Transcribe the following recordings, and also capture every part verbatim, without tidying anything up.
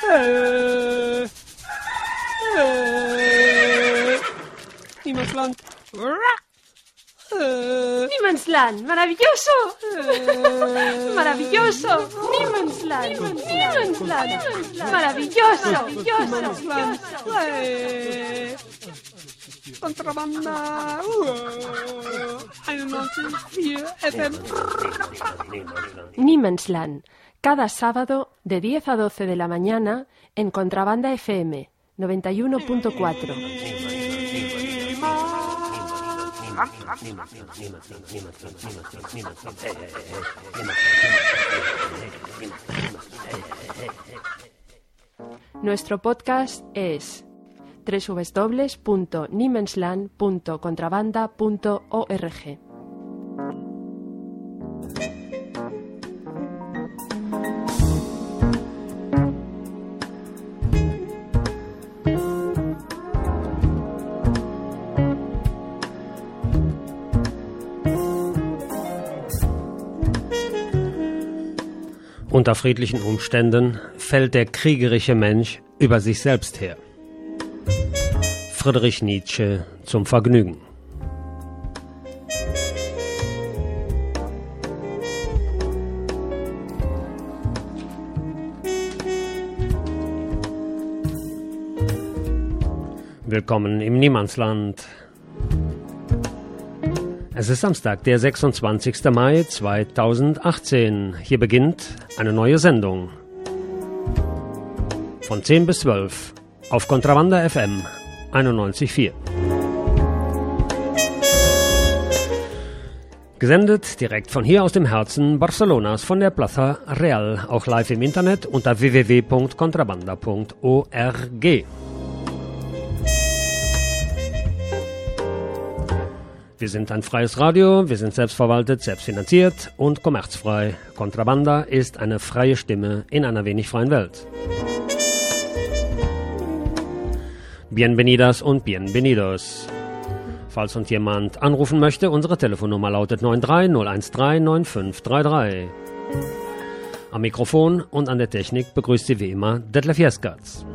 Äh, äh, Niemandsland. Äh, Niemandsland, maravilloso. Äh, maravilloso. Niemandsland, Niemandsland, maravilloso. Niemandsland. Äh, Contrabanda. Uh, einundneunzig Komma vier F M. Niemandsland, cada sábado de diez a doce de la mañana en Contrabanda F M noventa y uno punto cuatro. Nuestro podcast es doble u doble u doble u punto niemandsland punto contrabanda punto org. Unter friedlichen Umständen fällt der kriegerische Mensch über sich selbst her. Friedrich Nietzsche zum Vergnügen. Willkommen im Niemandsland. Es ist Samstag, der sechsundzwanzigster Mai zweitausendachtzehn. Hier beginnt eine neue Sendung. Von zehn bis zwölf auf Contrabanda F M einundneunzig Komma vier. Gesendet direkt von hier aus dem Herzen Barcelonas von der Plaza Real, auch live im Internet unter w w w punkt contrabanda punkt org. Wir sind ein freies Radio, wir sind selbstverwaltet, selbstfinanziert und kommerzfrei. Contrabanda ist eine freie Stimme in einer wenig freien Welt. Bienvenidas und bienvenidos. Falls uns jemand anrufen möchte, unsere Telefonnummer lautet neun drei null eins drei neun fünf drei drei. Am Mikrofon und an der Technik begrüßt Sie wie immer Detlef Jeskatz.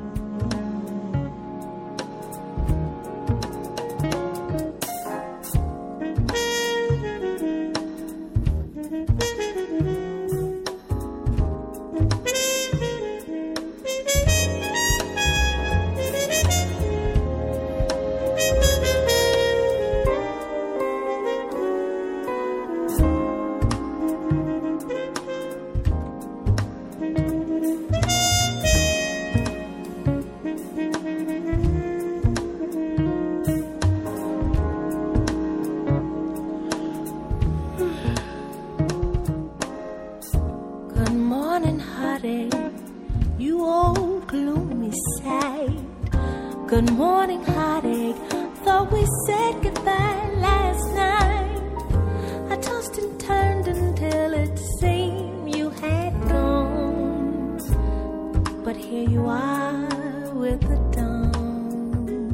Good morning, heartache. Thought we said goodbye last night. I tossed and turned until it seemed you had gone. But here you are with the dawn.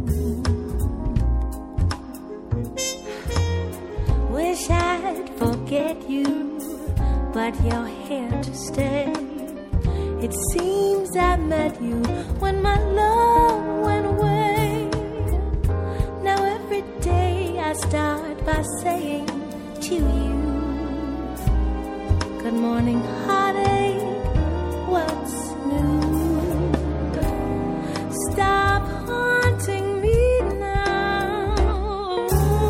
Wish I'd forget you, but you're here to stay. It seems I met you when my love went away. Now every day I start by saying to you, good morning, heartache, what's new? Stop haunting me now.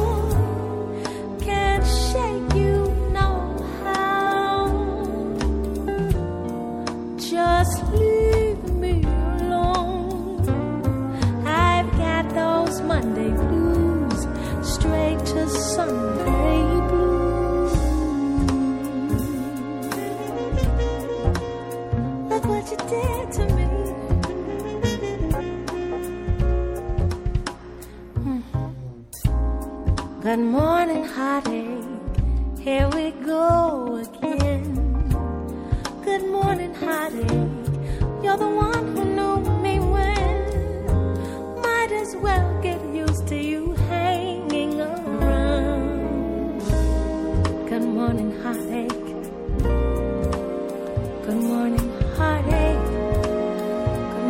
Can't shake you, no how. Just leave me alone. I've got those Monday blues, straight to Sunday blues. Look what you did to me. Hmm. Good morning, heartache. Here we go again. Good morning, heartache. You're the one who knew me when. Might as well get used to you hanging around. Good morning, heartache. Good morning, heartache. Good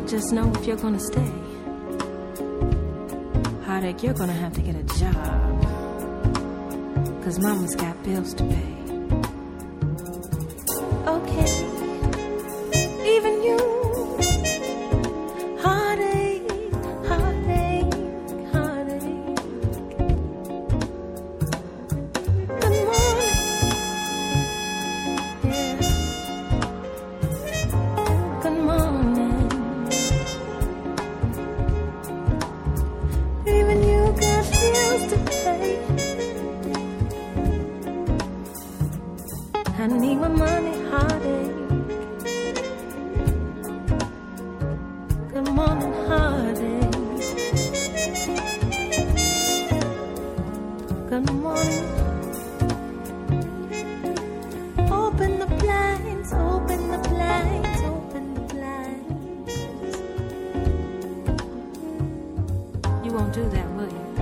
just know if you're gonna stay, heartache, you're gonna have to get a job, 'cause mama's got bills to pay. Okay, even you, heartache, heartache, heartache. Good morning, yeah. Good morning. Even you got bills to pay. I need my money, heartache. Good morning, heartache. Good morning. Open the blinds, open the blinds, open the blinds. You won't do that, will you?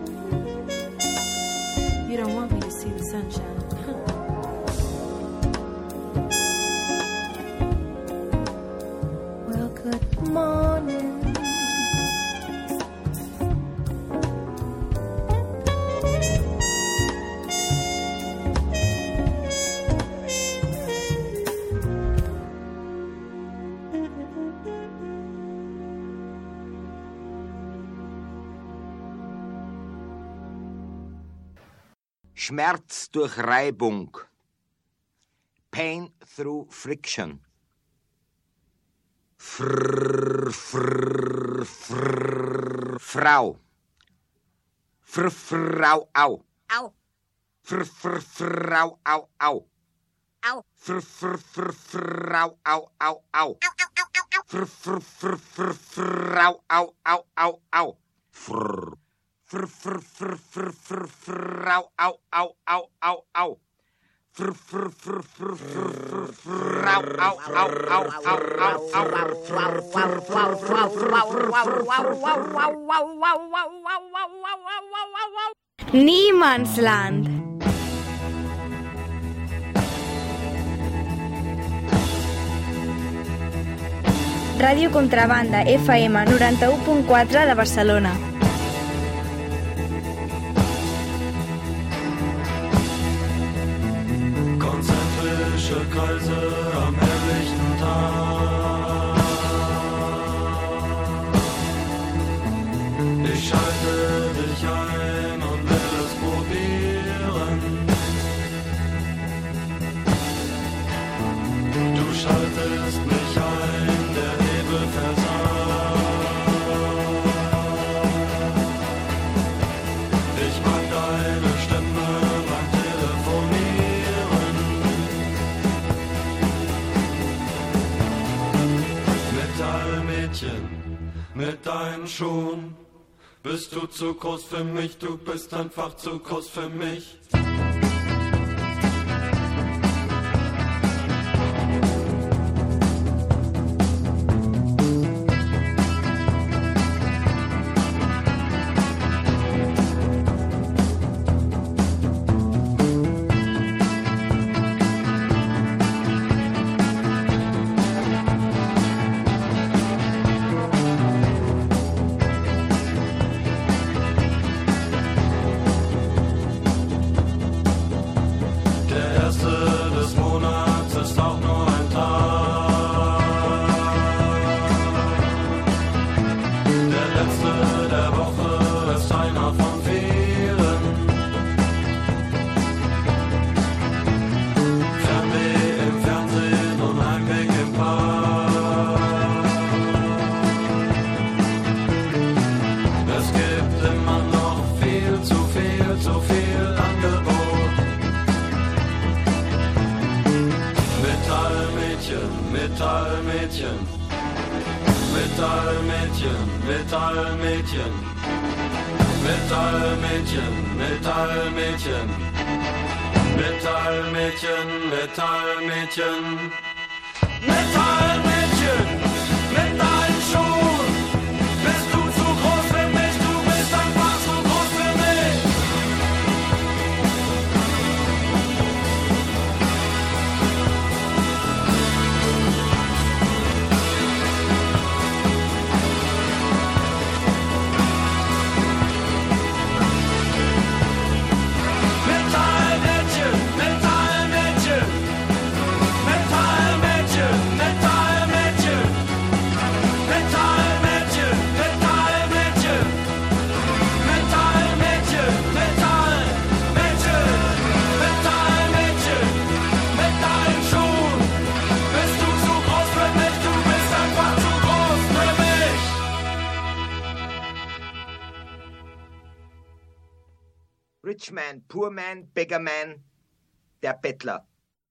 You don't want me to see the sunshine, huh? Well, good morning. Schmerz durch Reibung. Pain through friction. Frrr, frrr, frrr, Frau. Frr, Frau, au. Au. Frr, frr, Frau, au, au. Au. Frr, frr, frr, Frau, au, au, au. Au, au, au, au, au. Frr, frr, frr, frr, Frau, au, au, au, au. Frr. Frr, frr, frr, frr, frr, Frau, au, au, au, au, au. Frr, frr, frr, frr, frr, frr, Frau, au, au, au, au, au, au. Niemandsland. Ràdio Contrabanda F M noranta-u punt quatre de Barcelona. Konzentrische Kreise am helllichten Tag. Ich schalte dich ein und will es probieren. Du schaltest mich ein, der Nebel versagt. Ich mag deine Stimme beim Telefonieren. Metallmädchen, mit deinen Schuhen bist du zu groß für mich, du bist einfach zu groß für mich. Metallmädchen, Metallmädchen, Metallmädchen, Metallmädchen, Metallmädchen, Metallmädchen, Metallmädchen, Metallmädchen, mit deinen Schuhen bist du zu groß für mich, du bist einfach zu groß für mich. rich man, poor man, beggar man, der Bettler.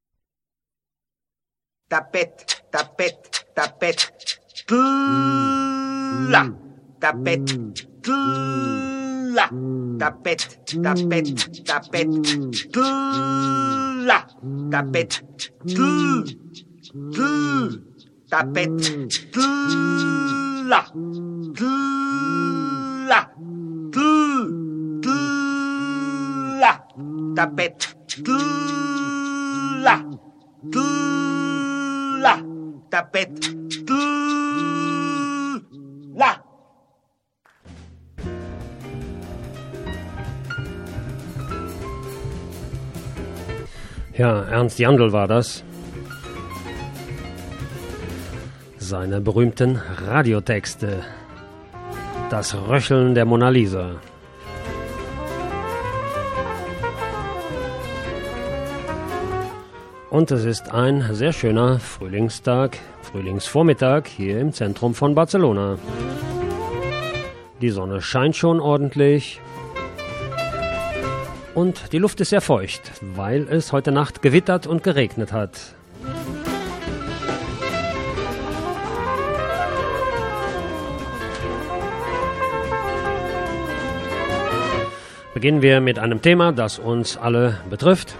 Tapet, Tapet, Tapet, Tla, Tapet, Tla, Tapet, Tapet, Tapet, Tla, Tapet, Tl, Tl, Tapet, Tla, Tla, Tl, Tla, Tapet, Tla, Tla, Tapet, Tla. Ja, Ernst Jandl war das. Seine berühmten Radiotexte. Das Röcheln der Mona Lisa. Und es ist ein sehr schöner Frühlingstag, Frühlingsvormittag hier im Zentrum von Barcelona. Die Sonne scheint schon ordentlich. Und die Luft ist sehr feucht, weil es heute Nacht gewittert und geregnet hat. Beginnen wir mit einem Thema, das uns alle betrifft.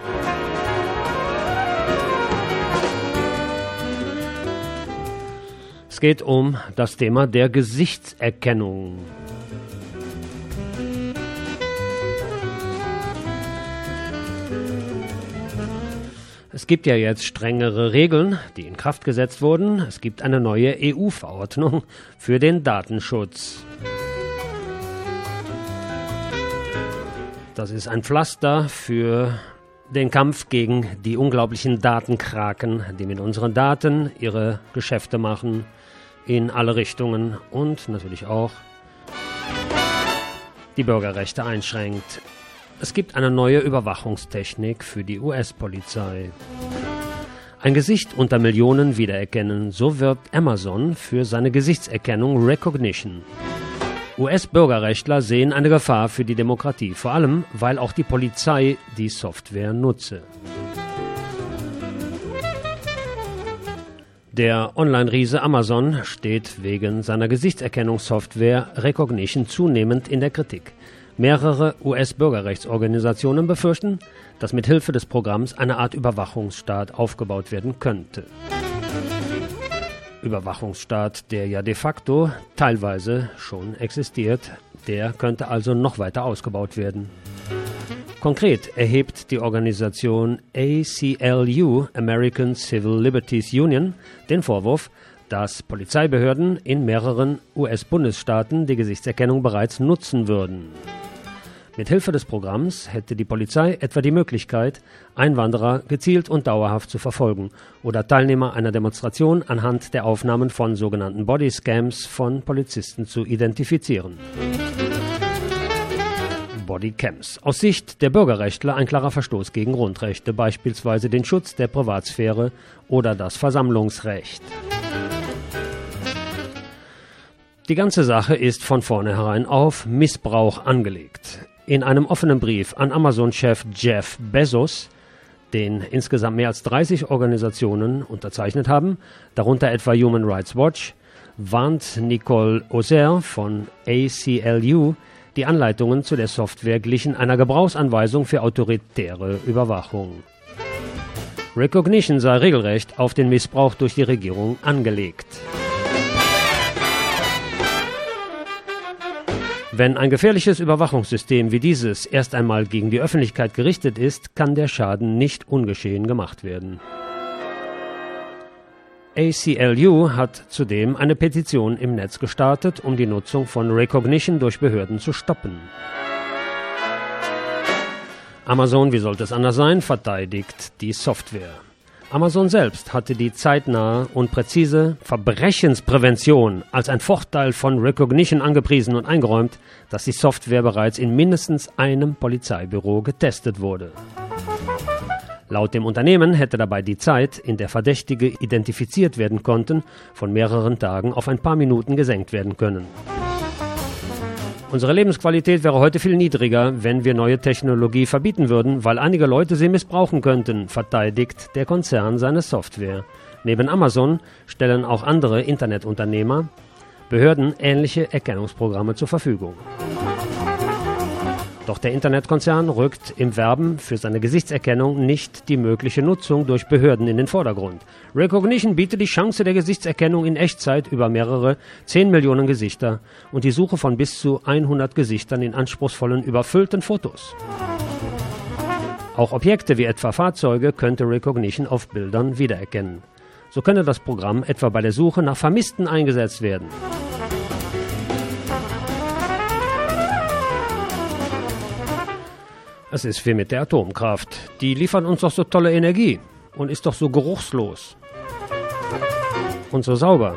Es geht um das Thema der Gesichtserkennung. Es gibt ja jetzt strengere Regeln, die in Kraft gesetzt wurden. Es gibt eine neue E U-Verordnung für den Datenschutz. Das ist ein Pflaster für den Kampf gegen die unglaublichen Datenkraken, die mit unseren Daten ihre Geschäfte machen, in alle Richtungen und natürlich auch die Bürgerrechte einschränkt. Es gibt eine neue Überwachungstechnik für die U S-Polizei. Ein Gesicht unter Millionen wiedererkennen, so wirbt Amazon für seine Gesichtserkennung Recognition. U S-Bürgerrechtler sehen eine Gefahr für die Demokratie, vor allem, weil auch die Polizei die Software nutze. Der Online-Riese Amazon steht wegen seiner Gesichtserkennungssoftware Recognition zunehmend in der Kritik. Mehrere U S-Bürgerrechtsorganisationen befürchten, dass mit Hilfe des Programms eine Art Überwachungsstaat aufgebaut werden könnte. Überwachungsstaat, der ja de facto teilweise schon existiert, der könnte also noch weiter ausgebaut werden. Konkret erhebt die Organisation A C L U, American Civil Liberties Union, den Vorwurf, dass Polizeibehörden in mehreren U S-Bundesstaaten die Gesichtserkennung bereits nutzen würden. Mit Hilfe des Programms hätte die Polizei etwa die Möglichkeit, Einwanderer gezielt und dauerhaft zu verfolgen oder Teilnehmer einer Demonstration anhand der Aufnahmen von sogenannten Bodyscams von Polizisten zu identifizieren. Bodycams. Aus Sicht der Bürgerrechtler ein klarer Verstoß gegen Grundrechte, beispielsweise den Schutz der Privatsphäre oder das Versammlungsrecht. Die ganze Sache ist von vornherein auf Missbrauch angelegt. In einem offenen Brief an Amazon-Chef Jeff Bezos, den insgesamt mehr als dreißig Organisationen unterzeichnet haben, darunter etwa Human Rights Watch, warnt Nicole Ozer von A C L U, die Anleitungen zu der Software glichen einer Gebrauchsanweisung für autoritäre Überwachung. Recognition sei regelrecht auf den Missbrauch durch die Regierung angelegt. Wenn ein gefährliches Überwachungssystem wie dieses erst einmal gegen die Öffentlichkeit gerichtet ist, kann der Schaden nicht ungeschehen gemacht werden. A C L U hat zudem eine Petition im Netz gestartet, um die Nutzung von Recognition durch Behörden zu stoppen. Amazon, wie sollte es anders sein, verteidigt die Software. Amazon selbst hatte die zeitnahe und präzise Verbrechensprävention als ein Vorteil von Recognition angepriesen und eingeräumt, dass die Software bereits in mindestens einem Polizeibüro getestet wurde. Laut dem Unternehmen hätte dabei die Zeit, in der Verdächtige identifiziert werden konnten, von mehreren Tagen auf ein paar Minuten gesenkt werden können. Unsere Lebensqualität wäre heute viel niedriger, wenn wir neue Technologie verbieten würden, weil einige Leute sie missbrauchen könnten, verteidigt der Konzern seine Software. Neben Amazon stellen auch andere Internetunternehmer Behörden ähnliche Erkennungsprogramme zur Verfügung. Doch der Internetkonzern rückt im Werben für seine Gesichtserkennung nicht die mögliche Nutzung durch Behörden in den Vordergrund. Recognition bietet die Chance der Gesichtserkennung in Echtzeit über mehrere zehn Millionen Gesichter und die Suche von bis zu hundert Gesichtern in anspruchsvollen, überfüllten Fotos. Auch Objekte wie etwa Fahrzeuge könnte Recognition auf Bildern wiedererkennen. So könne das Programm etwa bei der Suche nach Vermissten eingesetzt werden. Es ist wie mit der Atomkraft. Die liefern uns doch so tolle Energie und ist doch so geruchslos und so sauber.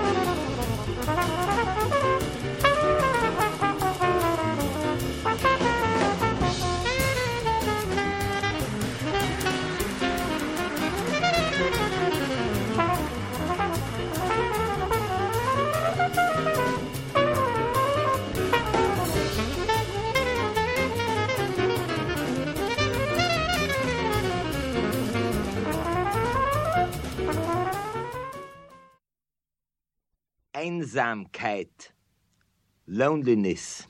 Einsamkeit, Loneliness.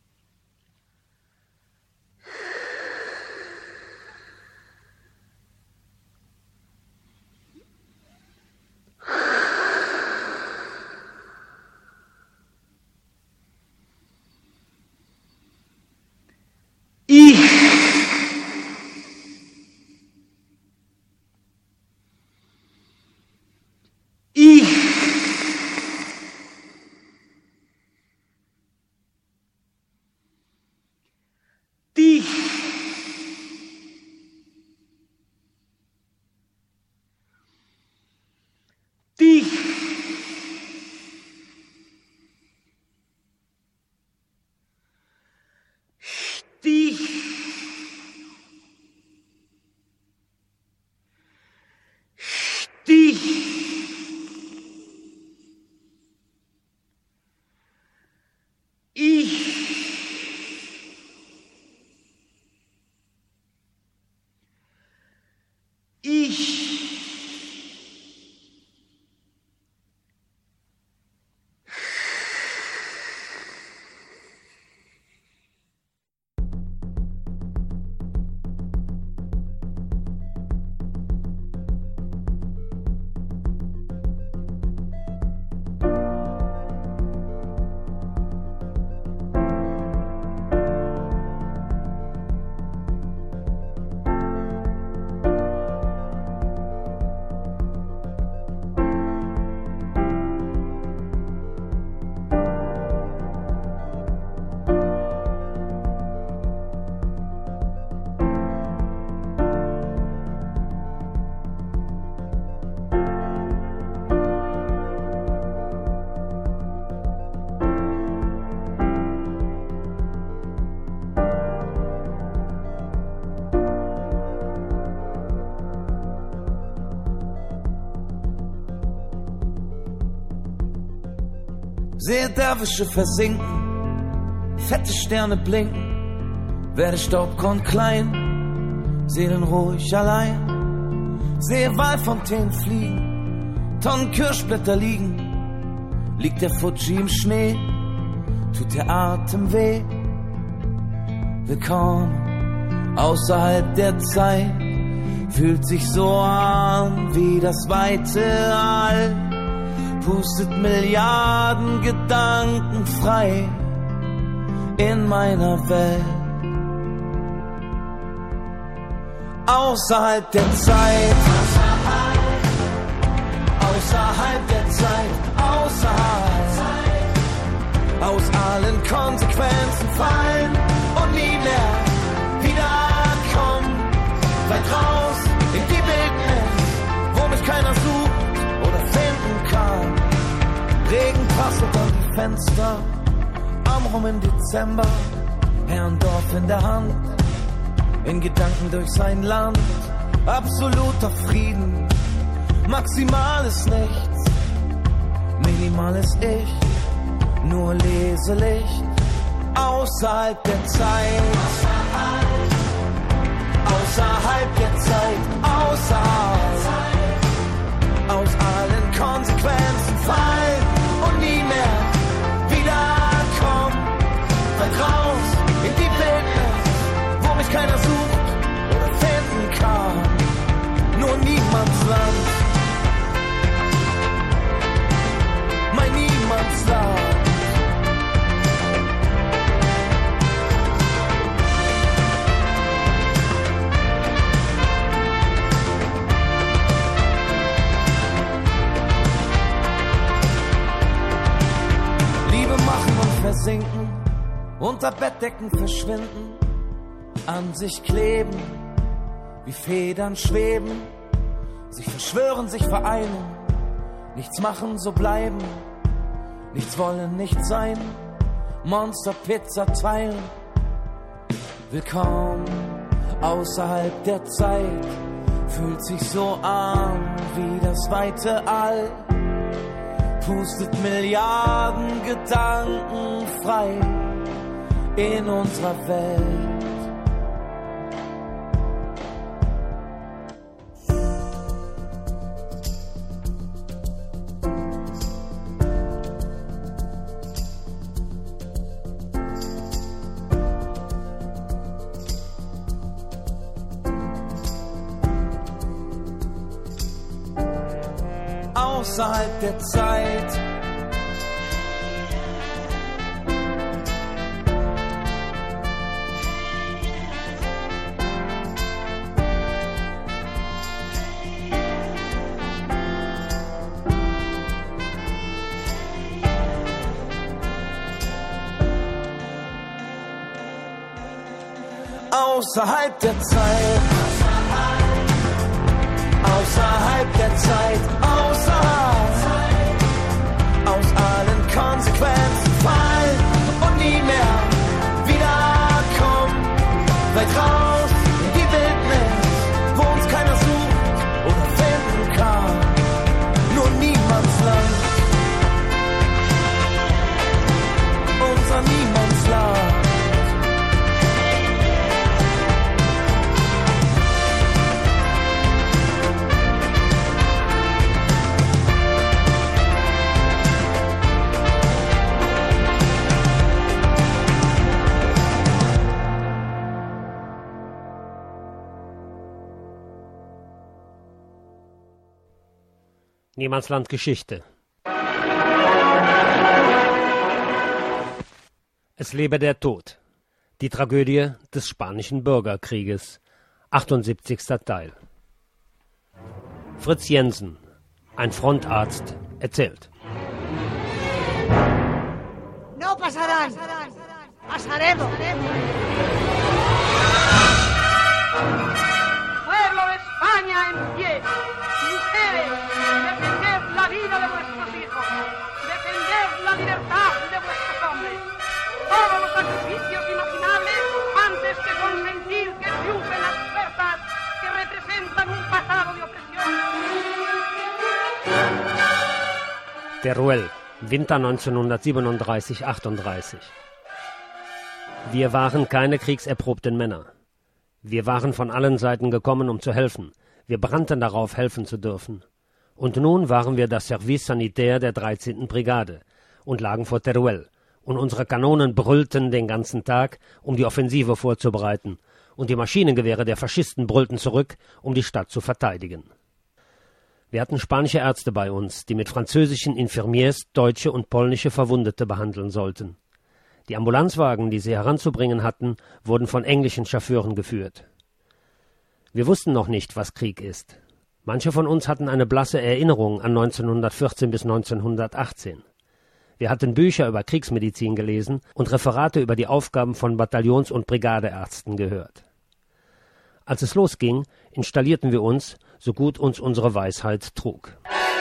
Ich Ich Dich Dich Dich Dich Ich Ich Sehe Derwische versinken, fette Sterne blinken, werde Staubkorn klein, Seelen ruhig allein. Sehe Walfontänen fliegen, Tonnen Kirschblätter liegen, liegt der Fuji im Schnee, tut der Atem weh. Willkommen außerhalb der Zeit, fühlt sich so an wie das weite All. Pustet Milliarden Gedanken frei in meiner Welt. Außerhalb der Zeit, außerhalb der Zeit, außerhalb, aus allen Konsequenzen fallen und nie mehr wiederkommen. Weit raus in die Wildnis, wo mich keiner sucht oder finden kann. Regen prasselt an die Fenster, Amrum im Dezember, Herrndorf in der Hand, in Gedanken durch sein Land, absoluter Frieden, maximales Nichts, minimales Ich, nur Leselicht, außerhalb der Zeit, außerhalb der Zeit, außerhalb, aus allen Konsequenzen fallen und nie mehr wiederkommen, weit raus in die Wildnis, wo mich keiner sucht oder finden kann, nur Niemandsland, mein Niemandsland. Versinken, unter Bettdecken verschwinden, an sich kleben, wie Federn schweben, sich verschwören, sich vereinen, nichts machen, so bleiben, nichts wollen, nichts sein, Monsterpizza teilen. Willkommen außerhalb der Zeit, fühlt sich so an wie das weite All. Pustet Milliarden Gedanken frei in unserer Welt. Außerhalb der Zeit, außerhalb der Zeit, außerhalb der Zeit, außerhalb, aus allen Konsequenzen fallen und nie mehr wiederkommen, weit raus in die Wildnis, wo uns keiner sucht oder finden kann, nur Niemandsland, unser Niemandsland. Niemandsland Geschichte. Es lebe der Tod. Die Tragödie des Spanischen Bürgerkrieges. achtundsiebzigster Teil. Fritz Jensen, ein Frontarzt, erzählt. No pasarán. Pasaremos. Pueblo de España en pie. Mujeres, defender la vida de vuestros hijos, defender la libertad de vuestros hombres, todos los sacrificios imaginables antes que consentir que triunfen las fuerzas que representan un pasado de opresión. Teruel, Winter neunzehnhundertsiebenunddreißig achtunddreißig. Wir waren keine kriegserprobten Männer. Wir waren von allen Seiten gekommen, um zu helfen. Wir brannten darauf, helfen zu dürfen. Und nun waren wir das Service Sanitaire der dreizehnten Brigade und lagen vor Teruel. Und unsere Kanonen brüllten den ganzen Tag, um die Offensive vorzubereiten. Und die Maschinengewehre der Faschisten brüllten zurück, um die Stadt zu verteidigen. Wir hatten spanische Ärzte bei uns, die mit französischen Infirmiers deutsche und polnische Verwundete behandeln sollten. Die Ambulanzwagen, die sie heranzubringen hatten, wurden von englischen Chauffeuren geführt. Wir wussten noch nicht, was Krieg ist. Manche von uns hatten eine blasse Erinnerung an neunzehnhundertvierzehn bis neunzehnhundertachtzehn. Wir hatten Bücher über Kriegsmedizin gelesen und Referate über die Aufgaben von Bataillons- und Brigadeärzten gehört. Als es losging, installierten wir uns, so gut uns unsere Weisheit trug.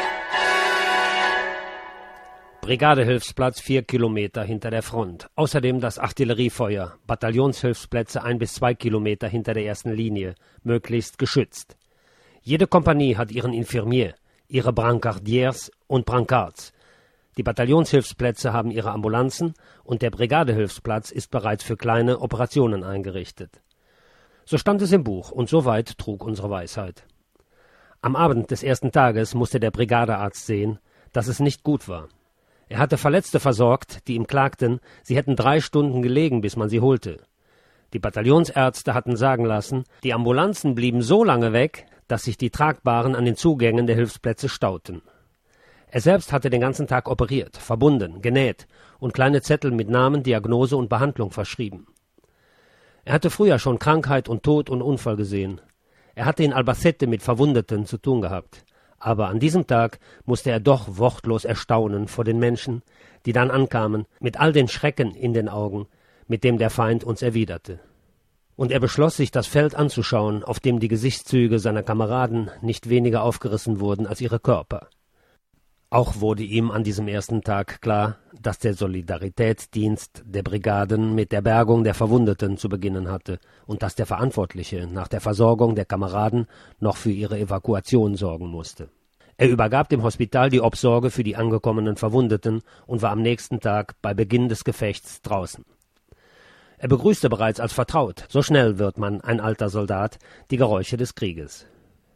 Brigadehilfsplatz vier Kilometer hinter der Front. Außerdem das Artilleriefeuer, Bataillonshilfsplätze ein bis zwei Kilometer hinter der ersten Linie, möglichst geschützt. Jede Kompanie hat ihren Infirmier, ihre Brancardiers und Brancards. Die Bataillonshilfsplätze haben ihre Ambulanzen und der Brigadehilfsplatz ist bereits für kleine Operationen eingerichtet. So stand es im Buch und so weit trug unsere Weisheit. Am Abend des ersten Tages musste der Brigadearzt sehen, dass es nicht gut war. Er hatte Verletzte versorgt, die ihm klagten, sie hätten drei Stunden gelegen, bis man sie holte. Die Bataillonsärzte hatten sagen lassen, die Ambulanzen blieben so lange weg, dass sich die Tragbaren an den Zugängen der Hilfsplätze stauten. Er selbst hatte den ganzen Tag operiert, verbunden, genäht und kleine Zettel mit Namen, Diagnose und Behandlung verschrieben. Er hatte früher schon Krankheit und Tod und Unfall gesehen. Er hatte in Albacete mit Verwundeten zu tun gehabt. Aber an diesem Tag musste er doch wortlos erstaunen vor den Menschen, die dann ankamen, mit all den Schrecken in den Augen, mit dem der Feind uns erwiderte. Und er beschloss, sich das Feld anzuschauen, auf dem die Gesichtszüge seiner Kameraden nicht weniger aufgerissen wurden als ihre Körper. Auch wurde ihm an diesem ersten Tag klar, dass der Solidaritätsdienst der Brigaden mit der Bergung der Verwundeten zu beginnen hatte und dass der Verantwortliche nach der Versorgung der Kameraden noch für ihre Evakuation sorgen musste. Er übergab dem Hospital die Obsorge für die angekommenen Verwundeten und war am nächsten Tag bei Beginn des Gefechts draußen. Er begrüßte bereits als vertraut, so schnell wird man ein alter Soldat, die Geräusche des Krieges.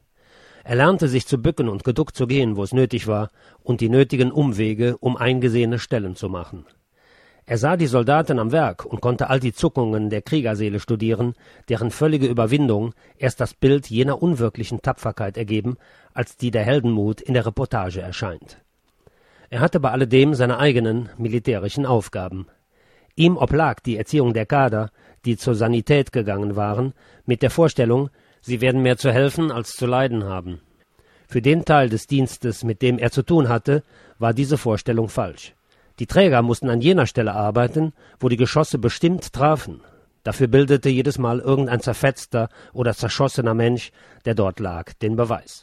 Er lernte sich zu bücken und geduckt zu gehen, wo es nötig war, und die nötigen Umwege, um eingesehene Stellen zu machen. Er sah die Soldaten am Werk und konnte all die Zuckungen der Kriegerseele studieren, deren völlige Überwindung erst das Bild jener unwirklichen Tapferkeit ergeben, als die der Heldenmut in der Reportage erscheint. Er hatte bei alledem seine eigenen militärischen Aufgaben. Ihm oblag die Erziehung der Kader, die zur Sanität gegangen waren, mit der Vorstellung, sie werden mehr zu helfen als zu leiden haben. Für den Teil des Dienstes, mit dem er zu tun hatte, war diese Vorstellung falsch. Die Träger mussten an jener Stelle arbeiten, wo die Geschosse bestimmt trafen. Dafür bildete jedes Mal irgendein zerfetzter oder zerschossener Mensch, der dort lag, den Beweis.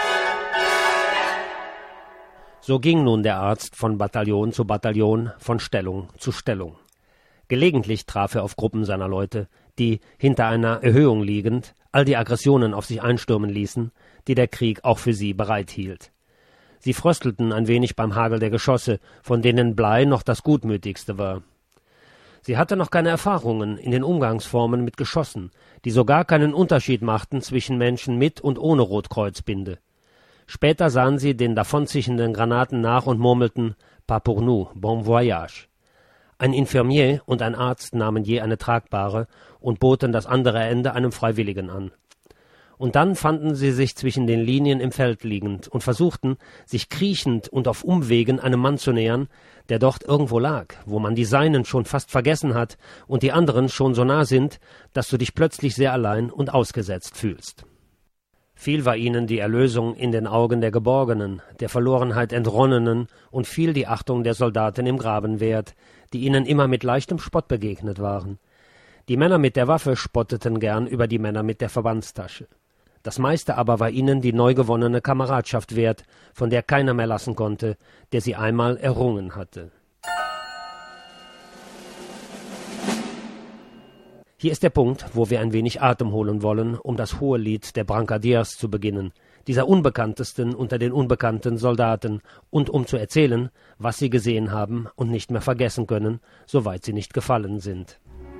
So ging nun der Arzt von Bataillon zu Bataillon, von Stellung zu Stellung. Gelegentlich traf er auf Gruppen seiner Leute, die, hinter einer Erhöhung liegend, all die Aggressionen auf sich einstürmen ließen, die der Krieg auch für sie bereithielt. Sie fröstelten ein wenig beim Hagel der Geschosse, von denen Blei noch das gutmütigste war. Sie hatte noch keine Erfahrungen in den Umgangsformen mit Geschossen, die sogar keinen Unterschied machten zwischen Menschen mit und ohne Rotkreuzbinde. Später sahen sie den davonziehenden Granaten nach und murmelten »Pas pour nous, bon voyage«. Ein Infirmier und ein Arzt nahmen je eine tragbare und boten das andere Ende einem Freiwilligen an. Und dann fanden sie sich zwischen den Linien im Feld liegend und versuchten, sich kriechend und auf Umwegen einem Mann zu nähern, der dort irgendwo lag, wo man die Seinen schon fast vergessen hat und die anderen schon so nah sind, dass du dich plötzlich sehr allein und ausgesetzt fühlst. Viel war ihnen die Erlösung in den Augen der Geborgenen, der Verlorenheit Entronnenen und viel die Achtung der Soldaten im Graben wert, die ihnen immer mit leichtem Spott begegnet waren. Die Männer mit der Waffe spotteten gern über die Männer mit der Verbandstasche. Das meiste aber war ihnen die neu gewonnene Kameradschaft wert, von der keiner mehr lassen konnte, der sie einmal errungen hatte. Hier ist der Punkt, wo wir ein wenig Atem holen wollen, um das hohe Lied der Brancardiers zu beginnen, dieser unbekanntesten unter den unbekannten Soldaten, und um zu erzählen, was sie gesehen haben und nicht mehr vergessen können, soweit sie nicht gefallen sind.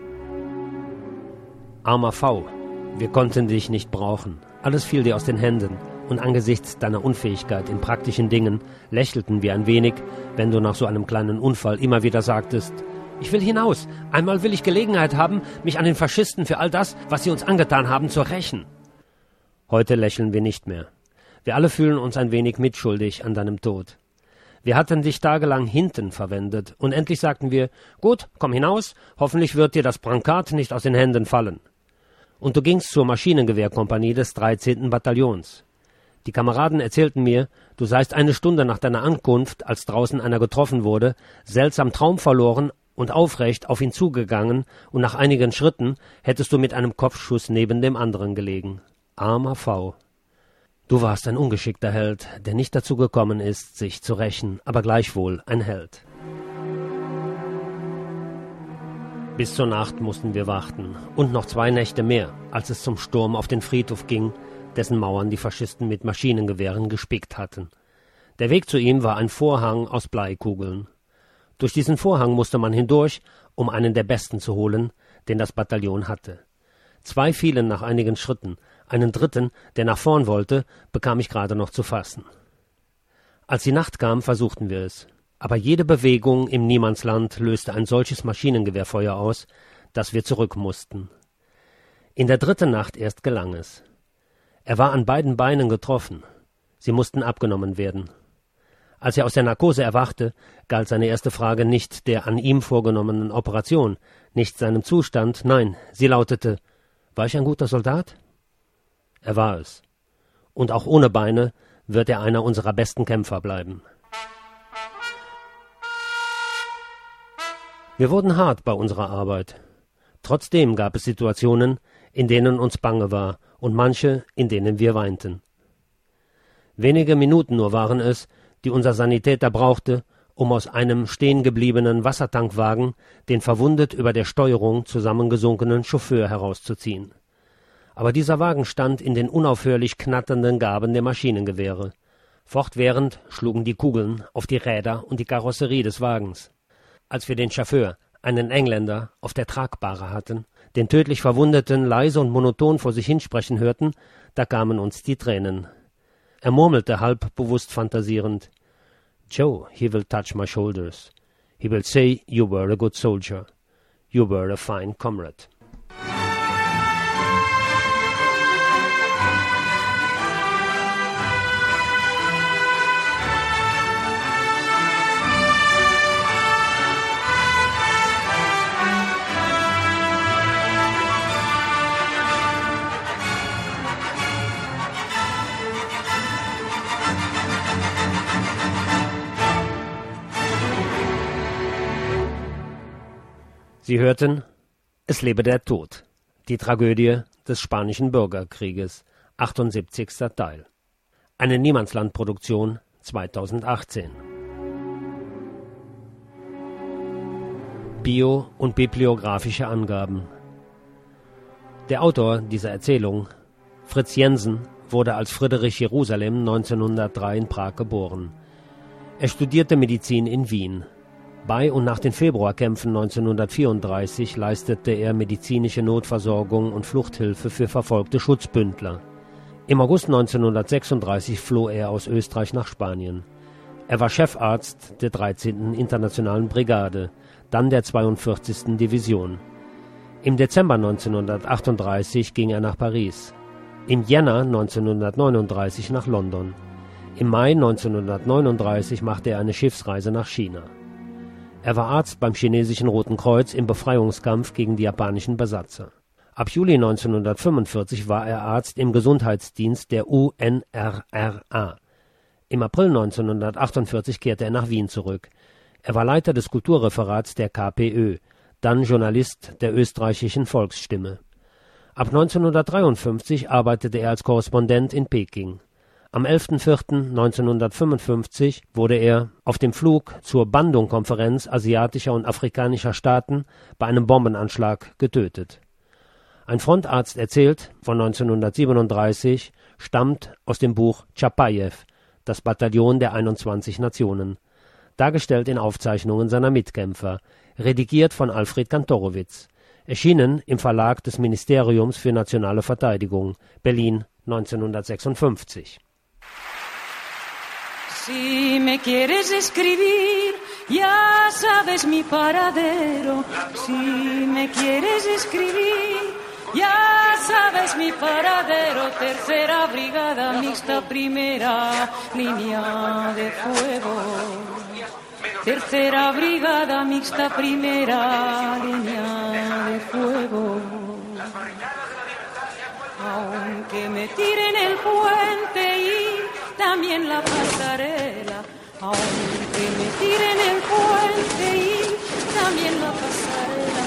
Armer V, wir konnten dich nicht brauchen. Alles fiel dir aus den Händen, und angesichts deiner Unfähigkeit in praktischen Dingen lächelten wir ein wenig, wenn du nach so einem kleinen Unfall immer wieder sagtest: Ich will hinaus, einmal will ich Gelegenheit haben, mich an den Faschisten für all das, was sie uns angetan haben, zu rächen. Heute lächeln wir nicht mehr. Wir alle fühlen uns ein wenig mitschuldig an deinem Tod. Wir hatten dich tagelang hinten verwendet, und endlich sagten wir: Gut, komm hinaus, hoffentlich wird dir das Brancard nicht aus den Händen fallen. Und du gingst zur Maschinengewehrkompanie des dreizehnten Bataillons. Die Kameraden erzählten mir, du seist eine Stunde nach deiner Ankunft, als draußen einer getroffen wurde, seltsam Traum verloren und aufrecht auf ihn zugegangen, und nach einigen Schritten hättest du mit einem Kopfschuss neben dem anderen gelegen. Armer V. Du warst ein ungeschickter Held, der nicht dazu gekommen ist, sich zu rächen, aber gleichwohl ein Held. Bis zur Nacht mussten wir warten, und noch zwei Nächte mehr, als es zum Sturm auf den Friedhof ging, dessen Mauern die Faschisten mit Maschinengewehren gespickt hatten. Der Weg zu ihm war ein Vorhang aus Bleikugeln. Durch diesen Vorhang musste man hindurch, um einen der Besten zu holen, den das Bataillon hatte. Zwei fielen nach einigen Schritten, einen dritten, der nach vorn wollte, bekam ich gerade noch zu fassen. Als die Nacht kam, versuchten wir es. Aber jede Bewegung im Niemandsland löste ein solches Maschinengewehrfeuer aus, dass wir zurück mussten. In der dritten Nacht erst gelang es. Er war an beiden Beinen getroffen. Sie mussten abgenommen werden. Als er aus der Narkose erwachte, galt seine erste Frage nicht der an ihm vorgenommenen Operation, nicht seinem Zustand, nein, sie lautete: War ich ein guter Soldat? Er war es. Und auch ohne Beine wird er einer unserer besten Kämpfer bleiben. Wir wurden hart bei unserer Arbeit. Trotzdem gab es Situationen, in denen uns bange war, und manche, in denen wir weinten. Wenige Minuten nur waren es, die unser Sanitäter brauchte, um aus einem stehengebliebenen Wassertankwagen den verwundet über der Steuerung zusammengesunkenen Chauffeur herauszuziehen. Aber dieser Wagen stand in den unaufhörlich knatternden Gaben der Maschinengewehre. Fortwährend schlugen die Kugeln auf die Räder und die Karosserie des Wagens. Als wir den Chauffeur, einen Engländer, auf der Tragbahre hatten, den tödlich Verwundeten leise und monoton vor sich hinsprechen hörten, da kamen uns die Tränen. Er murmelte halb bewusst fantasierend: Joe, he will touch my shoulders. He will say you were a good soldier. You were a fine comrade. Sie hörten Es lebe der Tod, die Tragödie des Spanischen Bürgerkrieges, achtundsiebzigster Teil. Eine Niemandslandproduktion zweitausendachtzehn. Bio- und bibliografische Angaben. Der Autor dieser Erzählung, Fritz Jensen, wurde als Friedrich Jerusalem neunzehnhundertdrei in Prag geboren. Er studierte Medizin in Wien. Bei und nach den Februarkämpfen neunzehnhundertvierunddreißig leistete er medizinische Notversorgung und Fluchthilfe für verfolgte Schutzbündler. Im August neunzehnhundertsechsunddreißig floh er aus Österreich nach Spanien. Er war Chefarzt der dreizehnten Internationalen Brigade, dann der zweiundvierzigsten Division. Im Dezember neunzehnhundertachtunddreißig ging er nach Paris. Im Jänner neunzehnhundertneununddreißig nach London. Im Mai neunzehnhundertneununddreißig machte er eine Schiffsreise nach China. Er war Arzt beim chinesischen Roten Kreuz im Befreiungskampf gegen die japanischen Besatzer. Ab Juli neunzehnhundertfünfundvierzig war er Arzt im Gesundheitsdienst der U N R R A. Im April neunzehnhundertachtundvierzig kehrte er nach Wien zurück. Er war Leiter des Kulturreferats der K P Ö, dann Journalist der österreichischen Volksstimme. Ab neunzehnhundertdreiundfünfzig arbeitete er als Korrespondent in Peking. Am elften vierten neunzehnhundertfünfundfünfzig wurde er auf dem Flug zur Bandung-Konferenz asiatischer und afrikanischer Staaten bei einem Bombenanschlag getötet. Ein Frontarzt erzählt, von neunzehnhundertsiebenunddreißig, stammt aus dem Buch Tschapajew, das Bataillon der einundzwanzig Nationen, dargestellt in Aufzeichnungen seiner Mitkämpfer, redigiert von Alfred Kantorowicz, erschienen im Verlag des Ministeriums für nationale Verteidigung, Berlin neunzehnhundertsechsundfünfzig. Si me quieres escribir, ya sabes mi paradero. Si me quieres escribir, ya sabes mi paradero. Tercera brigada mixta, primera línea de fuego. Tercera brigada mixta, primera línea de fuego. Aunque me tiren el puente y también la pasarela, aunque me tiren el puente y también la pasarela,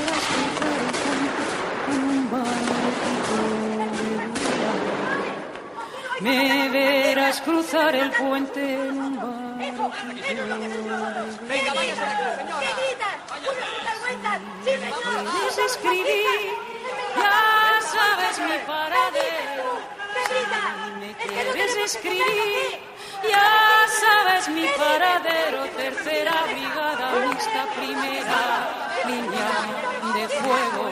me verás cruzar el puente en un barquito. Venga, vaya, señorita. Si me quieres escribir, ya sabes mi paradero. Si me quieres escribir, Ya sabes mi paradero, tercera brigada mixta, primera línea de fuego.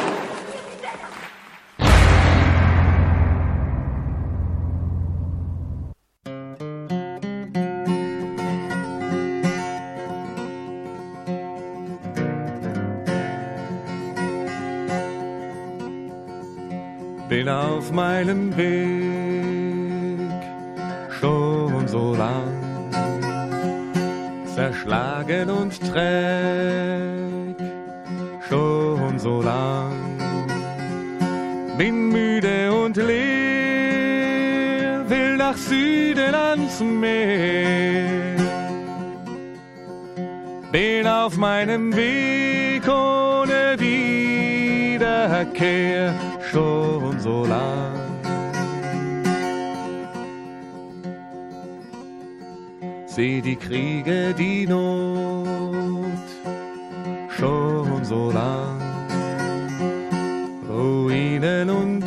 Bin auf meinem Weg schon so lang, zerschlagen und träg schon so lang. Bin müde und leer, will nach Süden ans Meer. Bin auf meinem Weg ohne Wiederkehr schon so lang. Seh die Kriege, die Not schon so lang, Ruinen und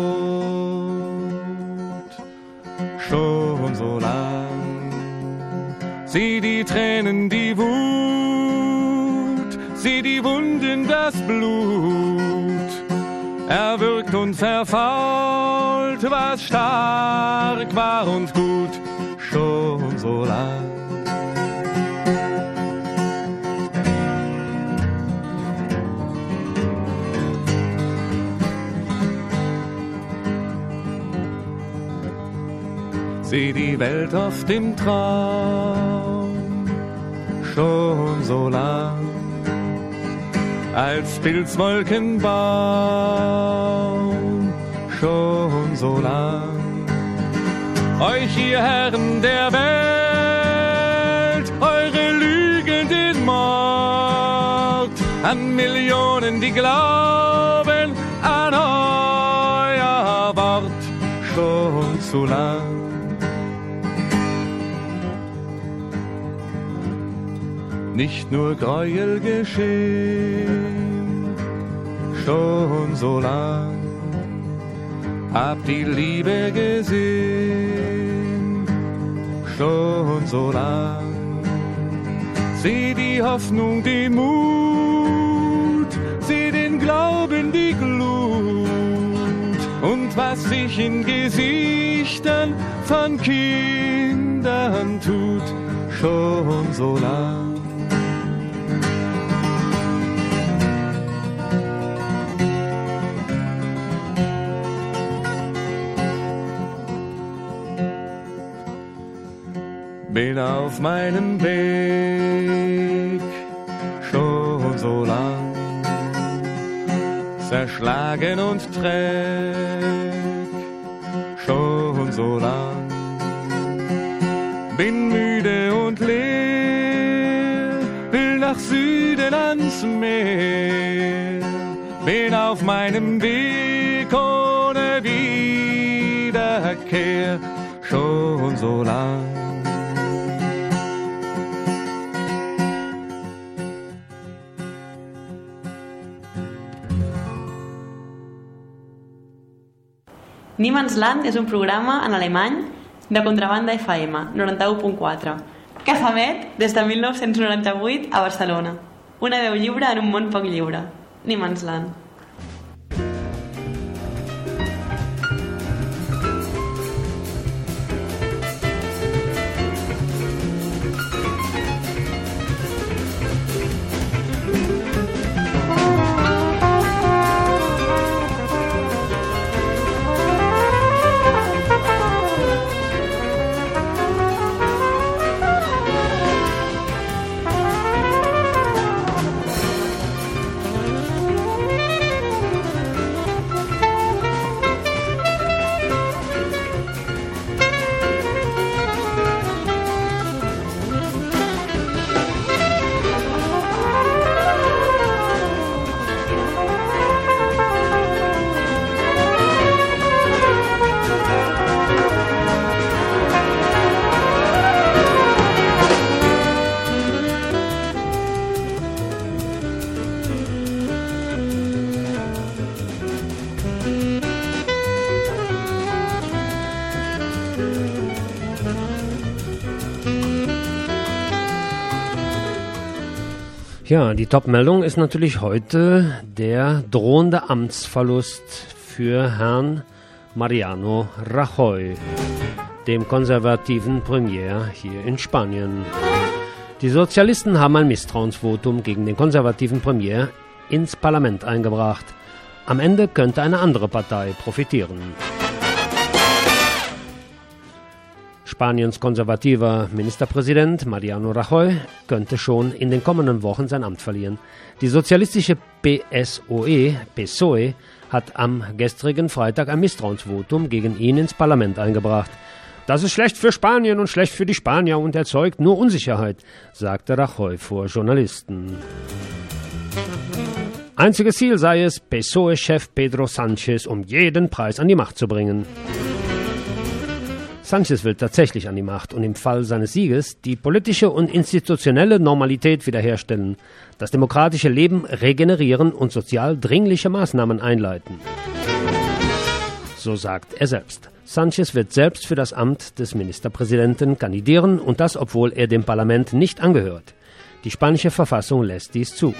Tod schon so lang. Sieh die Tränen, die Wut, sieh die Wunden, das Blut, erwürgt und verfault, was stark war und gut, schon so lang. Sieh die Welt oft im Traum, schon so lang, als Pilzwolkenbaum, schon so lang. Euch, ihr Herren der Welt, eure lügenden Mord, an Millionen, die glauben an euer Wort, schon zu lang. Nicht nur Gräuel geschehen, schon so lang, hab die Liebe gesehen, schon so lang. Sieh die Hoffnung, den Mut, sieh den Glauben, die Glut und was sich in Gesichtern von Kindern tut, schon so lang. Bin auf meinem Weg schon so lang, zerschlagen und träg schon so lang. Bin müde und leer, will nach Süden ans Meer. Bin auf meinem Weg ohne Wiederkehr schon so lang. Niemans Land és un programa en alemany de Contrabanda F M noranta-u punt quatre, que s'emet des de mil nou-cents noranta-vuit a Barcelona. Una veu lliure en un món poc lliure. Niemans Land. Thank you. Ja, die Top-Meldung ist natürlich heute der drohende Amtsverlust für Herrn Mariano Rajoy, dem konservativen Premier hier in Spanien. Die Sozialisten haben ein Misstrauensvotum gegen den konservativen Premier ins Parlament eingebracht. Am Ende könnte eine andere Partei profitieren. Spaniens konservativer Ministerpräsident Mariano Rajoy könnte schon in den kommenden Wochen sein Amt verlieren. Die sozialistische P S O E, P S O E, hat am gestrigen Freitag ein Misstrauensvotum gegen ihn ins Parlament eingebracht. Das ist schlecht für Spanien und schlecht für die Spanier und erzeugt nur Unsicherheit, sagte Rajoy vor Journalisten. Einziges Ziel sei es, P S O E-Chef Pedro Sánchez um jeden Preis an die Macht zu bringen. Sánchez will tatsächlich an die Macht und im Fall seines Sieges die politische und institutionelle Normalität wiederherstellen, das demokratische Leben regenerieren und sozial dringliche Maßnahmen einleiten. So sagt er selbst. Sánchez wird selbst für das Amt des Ministerpräsidenten kandidieren und das, obwohl er dem Parlament nicht angehört. Die spanische Verfassung lässt dies zu.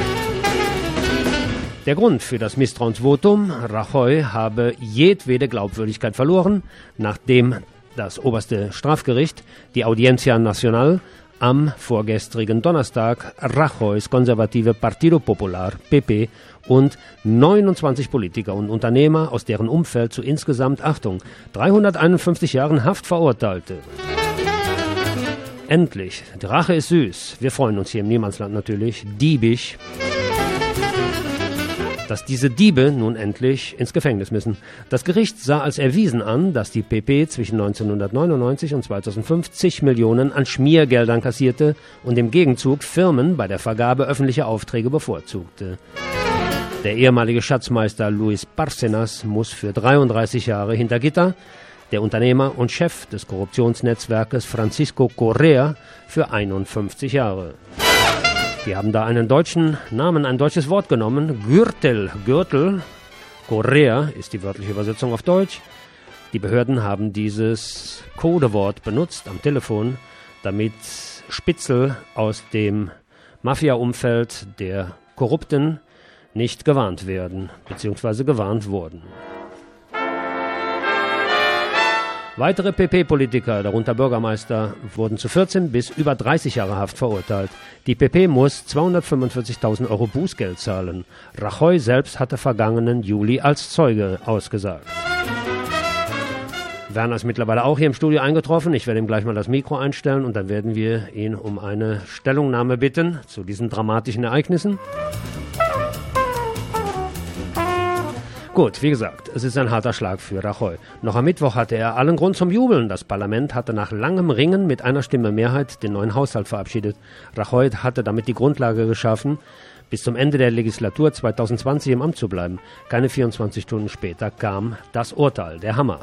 Der Grund für das Misstrauensvotum: Rajoy habe jedwede Glaubwürdigkeit verloren, nachdem das oberste Strafgericht, die Audiencia Nacional, am vorgestrigen Donnerstag Rajoys konservative Partido Popular, P P, und neunundzwanzig Politiker und Unternehmer aus deren Umfeld zu insgesamt, Achtung, dreihunderteinundfünfzig Jahren Haft verurteilte. Endlich, die Rache ist süß. Wir freuen uns hier im Niemandsland natürlich, diebisch, dass diese Diebe nun endlich ins Gefängnis müssen. Das Gericht sah als erwiesen an, dass die P P zwischen neunzehnhundertneunundneunzig und zweitausendfünf zig Millionen an Schmiergeldern kassierte und im Gegenzug Firmen bei der Vergabe öffentlicher Aufträge bevorzugte. Der ehemalige Schatzmeister Luis Bárcenas muss für dreiunddreißig Jahre hinter Gitter, der Unternehmer und Chef des Korruptionsnetzwerkes Francisco Correa für einundfünfzig Jahre. Die haben da einen deutschen Namen, ein deutsches Wort genommen, Gürtel, Gürtel, Correa ist die wörtliche Übersetzung auf Deutsch. Die Behörden haben dieses Codewort benutzt am Telefon, damit Spitzel aus dem Mafia-Umfeld der Korrupten nicht gewarnt werden, beziehungsweise gewarnt wurden. Weitere P P-Politiker, darunter Bürgermeister, wurden zu vierzehn bis über dreißig Jahre Haft verurteilt. Die P P muss zweihundertfünfundvierzigtausend Euro Bußgeld zahlen. Rajoy selbst hatte vergangenen Juli als Zeuge ausgesagt. Werner ist mittlerweile auch hier im Studio eingetroffen. Ich werde ihm gleich mal das Mikro einstellen und dann werden wir ihn um eine Stellungnahme bitten zu diesen dramatischen Ereignissen. Gut, wie gesagt, es ist ein harter Schlag für Rajoy. Noch am Mittwoch hatte er allen Grund zum Jubeln. Das Parlament hatte nach langem Ringen mit einer Stimme Mehrheit den neuen Haushalt verabschiedet. Rajoy hatte damit die Grundlage geschaffen, bis zum Ende der Legislatur zweitausendzwanzig im Amt zu bleiben. Keine vierundzwanzig Stunden später kam das Urteil, der Hammer.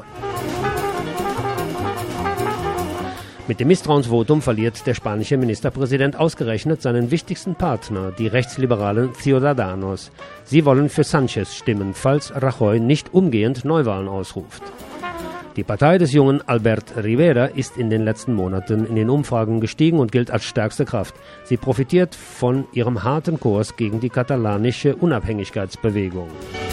Mit dem Misstrauensvotum verliert der spanische Ministerpräsident ausgerechnet seinen wichtigsten Partner, die rechtsliberalen Ciudadanos. Sie wollen für Sánchez stimmen, falls Rajoy nicht umgehend Neuwahlen ausruft. Die Partei des jungen Albert Rivera ist in den letzten Monaten in den Umfragen gestiegen und gilt als stärkste Kraft. Sie profitiert von ihrem harten Kurs gegen die katalanische Unabhängigkeitsbewegung.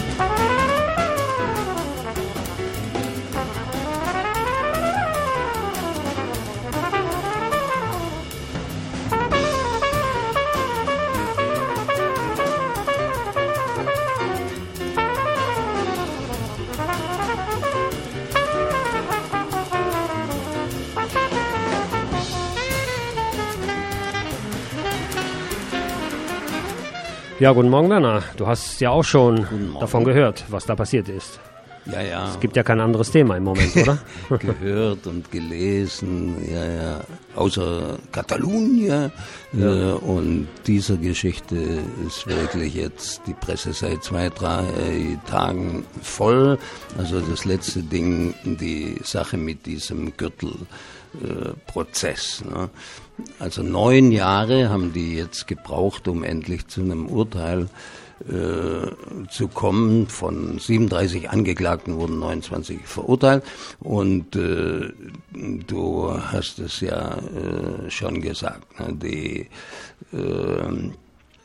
Ja, guten Morgen, Werner. Du hast ja auch schon davon gehört, was da passiert ist. Ja, ja. Es gibt ja kein anderes Thema im Moment, oder? Gehört und gelesen, ja, ja. Außer Katalonien. Ja. Äh, und dieser Geschichte ist wirklich jetzt die Presse seit zwei, drei Tagen voll. Also das letzte Ding, die Sache mit diesem Gürtelprozess. Äh, ne? Also neun Jahre haben die jetzt gebraucht, um endlich zu einem Urteil äh, zu kommen. Von siebenunddreißig Angeklagten wurden neunundzwanzig verurteilt. Und äh, du hast es ja äh, schon gesagt, ne? Die äh,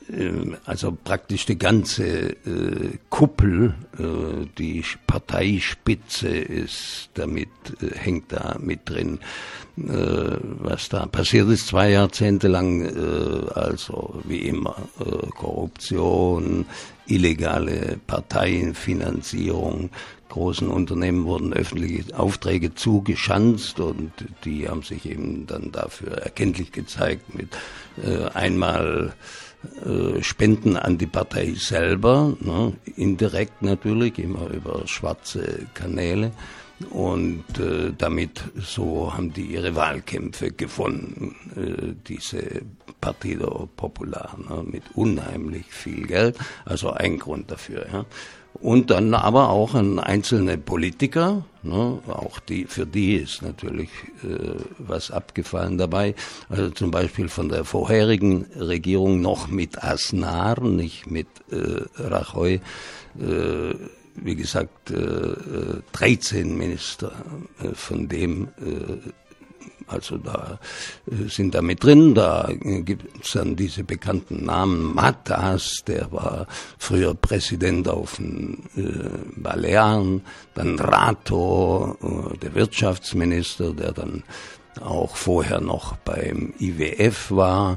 also praktisch die ganze äh, Kuppel, äh, die Parteispitze ist damit, äh, hängt da mit drin. Äh, was da passiert ist, zwei Jahrzehnte lang, äh, also wie immer, äh, Korruption, illegale Parteienfinanzierung, großen Unternehmen wurden öffentliche Aufträge zugeschanzt und die haben sich eben dann dafür erkenntlich gezeigt mit äh, einmal äh, Spenden an die Partei selber, ne, indirekt natürlich, immer über schwarze Kanäle. Und äh, damit, so haben die ihre Wahlkämpfe gewonnen, äh, diese Partido Popular, ne, mit unheimlich viel Geld, also ein Grund dafür, ja. Und dann aber auch an einzelne Politiker, ne, auch die, für die ist natürlich äh, was abgefallen dabei. Also zum Beispiel von der vorherigen Regierung noch mit Aznar, nicht mit äh, Rajoy, äh, wie gesagt, äh, dreizehn Minister, äh, von dem äh, Also da äh, sind da mit drin, da äh, gibt es dann diese bekannten Namen. Matas, der war früher Präsident auf den äh, Balearen, dann Rato, äh, der Wirtschaftsminister, der dann auch vorher noch beim I W F war.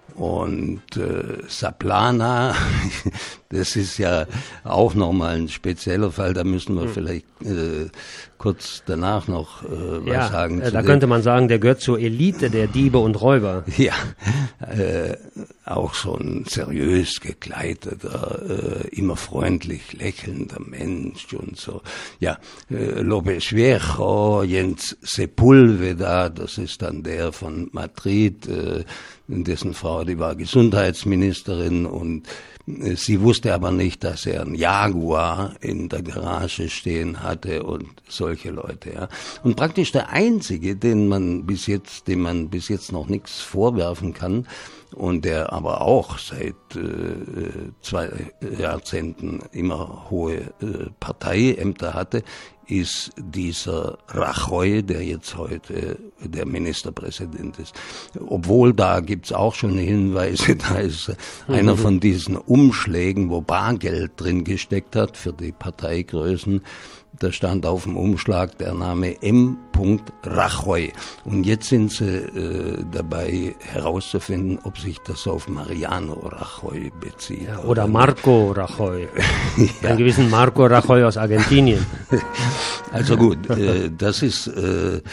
Und äh, Saplana, das ist ja auch nochmal ein spezieller Fall, da müssen wir vielleicht äh, kurz danach noch äh, was ja, sagen. Äh, da könnte man sagen, der gehört zur Elite der Diebe und Räuber. Ja, äh, auch so ein seriös gekleideter, äh, immer freundlich lächelnder Mensch und so. Ja, äh, López Viejo, Jens Sepúlveda, das ist dann der von Madrid, äh, dessen Frau, die war Gesundheitsministerin und äh, sie wusste aber nicht, dass er einen Jaguar in der Garage stehen hatte und solche Leute, ja. Und praktisch der einzige, den man bis jetzt, dem man bis jetzt noch nichts vorwerfen kann und der aber auch seit äh, zwei Jahrzehnten immer hohe äh, Parteiämter hatte, ist dieser Rajoy, der jetzt heute der Ministerpräsident ist. Obwohl, da gibt's auch schon Hinweise, da ist mhm. einer von diesen Umschlägen, wo Bargeld drin gesteckt hat für die Parteigrößen. Da stand auf dem Umschlag der Name M. Rajoy. Und jetzt sind sie äh, dabei herauszufinden, ob sich das auf Mariano Rajoy bezieht. Ja, oder Marco Rajoy. Ja. Einen gewissen Marco Rajoy aus Argentinien. Also gut, äh, das ist äh,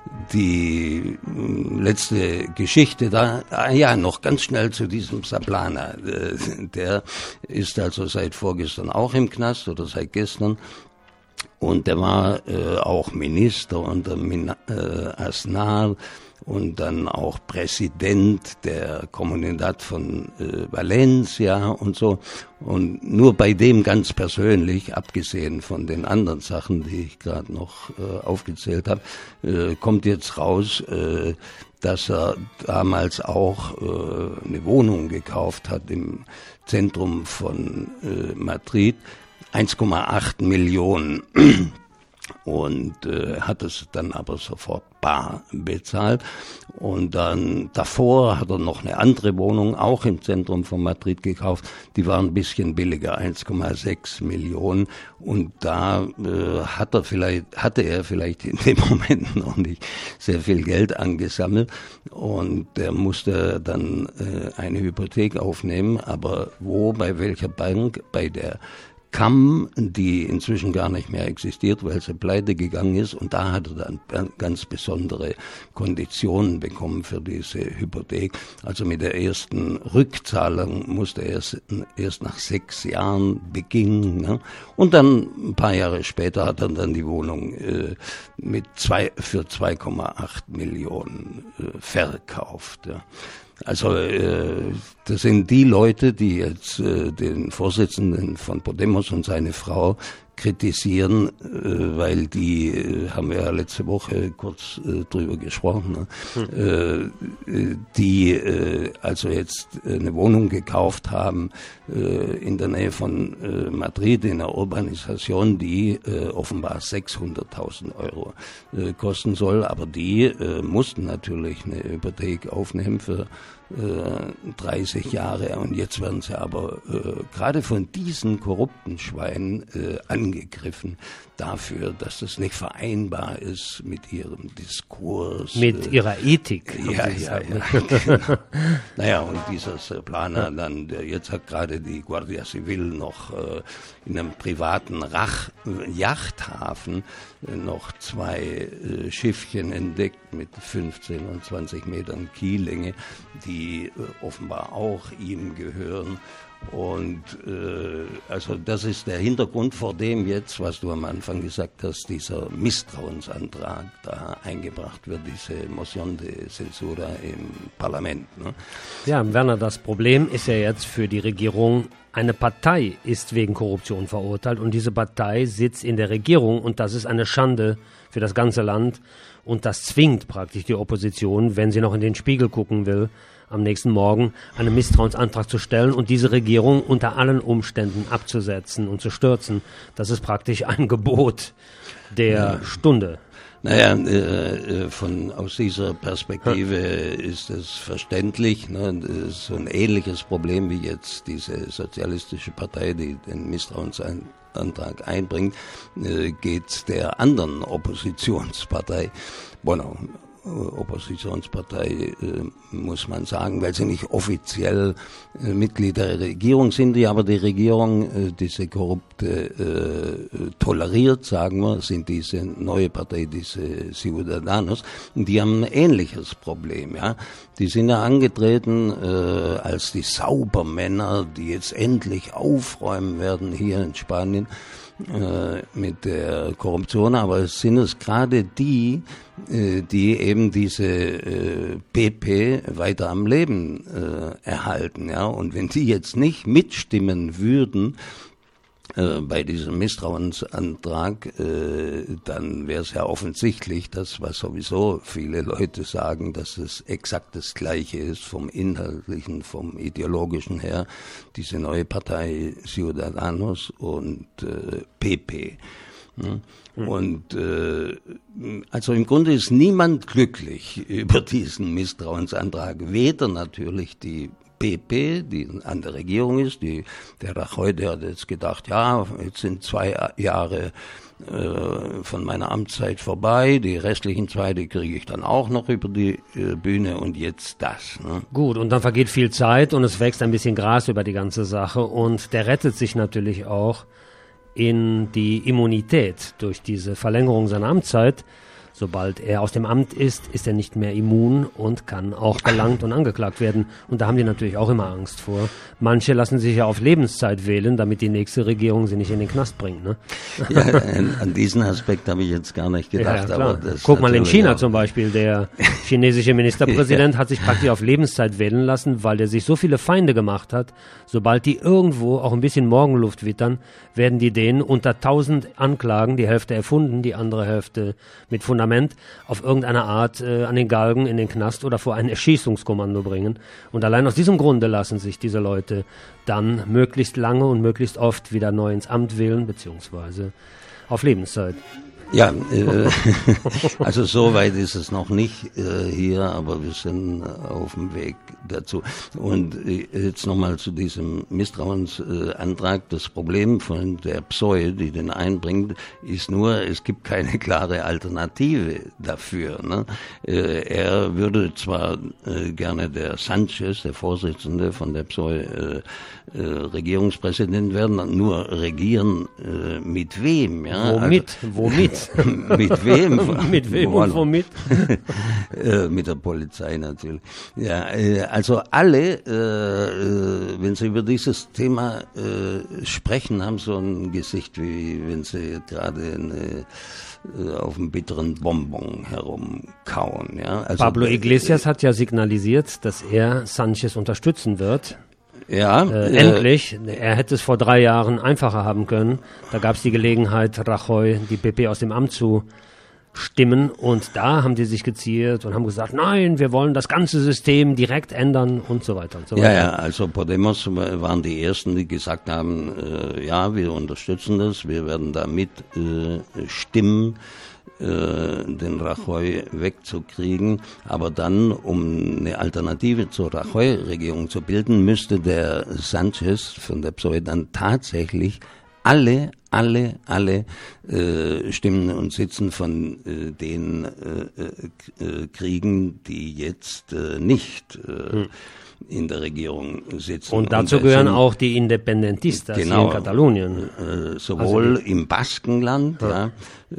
die letzte Geschichte da. Ah, ja, noch ganz schnell zu diesem Saplana. Äh, der ist also seit vorgestern auch im Knast oder seit gestern. Und der war äh, auch Minister unter Min- äh, Aznar und dann auch Präsident der Comunidad von äh, Valencia und so. Und nur bei dem ganz persönlich, abgesehen von den anderen Sachen, die ich gerade noch äh, aufgezählt habe, äh, kommt jetzt raus, äh, dass er damals auch äh, eine Wohnung gekauft hat im Zentrum von äh, Madrid. eins Komma acht Millionen und äh, hat es dann aber sofort bar bezahlt. Und dann davor hat er noch eine andere Wohnung, auch im Zentrum von Madrid gekauft. Die war ein bisschen billiger, eins Komma sechs Millionen. Und da äh, hat er vielleicht, hatte er vielleicht in dem Moment noch nicht sehr viel Geld angesammelt. Und er musste dann äh, eine Hypothek aufnehmen. Aber wo, bei welcher Bank? Bei der C A M, die inzwischen gar nicht mehr existiert, weil sie pleite gegangen ist. Und da hat er dann ganz besondere Konditionen bekommen für diese Hypothek. Also mit der ersten Rückzahlung musste er erst, erst nach sechs Jahren beginnen. Ne? Und dann ein paar Jahre später hat er dann die Wohnung äh, mit zwei, für zwei Komma acht Millionen äh, verkauft. Ja. Also äh, das sind die Leute, die jetzt äh, den Vorsitzenden von Podemos und seine Frau kritisieren, äh, weil die, äh, haben wir ja letzte Woche kurz äh, drüber gesprochen, ne? äh, die äh, also jetzt eine Wohnung gekauft haben äh, in der Nähe von äh, Madrid in einer Urbanisation, die äh, offenbar sechshunderttausend Euro äh, kosten soll, aber die äh, mussten natürlich eine Hypothek aufnehmen für äh, dreißig Jahre und jetzt werden sie aber äh, gerade von diesen korrupten Schweinen äh, angegriffen dafür, dass das nicht vereinbar ist mit ihrem Diskurs. Mit äh, ihrer Ethik. Ja, ja, ja. Genau. Naja, und dieser Planer dann, der jetzt hat gerade die Guardia Civil noch äh, in einem privaten Rach, äh, Yachthafen äh, noch zwei äh, Schiffchen entdeckt mit fünfzehn und zwanzig Metern Kiellänge, die äh, offenbar auch ihm gehören. Und äh, also das ist der Hintergrund, vor dem jetzt, was du am Anfang gesagt hast, dieser Misstrauensantrag da eingebracht wird, diese Motion de Censura im Parlament. Ne? Ja, Werner, das Problem ist ja jetzt für die Regierung, eine Partei ist wegen Korruption verurteilt und diese Partei sitzt in der Regierung und das ist eine Schande für das ganze Land und das zwingt praktisch die Opposition, wenn sie noch in den Spiegel gucken will, am nächsten Morgen einen Misstrauensantrag zu stellen und diese Regierung unter allen Umständen abzusetzen und zu stürzen. Das ist praktisch ein Gebot der ja. Stunde. Naja, äh, von, aus dieser Perspektive ja. ist es verständlich. Ne? Das ist so ein ähnliches Problem wie jetzt diese sozialistische Partei, die den Misstrauensantrag einbringt, äh, geht der anderen Oppositionspartei. Bueno, Oppositionspartei, äh, muss man sagen, weil sie nicht offiziell äh, Mitglied der Regierung sind, die aber die Regierung, äh, diese korrupte, äh, toleriert, sagen wir, sind diese neue Partei, diese Ciudadanos, und die haben ein ähnliches Problem, ja. Die sind ja angetreten äh, als die Saubermänner, die jetzt endlich aufräumen werden hier in Spanien äh, mit der Korruption, aber es sind es gerade die, die eben diese äh, P P weiter am Leben äh, erhalten, ja. Und wenn die jetzt nicht mitstimmen würden äh, bei diesem Misstrauensantrag, äh, dann wäre es ja offensichtlich, dass, was sowieso viele Leute sagen, dass es exakt das Gleiche ist vom Inhaltlichen, vom Ideologischen her, diese neue Partei Ciudadanos und äh, P P. Und äh, also im Grunde ist niemand glücklich über diesen Misstrauensantrag. Weder natürlich die P P, die an der Regierung ist, die, der Rajoy, der hat jetzt gedacht, ja, jetzt sind zwei Jahre äh, von meiner Amtszeit vorbei, die restlichen zwei, die kriege ich dann auch noch über die äh, Bühne und jetzt das. Ne? Gut, und dann vergeht viel Zeit und es wächst ein bisschen Gras über die ganze Sache und der rettet sich natürlich auch in die Immunität durch diese Verlängerung seiner Amtszeit. Sobald er aus dem Amt ist, ist er nicht mehr immun und kann auch belangt und angeklagt werden. Und da haben die natürlich auch immer Angst vor. Manche lassen sich ja auf Lebenszeit wählen, damit die nächste Regierung sie nicht in den Knast bringt. Ne? Ja, an diesen Aspekt habe ich jetzt gar nicht gedacht. Ja, aber das guck mal in China zum Beispiel. Der chinesische Ministerpräsident ja. hat sich praktisch auf Lebenszeit wählen lassen, weil der sich so viele Feinde gemacht hat. Sobald die irgendwo auch ein bisschen Morgenluft wittern, werden die denen unter tausend Anklagen, die Hälfte erfunden, die andere Hälfte mit Fundament, auf irgendeine Art äh, an den Galgen in den Knast oder vor ein Erschießungskommando bringen. Und allein aus diesem Grunde lassen sich diese Leute dann möglichst lange und möglichst oft wieder neu ins Amt wählen, beziehungsweise auf Lebenszeit. Ja, äh, also so weit ist es noch nicht äh, hier, aber wir sind auf dem Weg dazu. Und äh, jetzt nochmal zu diesem Misstrauensantrag. Das Problem von der P S O E, die den einbringt, ist nur, es gibt keine klare Alternative dafür. Ne? Äh, er würde zwar äh, gerne der Sanchez, der Vorsitzende von der P S O E, äh, äh, Regierungspräsident werden, nur regieren äh, mit wem? Ja? Womit? Also, womit? Mit wem? Mit wem und womit? äh, mit der Polizei natürlich. Ja, äh, also alle, äh, wenn sie über dieses Thema äh, sprechen, haben so ein Gesicht, wie wenn sie gerade eine auf einem bitteren Bonbon herumkauen. Ja? Also, Pablo Iglesias äh, hat ja signalisiert, dass er Sanchez unterstützen wird. Ja, äh, endlich. Er hätte es vor drei Jahren einfacher haben können. Da gab es die Gelegenheit, Rajoy, die P P aus dem Amt zu stimmen. Und da haben die sich geziert und haben gesagt, nein, wir wollen das ganze System direkt ändern und so weiter und so weiter. Ja, ja, also Podemos waren die Ersten, die gesagt haben, äh, ja, wir unterstützen das, wir werden da mit äh, stimmen. den Rajoy wegzukriegen. Aber dann, um eine Alternative zur Rajoy-Regierung zu bilden, müsste der Sanchez von der P S O E dann tatsächlich alle, alle, alle äh, Stimmen und Sitzen von äh, den äh, äh, kriegen, die jetzt äh, nicht äh, hm. in der Regierung sitzen. Und dazu und gehören sind, auch die Independentistas genau, hier in Katalonien. Äh, sowohl also im Baskenland, ja. Ja,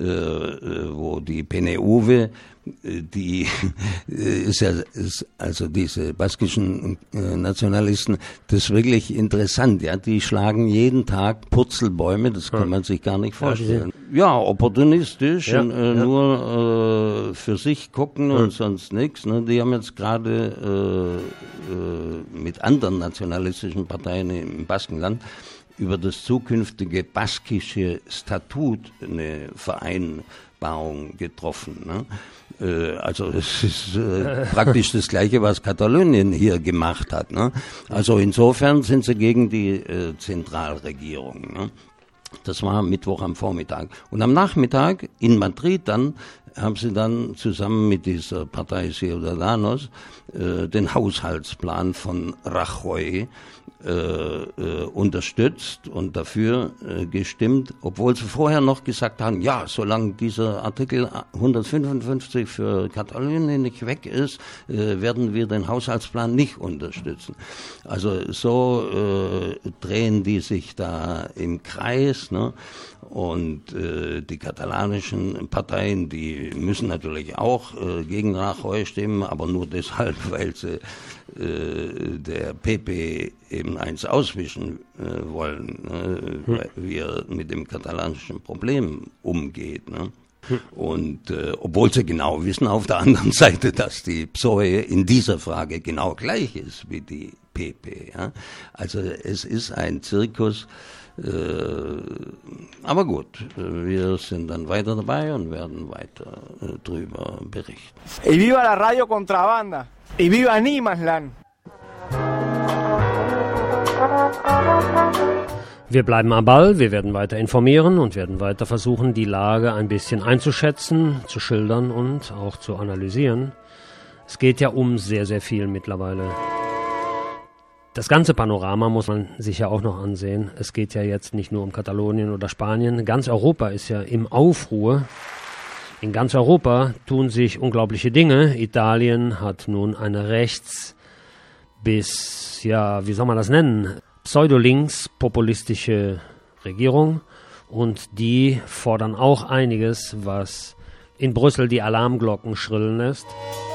äh, wo die P N V, die ist ja, ist also diese baskischen äh, Nationalisten, das ist wirklich interessant, ja, die schlagen jeden Tag Purzelbäume, das kann man sich gar nicht vorstellen. Ja, opportunistisch, ja, und, äh, ja. nur äh, für sich gucken und ja. sonst nichts. Ne? Die haben jetzt gerade äh, äh, mit anderen nationalistischen Parteien im Baskenland über das zukünftige baskische Statut eine Vereinbarung getroffen. Ne? Äh, also es ist äh, praktisch das Gleiche, was Katalonien hier gemacht hat. Ne? Also insofern sind sie gegen die äh, Zentralregierung. Ne? Das war Mittwoch am Vormittag. Und am Nachmittag in Madrid dann haben sie dann zusammen mit dieser Partei Ciudadanos äh, den Haushaltsplan von Rajoy äh, äh, unterstützt und dafür äh, gestimmt, obwohl sie vorher noch gesagt haben, ja, solange dieser Artikel hundertfünfundfünfzig für Katalonien nicht weg ist, äh, werden wir den Haushaltsplan nicht unterstützen. Also so äh, drehen die sich da im Kreis, ne? Und äh, die katalanischen Parteien, die müssen natürlich auch äh, gegen Rajoy stimmen, aber nur deshalb, weil sie äh, der P P eben eins auswischen äh, wollen, ne? Hm. Wie er mit dem katalanischen Problem umgeht. Ne? Hm. Und äh, obwohl sie genau wissen auf der anderen Seite, dass die P S O E in dieser Frage genau gleich ist wie die P P. Ja? Also es ist ein Zirkus. Äh, aber gut, wir sind dann weiter dabei und werden weiter äh, drüber berichten. Y viva la Radio Contrabanda! Y viva Niemandsland! Wir bleiben am Ball, wir werden weiter informieren und werden weiter versuchen, die Lage ein bisschen einzuschätzen, zu schildern und auch zu analysieren. Es geht ja um sehr, sehr viel mittlerweile. Das ganze Panorama muss man sich ja auch noch ansehen. Es geht ja jetzt nicht nur um Katalonien oder Spanien. Ganz Europa ist ja im Aufruhr. In ganz Europa tun sich unglaubliche Dinge. Italien hat nun eine rechts- bis, ja, wie soll man das nennen, pseudolinks-populistische Regierung. Und die fordern auch einiges, was in Brüssel die Alarmglocken schrillen lässt.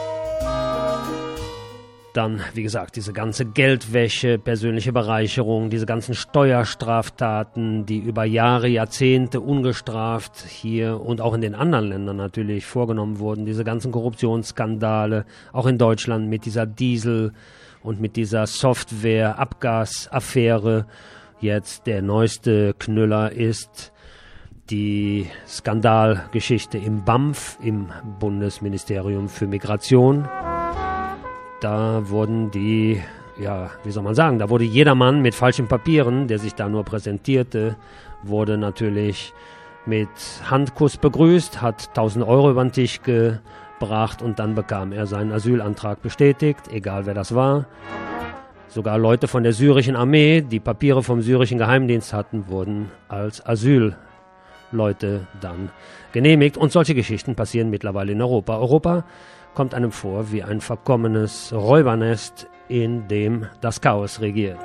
Dann, wie gesagt, diese ganze Geldwäsche, persönliche Bereicherung, diese ganzen Steuerstraftaten, die über Jahre, Jahrzehnte ungestraft hier und auch in den anderen Ländern natürlich vorgenommen wurden. Diese ganzen Korruptionsskandale, auch in Deutschland mit dieser Diesel- und mit dieser Software-Abgasaffäre. Jetzt der neueste Knüller ist die Skandalgeschichte im B A M F, im Bundesministerium für Migration. Da wurden die, ja, wie soll man sagen, da wurde jedermann mit falschen Papieren, der sich da nur präsentierte, wurde natürlich mit Handkuss begrüßt, hat tausend Euro über den Tisch gebracht und dann bekam er seinen Asylantrag bestätigt, egal wer das war. Sogar Leute von der syrischen Armee, die Papiere vom syrischen Geheimdienst hatten, wurden als Asylleute dann genehmigt. Und solche Geschichten passieren mittlerweile in Europa. Europa kommt einem vor wie ein verkommenes Räubernest, in dem das Chaos regiert.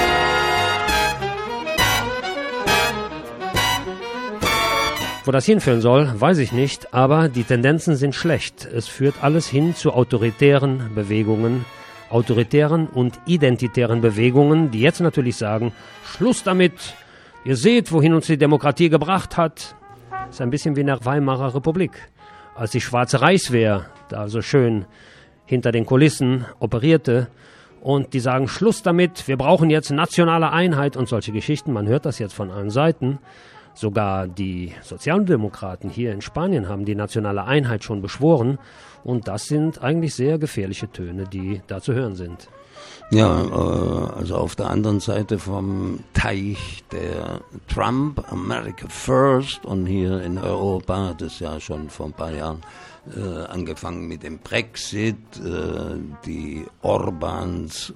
Wo das hinführen soll, weiß ich nicht, aber die Tendenzen sind schlecht. Es führt alles hin zu autoritären Bewegungen, autoritären und identitären Bewegungen, die jetzt natürlich sagen, Schluss damit, ihr seht, wohin uns die Demokratie gebracht hat. Das ist ein bisschen wie in der Weimarer Republik, als die Schwarze Reichswehr da so schön hinter den Kulissen operierte und die sagen, Schluss damit, wir brauchen jetzt nationale Einheit und solche Geschichten. Man hört das jetzt von allen Seiten. Sogar die Sozialdemokraten hier in Spanien haben die nationale Einheit schon beschworen und das sind eigentlich sehr gefährliche Töne, die da zu hören sind. Ja, äh, also auf der anderen Seite vom Teich der Trump, America First, und hier in Europa hat es ja schon vor ein paar Jahren äh, angefangen mit dem Brexit, äh, die Orbans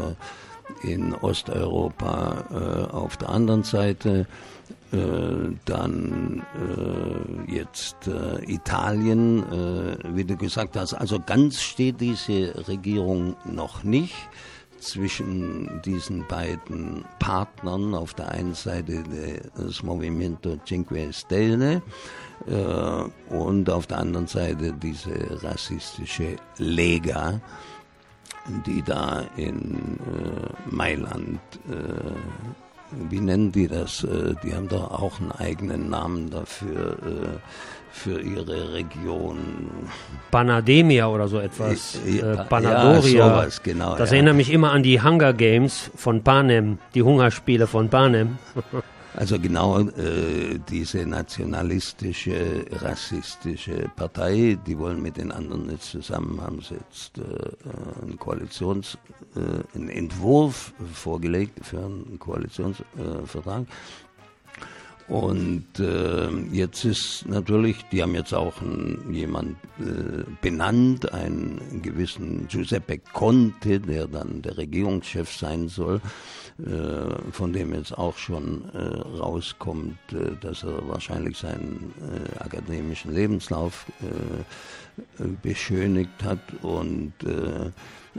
äh, in Osteuropa äh, auf der anderen Seite. Äh, dann äh, jetzt äh, Italien, äh, wie du gesagt hast. Also ganz steht diese Regierung noch nicht zwischen diesen beiden Partnern. Auf der einen Seite das Movimento Cinque Stelle äh, und auf der anderen Seite diese rassistische Lega, die da in äh, Mailand äh, wie nennen die das? Die haben doch auch einen eigenen Namen dafür, für ihre Region. Panademia oder so etwas. Ja, Panadoria. Ja, sowas, genau. Das ja. erinnert mich immer an die Hunger Games von Panem, die Hungerspiele von Panem. Also genau äh, diese nationalistische, rassistische Partei, die wollen mit den anderen jetzt zusammen, haben sie jetzt äh, einen Koalitions, äh, einen Entwurf vorgelegt für einen Koalitionsvertrag. Äh, Und äh, jetzt ist natürlich, die haben jetzt auch einen, jemand äh, benannt, einen gewissen Giuseppe Conte, der dann der Regierungschef sein soll, äh, von dem jetzt auch schon äh, rauskommt, äh, dass er wahrscheinlich seinen äh, akademischen Lebenslauf äh, beschönigt hat. Und äh,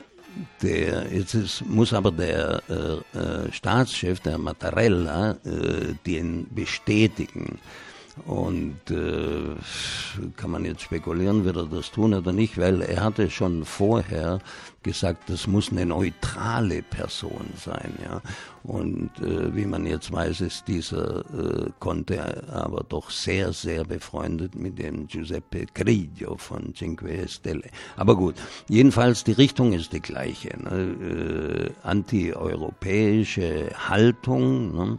Der, jetzt ist, muss aber der äh, äh, Staatschef, der Mattarella, äh, den bestätigen. Und äh, kann man jetzt spekulieren, wird er das tun oder nicht, weil er hatte schon vorher gesagt, das muss eine neutrale Person sein. Ja. Und äh, wie man jetzt weiß, ist dieser äh, Conte aber doch sehr, sehr befreundet mit dem Giuseppe Grillo von Cinque Stelle. Aber gut, jedenfalls die Richtung ist die gleiche. Ne? Äh, anti-europäische Haltung, ne?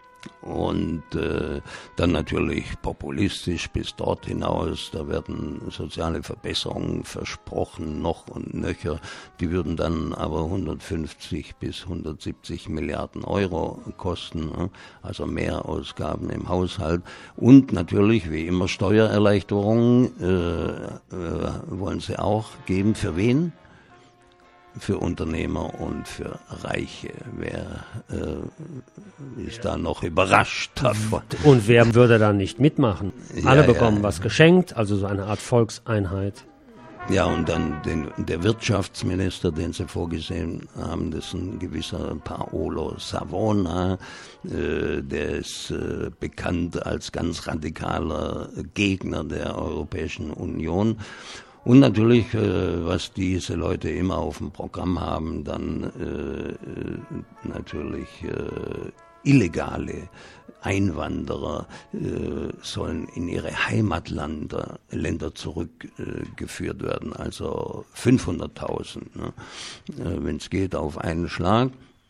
Und äh, dann natürlich populistisch bis dort hinaus, da werden soziale Verbesserungen versprochen, noch und nöcher, die würden dann aber hundertfünfzig bis hundertsiebzig Milliarden Euro kosten, ne? Also mehr Ausgaben im Haushalt und natürlich wie immer Steuererleichterungen äh, äh, wollen sie auch geben. Für wen? Für Unternehmer und für Reiche. Wer äh, ist da noch überrascht davon? Und wer würde da nicht mitmachen? Ja, Alle bekommen ja. was geschenkt, also so eine Art Volkseinheit. Ja, und dann den, der Wirtschaftsminister, den sie vorgesehen haben, das ist ein gewisser Paolo Savona, äh, der ist äh, bekannt als ganz radikaler Gegner der Europäischen Union. Und natürlich, äh, was diese Leute immer auf dem Programm haben, dann äh, natürlich äh, illegale Einwanderer äh, sollen in ihre Heimatländer Länder zurückgeführt äh, werden, also fünfhunderttausend, ne? äh, wenn es geht, auf einen Schlag.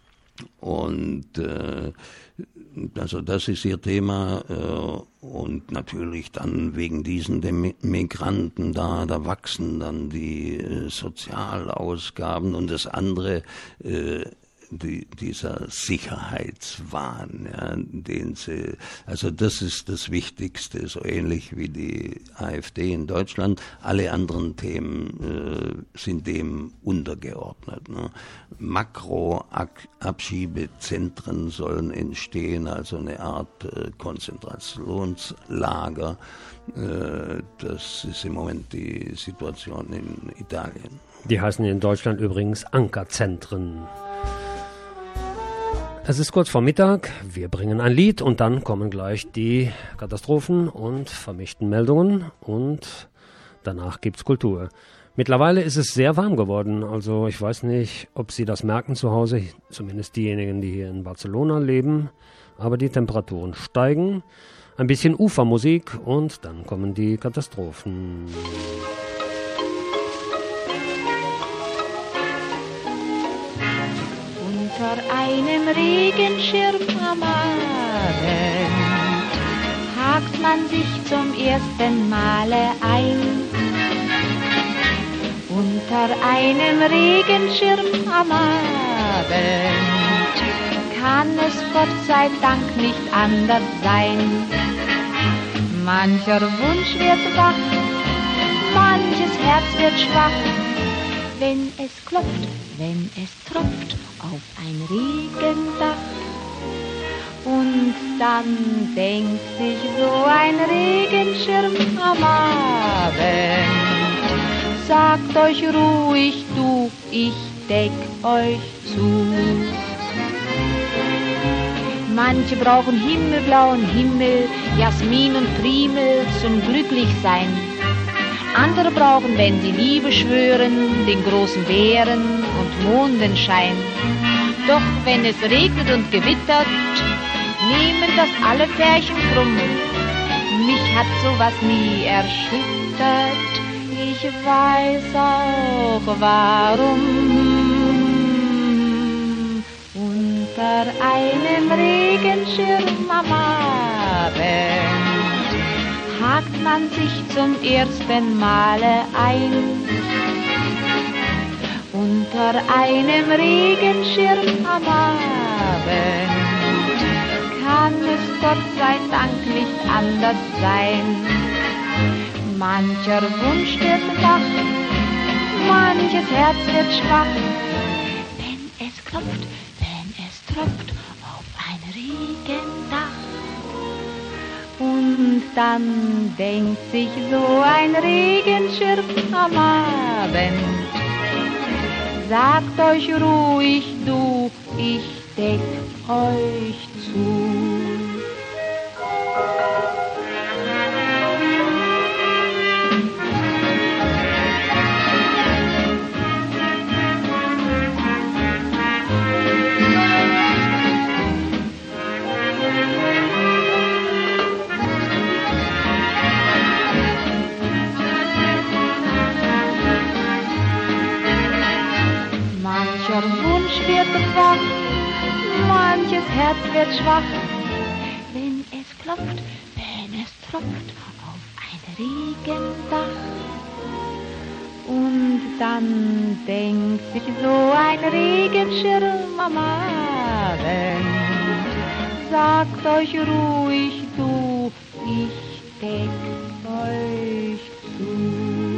Und äh, also das ist ihr Thema äh, und natürlich dann wegen diesen den Migranten da, da wachsen dann die äh, Sozialausgaben und das andere, äh, die, dieser Sicherheitswahn, ja, den sie, also das ist das Wichtigste, so ähnlich wie die AfD in Deutschland. Alle anderen Themen äh, sind dem untergeordnet. Ne? Makro-Abschiebezentren sollen entstehen, also eine Art äh, Konzentrationslager. Äh, das ist im Moment die Situation in Italien. Die heißen in Deutschland übrigens Ankerzentren. Es ist kurz vor Mittag, wir bringen ein Lied und dann kommen gleich die Katastrophen und vermischten Meldungen und danach gibt's Kultur. Mittlerweile ist es sehr warm geworden, also ich weiß nicht, ob Sie das merken zu Hause, zumindest diejenigen, die hier in Barcelona leben, aber die Temperaturen steigen, ein bisschen Ufermusik und dann kommen die Katastrophen. Unter einem Regenschirm am Abend hakt man sich zum ersten Male ein. Unter einem Regenschirm am Abend kann es Gott sei Dank nicht anders sein. Mancher Wunsch wird wach, manches Herz wird schwach, wenn es klopft, wenn es tropft auf ein Regendach. Und dann denkt sich so ein Regenschirm am Abend, sagt euch ruhig du, ich deck euch zu. Manche brauchen himmelblauen Himmel, Jasmin und Primel zum Glücklichsein. Andere brauchen, wenn sie Liebe schwören, den großen Bären und Mondenschein. Doch wenn es regnet und gewittert, nehmen das alle Pärchen krumm. Mich hat sowas nie erschüttert, ich weiß auch warum. Unter einem Regenschirm am Abend hakt man sich zum ersten Male ein. Unter einem Regenschirm am Abend kann es Gott sei Dank nicht anders sein. Mancher Wunsch wird wach, manches Herz wird schwach, wenn es klopft, wenn es tropft auf ein Regendach. Und dann denkt sich so ein Regenschirm am Abend, sagt euch ruhig du, ich deck euch zu. Mancher Wunsch wird wach, manches Herz wird schwach, wenn es klopft, wenn es tropft auf ein Regendach. Und dann denkt sich so ein Regenschirm am Abend, sagt euch ruhig du, ich deck euch zu.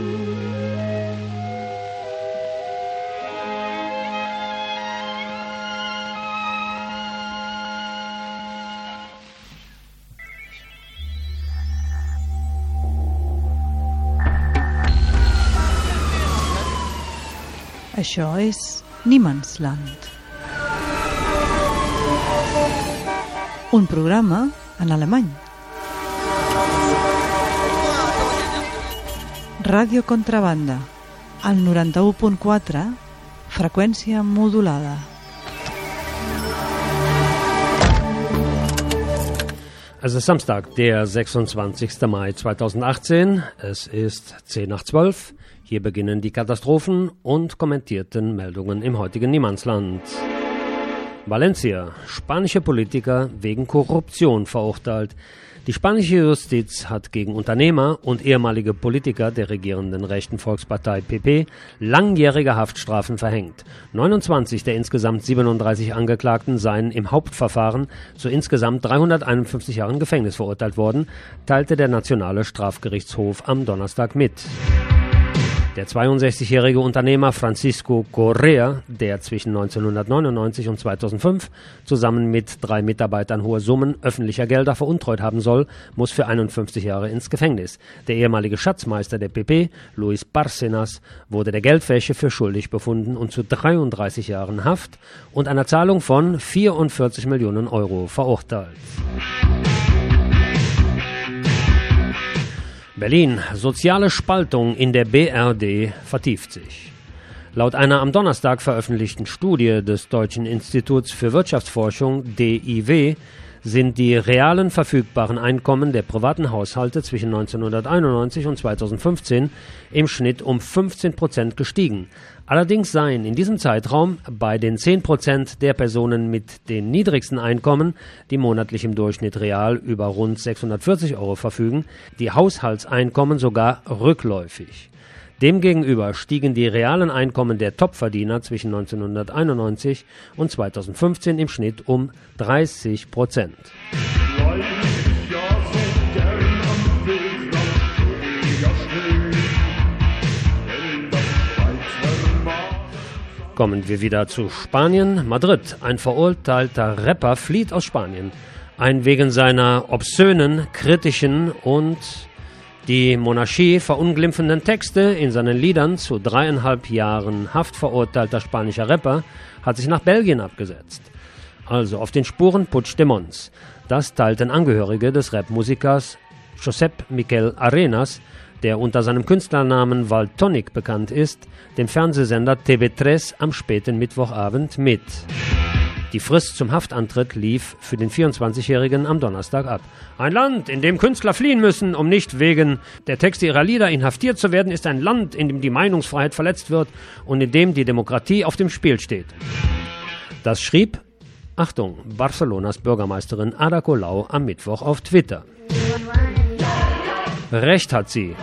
Això és Niemandsland. Un programa en alemany. Ràdio Contrabanda, al noranta-u punt quatre, freqüència modulada. Es ist Samstag, der sechsundzwanzigster Mai zweitausendachtzehn. Es ist zehn nach zwölf. Hier beginnen die Katastrophen und kommentierten Meldungen im heutigen Niemandsland. Valencia, spanische Politiker wegen Korruption verurteilt. Die spanische Justiz hat gegen Unternehmer und ehemalige Politiker der regierenden rechten Volkspartei P P langjährige Haftstrafen verhängt. neunundzwanzig der insgesamt siebenunddreißig Angeklagten seien im Hauptverfahren zu insgesamt dreihunderteinundfünfzig Jahren Gefängnis verurteilt worden, teilte der Nationale Strafgerichtshof am Donnerstag mit. Der zweiundsechzigjährige Unternehmer Francisco Correa, der zwischen neunzehnhundertneunundneunzig und zweitausendfünf zusammen mit drei Mitarbeitern hohe Summen öffentlicher Gelder veruntreut haben soll, muss für einundfünfzig Jahre ins Gefängnis. Der ehemalige Schatzmeister der P P, Luis Bárcenas, wurde der Geldwäsche für schuldig befunden und zu dreiunddreißig Jahren Haft und einer Zahlung von vierundvierzig Millionen Euro verurteilt. Berlin. Soziale Spaltung in der B R D vertieft sich. Laut einer am Donnerstag veröffentlichten Studie des Deutschen Instituts für Wirtschaftsforschung D I W sind die realen verfügbaren Einkommen der privaten Haushalte zwischen neunzehnhunderteinundneunzig und zweitausendfünfzehn im Schnitt um fünfzehn Prozent gestiegen. Allerdings seien in diesem Zeitraum bei den zehn Prozent der Personen mit den niedrigsten Einkommen, die monatlich im Durchschnitt real über rund sechshundertvierzig Euro verfügen, die Haushaltseinkommen sogar rückläufig. Demgegenüber stiegen die realen Einkommen der Topverdiener zwischen neunzehnhunderteinundneunzig und zweitausendfünfzehn im Schnitt um dreißig Prozent. Kommen wir wieder zu Spanien. Madrid. Ein verurteilter Rapper flieht aus Spanien. Ein wegen seiner obszönen, kritischen und die Monarchie verunglimpfenden Texte in seinen Liedern zu dreieinhalb Jahren Haft verurteilter spanischer Rapper hat sich nach Belgien abgesetzt. Also auf den Spuren Puigdemonts. Das teilten Angehörige des Rapmusikers Josep Miquel Arenas, der unter seinem Künstlernamen Valtònyc bekannt ist, dem Fernsehsender T V drei am späten Mittwochabend mit. Die Frist zum Haftantritt lief für den vierundzwanzigjährigen am Donnerstag ab. Ein Land, in dem Künstler fliehen müssen, um nicht wegen der Texte ihrer Lieder inhaftiert zu werden, ist ein Land, in dem die Meinungsfreiheit verletzt wird und in dem die Demokratie auf dem Spiel steht. Das schrieb, Achtung, Barcelonas Bürgermeisterin Ada Colau am Mittwoch auf Twitter. Recht hat sie.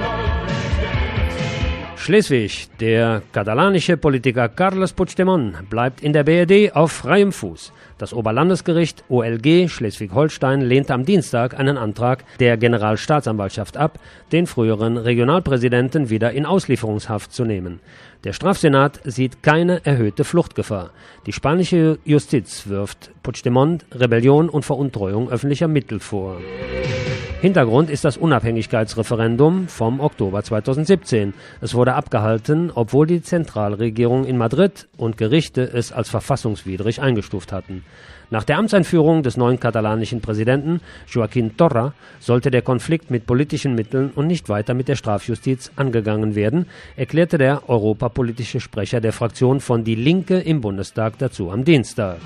Schleswig, der katalanische Politiker Carles Puigdemont bleibt in der B R D auf freiem Fuß. Das Oberlandesgericht O L G Schleswig-Holstein lehnte am Dienstag einen Antrag der Generalstaatsanwaltschaft ab, den früheren Regionalpräsidenten wieder in Auslieferungshaft zu nehmen. Der Strafsenat sieht keine erhöhte Fluchtgefahr. Die spanische Justiz wirft Puigdemont Rebellion und Veruntreuung öffentlicher Mittel vor. Hintergrund ist das Unabhängigkeitsreferendum vom Oktober zweitausendsiebzehn. Es wurde abgehalten, obwohl die Zentralregierung in Madrid und Gerichte es als verfassungswidrig eingestuft hatten. Nach der Amtseinführung des neuen katalanischen Präsidenten Joaquín Torra sollte der Konflikt mit politischen Mitteln und nicht weiter mit der Strafjustiz angegangen werden, erklärte der europapolitische Sprecher der Fraktion von Die Linke im Bundestag dazu am Dienstag.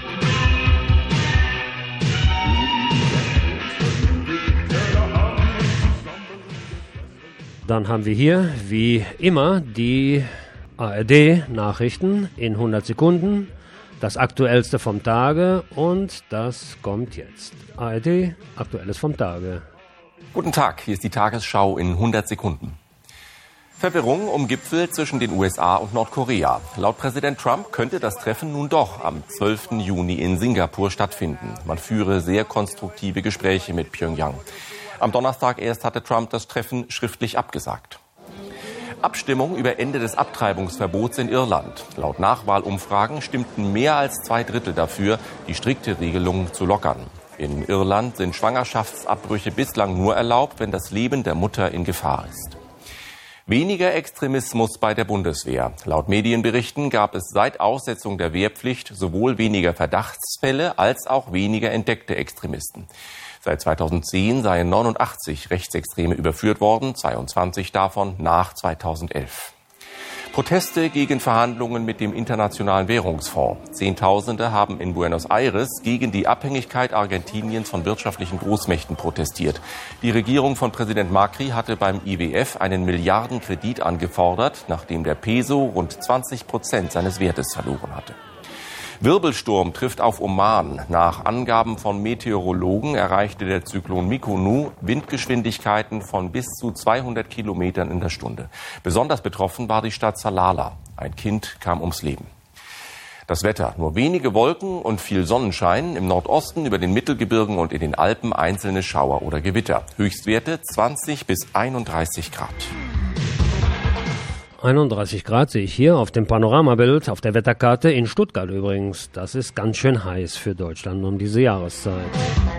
Dann haben wir hier, wie immer, die A R D-Nachrichten in hundert Sekunden. Das Aktuellste vom Tage und das kommt jetzt. A R D, Aktuelles vom Tage. Guten Tag, hier ist die Tagesschau in hundert Sekunden. Verwirrung um Gipfel zwischen den U S A und Nordkorea. Laut Präsident Trump könnte das Treffen nun doch am zwölften Juni in Singapur stattfinden. Man führe sehr konstruktive Gespräche mit Pyongyang. Am Donnerstag erst hatte Trump das Treffen schriftlich abgesagt. Abstimmung über Ende des Abtreibungsverbots in Irland. Laut Nachwahlumfragen stimmten mehr als zwei Drittel dafür, die strikte Regelung zu lockern. In Irland sind Schwangerschaftsabbrüche bislang nur erlaubt, wenn das Leben der Mutter in Gefahr ist. Weniger Extremismus bei der Bundeswehr. Laut Medienberichten gab es seit Aussetzung der Wehrpflicht sowohl weniger Verdachtsfälle als auch weniger entdeckte Extremisten. Seit zweitausendzehn seien neunundachtzig Rechtsextreme überführt worden, zweiundzwanzig davon nach zweitausendelf. Proteste gegen Verhandlungen mit dem Internationalen Währungsfonds. Zehntausende haben in Buenos Aires gegen die Abhängigkeit Argentiniens von wirtschaftlichen Großmächten protestiert. Die Regierung von Präsident Macri hatte beim I W F einen Milliardenkredit angefordert, nachdem der Peso rund zwanzig Prozent seines Wertes verloren hatte. Wirbelsturm trifft auf Oman. Nach Angaben von Meteorologen erreichte der Zyklon Mikonu Windgeschwindigkeiten von bis zu zweihundert Kilometern in der Stunde. Besonders betroffen war die Stadt Salalah. Ein Kind kam ums Leben. Das Wetter: nur wenige Wolken und viel Sonnenschein. Im Nordosten, über den Mittelgebirgen und in den Alpen einzelne Schauer oder Gewitter. Höchstwerte zwanzig bis einunddreißig Grad. einunddreißig Grad sehe ich hier auf dem Panoramabild, auf der Wetterkarte in Stuttgart übrigens. Das ist ganz schön heiß für Deutschland um diese Jahreszeit.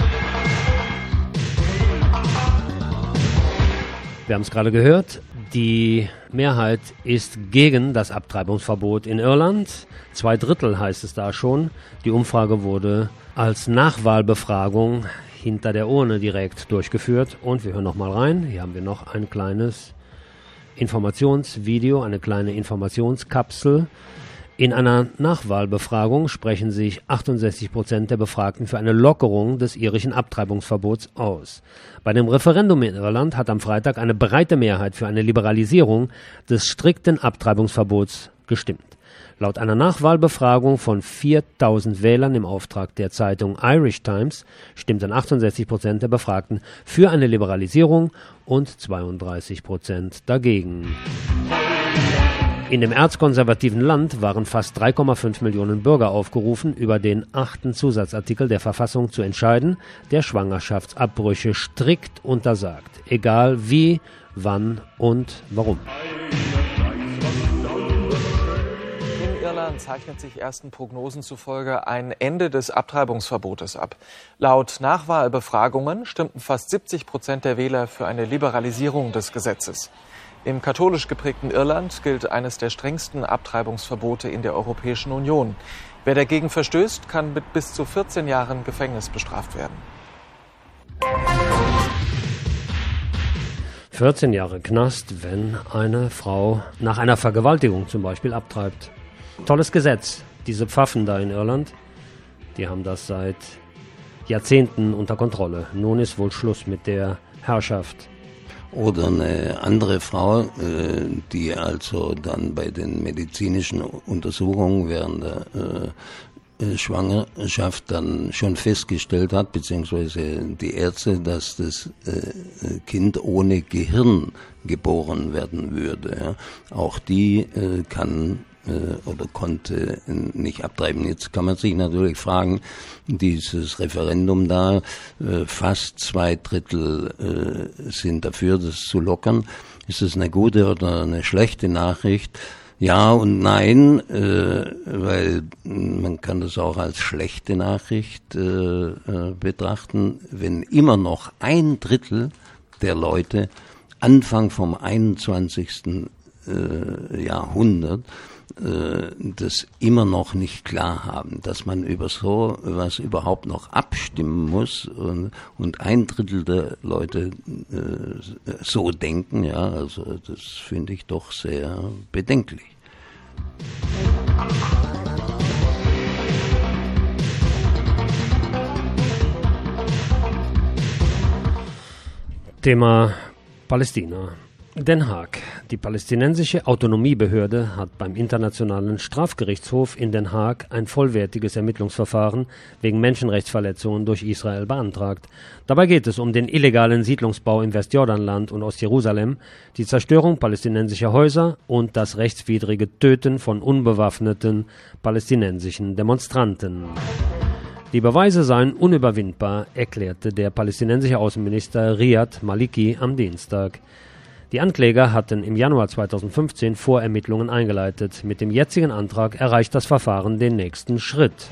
Wir haben es gerade gehört, die Mehrheit ist gegen das Abtreibungsverbot in Irland. Zwei Drittel heißt es da schon. Die Umfrage wurde als Nachwahlbefragung hinter der Urne direkt durchgeführt. Und wir hören noch mal rein. Hier haben wir noch ein kleines Informationsvideo, eine kleine Informationskapsel. In einer Nachwahlbefragung sprechen sich achtundsechzig Prozent der Befragten für eine Lockerung des irischen Abtreibungsverbots aus. Bei dem Referendum in Irland hat am Freitag eine breite Mehrheit für eine Liberalisierung des strikten Abtreibungsverbots gestimmt. Laut einer Nachwahlbefragung von viertausend Wählern im Auftrag der Zeitung Irish Times stimmten achtundsechzig Prozent der Befragten für eine Liberalisierung und zweiunddreißig Prozent dagegen. In dem erzkonservativen Land waren fast drei Komma fünf Millionen Bürger aufgerufen, über den achten Zusatzartikel der Verfassung zu entscheiden, der Schwangerschaftsabbrüche strikt untersagt, egal wie, wann und warum. In Irland zeichnet sich ersten Prognosen zufolge ein Ende des Abtreibungsverbotes ab. Laut Nachwahlbefragungen stimmten fast siebzig Prozent der Wähler für eine Liberalisierung des Gesetzes. Im katholisch geprägten Irland gilt eines der strengsten Abtreibungsverbote in der Europäischen Union. Wer dagegen verstößt, kann mit bis zu vierzehn Jahren Gefängnis bestraft werden. vierzehn Jahre Knast, wenn eine Frau nach einer Vergewaltigung zum Beispiel abtreibt. Tolles Gesetz. Diese Pfaffen da in Irland, die haben das seit Jahrzehnten unter Kontrolle. Nun ist wohl Schluss mit der Herrschaft. Oder eine andere Frau, die also dann bei den medizinischen Untersuchungen während der Schwangerschaft dann schon festgestellt hat, beziehungsweise die Ärzte, dass das Kind ohne Gehirn geboren werden würde. Auch die kann oder konnte nicht abtreiben. Jetzt kann man sich natürlich fragen, dieses Referendum da, fast zwei Drittel sind dafür, das zu lockern. Ist das eine gute oder eine schlechte Nachricht? Ja und nein, weil man kann das auch als schlechte Nachricht betrachten, wenn immer noch ein Drittel der Leute Anfang vom einundzwanzigsten Jahrhundert das immer noch nicht klar haben, dass man über so was überhaupt noch abstimmen muss und, und ein Drittel der Leute äh, so denken, ja, also das finde ich doch sehr bedenklich. Thema Palästina. Den Haag. Die palästinensische Autonomiebehörde hat beim Internationalen Strafgerichtshof in Den Haag ein vollwertiges Ermittlungsverfahren wegen Menschenrechtsverletzungen durch Israel beantragt. Dabei geht es um den illegalen Siedlungsbau im Westjordanland und Ostjerusalem, die Zerstörung palästinensischer Häuser und das rechtswidrige Töten von unbewaffneten palästinensischen Demonstranten. Die Beweise seien unüberwindbar, erklärte der palästinensische Außenminister Riyad Maliki am Dienstag. Die Ankläger hatten im Januar zweitausendfünfzehn Vorermittlungen eingeleitet. Mit dem jetzigen Antrag erreicht das Verfahren den nächsten Schritt.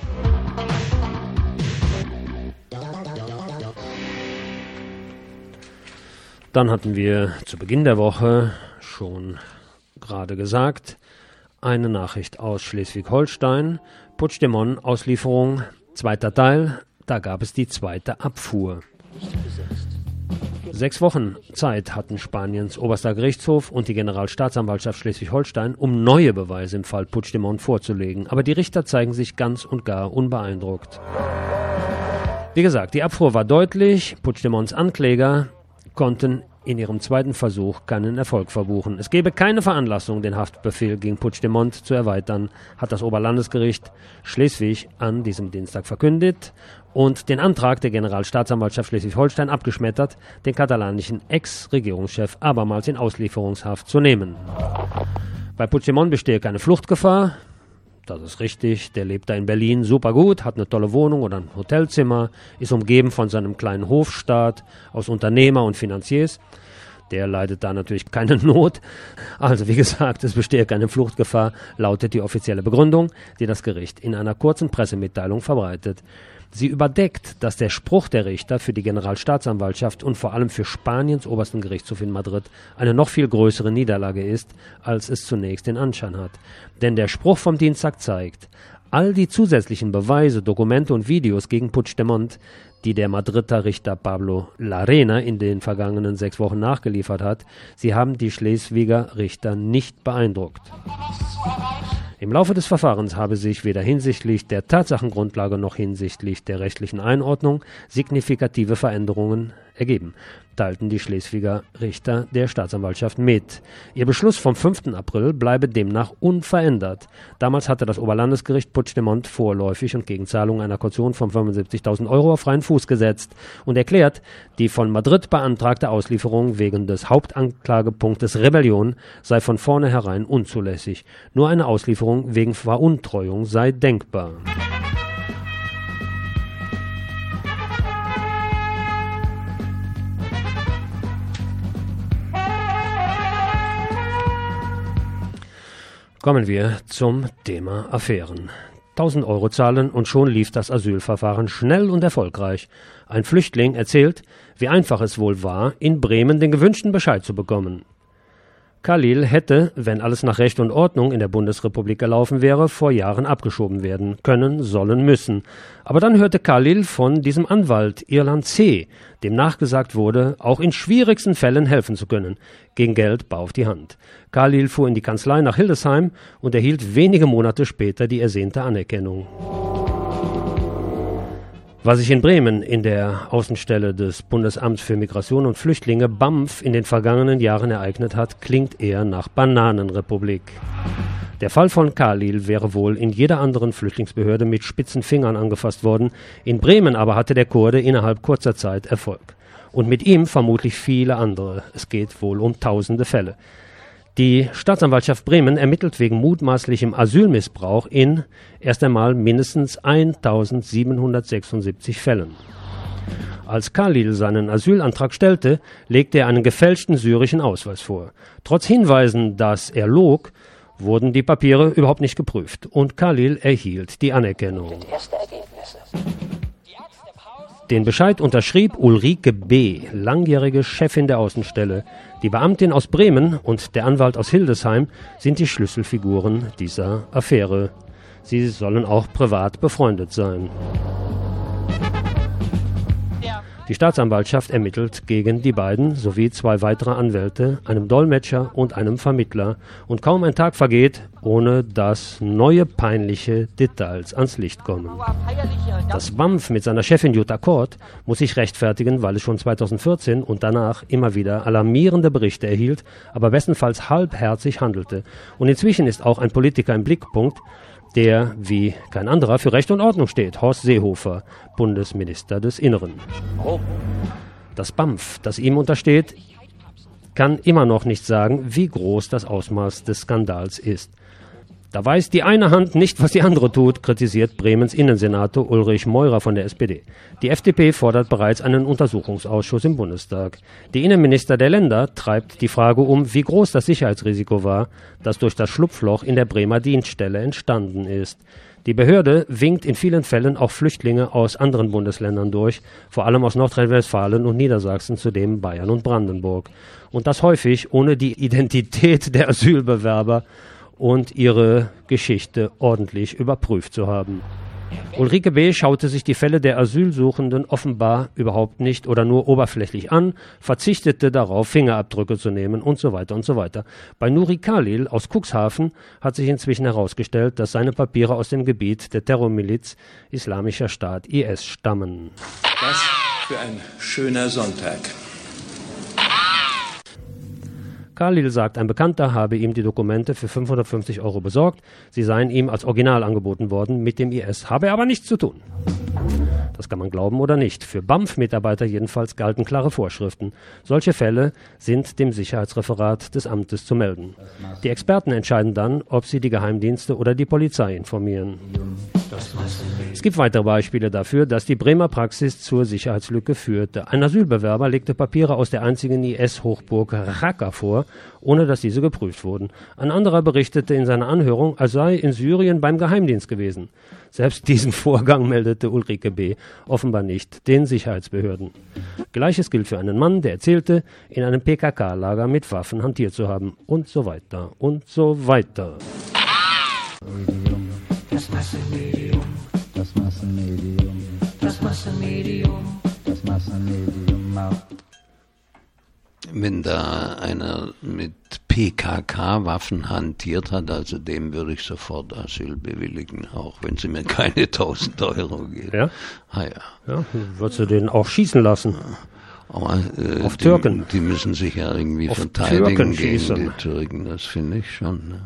Dann hatten wir zu Beginn der Woche schon gerade gesagt, eine Nachricht aus Schleswig-Holstein, Puigdemont-Auslieferung, zweiter Teil, da gab es die zweite Abfuhr. Sechs Wochen Zeit hatten Spaniens oberster Gerichtshof und die Generalstaatsanwaltschaft Schleswig-Holstein, um neue Beweise im Fall Puigdemont vorzulegen. Aber die Richter zeigen sich ganz und gar unbeeindruckt. Wie gesagt, die Abfuhr war deutlich. Puigdemonts Ankläger konnten in ihrem zweiten Versuch keinen Erfolg verbuchen. Es gebe keine Veranlassung, den Haftbefehl gegen Puigdemont zu erweitern, hat das Oberlandesgericht Schleswig an diesem Dienstag verkündet und den Antrag der Generalstaatsanwaltschaft Schleswig-Holstein abgeschmettert, den katalanischen Ex-Regierungschef abermals in Auslieferungshaft zu nehmen. Bei Puigdemont bestehe keine Fluchtgefahr. Das ist richtig, der lebt da in Berlin super gut, hat eine tolle Wohnung oder ein Hotelzimmer, ist umgeben von seinem kleinen Hofstaat aus Unternehmer und Finanziers. Der leidet da natürlich keine Not. Also wie gesagt, es bestehe keine Fluchtgefahr, lautet die offizielle Begründung, die das Gericht in einer kurzen Pressemitteilung verbreitet. Sie überdeckt, dass der Spruch der Richter für die Generalstaatsanwaltschaft und vor allem für Spaniens obersten Gerichtshof in Madrid eine noch viel größere Niederlage ist, als es zunächst den Anschein hat. Denn der Spruch vom Dienstag zeigt, all die zusätzlichen Beweise, Dokumente und Videos gegen Puigdemont, die der Madrider Richter Pablo Larena in den vergangenen sechs Wochen nachgeliefert hat, sie haben die Schleswiger Richter nicht beeindruckt. Im Laufe des Verfahrens habe sich weder hinsichtlich der Tatsachengrundlage noch hinsichtlich der rechtlichen Einordnung signifikative Veränderungen ergeben, teilten die Schleswiger Richter der Staatsanwaltschaft mit. Ihr Beschluss vom fünften April bleibe demnach unverändert. Damals hatte das Oberlandesgericht Puigdemont vorläufig und gegen Zahlung einer Kaution von fünfundsiebzigtausend Euro auf freien Fuß gesetzt und erklärt, die von Madrid beantragte Auslieferung wegen des Hauptanklagepunktes Rebellion sei von vornherein unzulässig. Nur eine Auslieferung wegen Veruntreuung sei denkbar. Kommen wir zum Thema Affären. tausend Euro zahlen und schon lief das Asylverfahren schnell und erfolgreich. Ein Flüchtling erzählt, wie einfach es wohl war, in Bremen den gewünschten Bescheid zu bekommen. Khalil hätte, wenn alles nach Recht und Ordnung in der Bundesrepublik gelaufen wäre, vor Jahren abgeschoben werden können, sollen, müssen. Aber dann hörte Khalil von diesem Anwalt Irland C., dem nachgesagt wurde, auch in schwierigsten Fällen helfen zu können. Gegen Geld bar auf die Hand. Khalil fuhr in die Kanzlei nach Hildesheim und erhielt wenige Monate später die ersehnte Anerkennung. Was sich in Bremen in der Außenstelle des Bundesamts für Migration und Flüchtlinge B A M F in den vergangenen Jahren ereignet hat, klingt eher nach Bananenrepublik. Der Fall von Khalil wäre wohl in jeder anderen Flüchtlingsbehörde mit spitzen Fingern angefasst worden. In Bremen aber hatte der Kurde innerhalb kurzer Zeit Erfolg. Und mit ihm vermutlich viele andere. Es geht wohl um tausende Fälle. Die Staatsanwaltschaft Bremen ermittelt wegen mutmaßlichem Asylmissbrauch in erst einmal mindestens eintausendsiebenhundertsechsundsiebzig Fällen. Als Khalil seinen Asylantrag stellte, legte er einen gefälschten syrischen Ausweis vor. Trotz Hinweisen, dass er log, wurden die Papiere überhaupt nicht geprüft und Khalil erhielt die Anerkennung. Den Bescheid unterschrieb Ulrike B., langjährige Chefin der Außenstelle. Die Beamtin aus Bremen und der Anwalt aus Hildesheim sind die Schlüsselfiguren dieser Affäre. Sie sollen auch privat befreundet sein. Die Staatsanwaltschaft ermittelt gegen die beiden sowie zwei weitere Anwälte, einem Dolmetscher und einem Vermittler. Und kaum ein Tag vergeht, ohne dass neue peinliche Details ans Licht kommen. Das B A M F mit seiner Chefin Jutta Kort muss sich rechtfertigen, weil es schon zweitausendvierzehn und danach immer wieder alarmierende Berichte erhielt, aber bestenfalls halbherzig handelte. Und inzwischen ist auch ein Politiker im Blickpunkt, der wie kein anderer für Recht und Ordnung steht, Horst Seehofer, Bundesminister des Inneren. Das B A M F, das ihm untersteht, kann immer noch nicht sagen, wie groß das Ausmaß des Skandals ist. Da weiß die eine Hand nicht, was die andere tut, kritisiert Bremens Innensenator Ulrich Meurer von der S P D. Die F D P fordert bereits einen Untersuchungsausschuss im Bundestag. Die Innenminister der Länder treibt die Frage um, wie groß das Sicherheitsrisiko war, das durch das Schlupfloch in der Bremer Dienststelle entstanden ist. Die Behörde winkt in vielen Fällen auch Flüchtlinge aus anderen Bundesländern durch, vor allem aus Nordrhein-Westfalen und Niedersachsen, zudem Bayern und Brandenburg. Und das häufig ohne die Identität der Asylbewerber und ihre Geschichte ordentlich überprüft zu haben. Ulrike B. schaute sich die Fälle der Asylsuchenden offenbar überhaupt nicht oder nur oberflächlich an, verzichtete darauf, Fingerabdrücke zu nehmen und so weiter und so weiter. Bei Nuri Khalil aus Cuxhaven hat sich inzwischen herausgestellt, dass seine Papiere aus dem Gebiet der Terrormiliz Islamischer Staat I S stammen. Was für ein schöner Sonntag. Khalil sagt, ein Bekannter habe ihm die Dokumente für fünfhundertfünfzig Euro besorgt. Sie seien ihm als Original angeboten worden. Mit dem I S habe er aber nichts zu tun. Das kann man glauben oder nicht. Für B A M F-Mitarbeiter jedenfalls galten klare Vorschriften. Solche Fälle sind dem Sicherheitsreferat des Amtes zu melden. Die Experten entscheiden dann, ob sie die Geheimdienste oder die Polizei informieren. Es gibt weitere Beispiele dafür, dass die Bremer Praxis zur Sicherheitslücke führte. Ein Asylbewerber legte Papiere aus der einzigen I S-Hochburg Raqqa vor, ohne dass diese geprüft wurden. Ein anderer berichtete in seiner Anhörung, er sei in Syrien beim Geheimdienst gewesen. Selbst diesen Vorgang meldete Ulrike B. offenbar nicht den Sicherheitsbehörden. Gleiches gilt für einen Mann, der erzählte, in einem P K K-Lager mit Waffen hantiert zu haben. Und so weiter und so weiter. Das Massenmedium, das Massenmedium, das Massenmedium, das Massenmedium. Wenn da einer mit P K K-Waffen hantiert hat, also dem würde ich sofort Asyl bewilligen, auch wenn sie mir keine tausend Euro geben. Ja? Ah, ja. Ja, würdest du den auch schießen lassen? Aber, äh, auf die, Türken. Die müssen sich ja irgendwie auf verteidigen Türken gegen schießen. die Türken, das finde ich schon. Ne?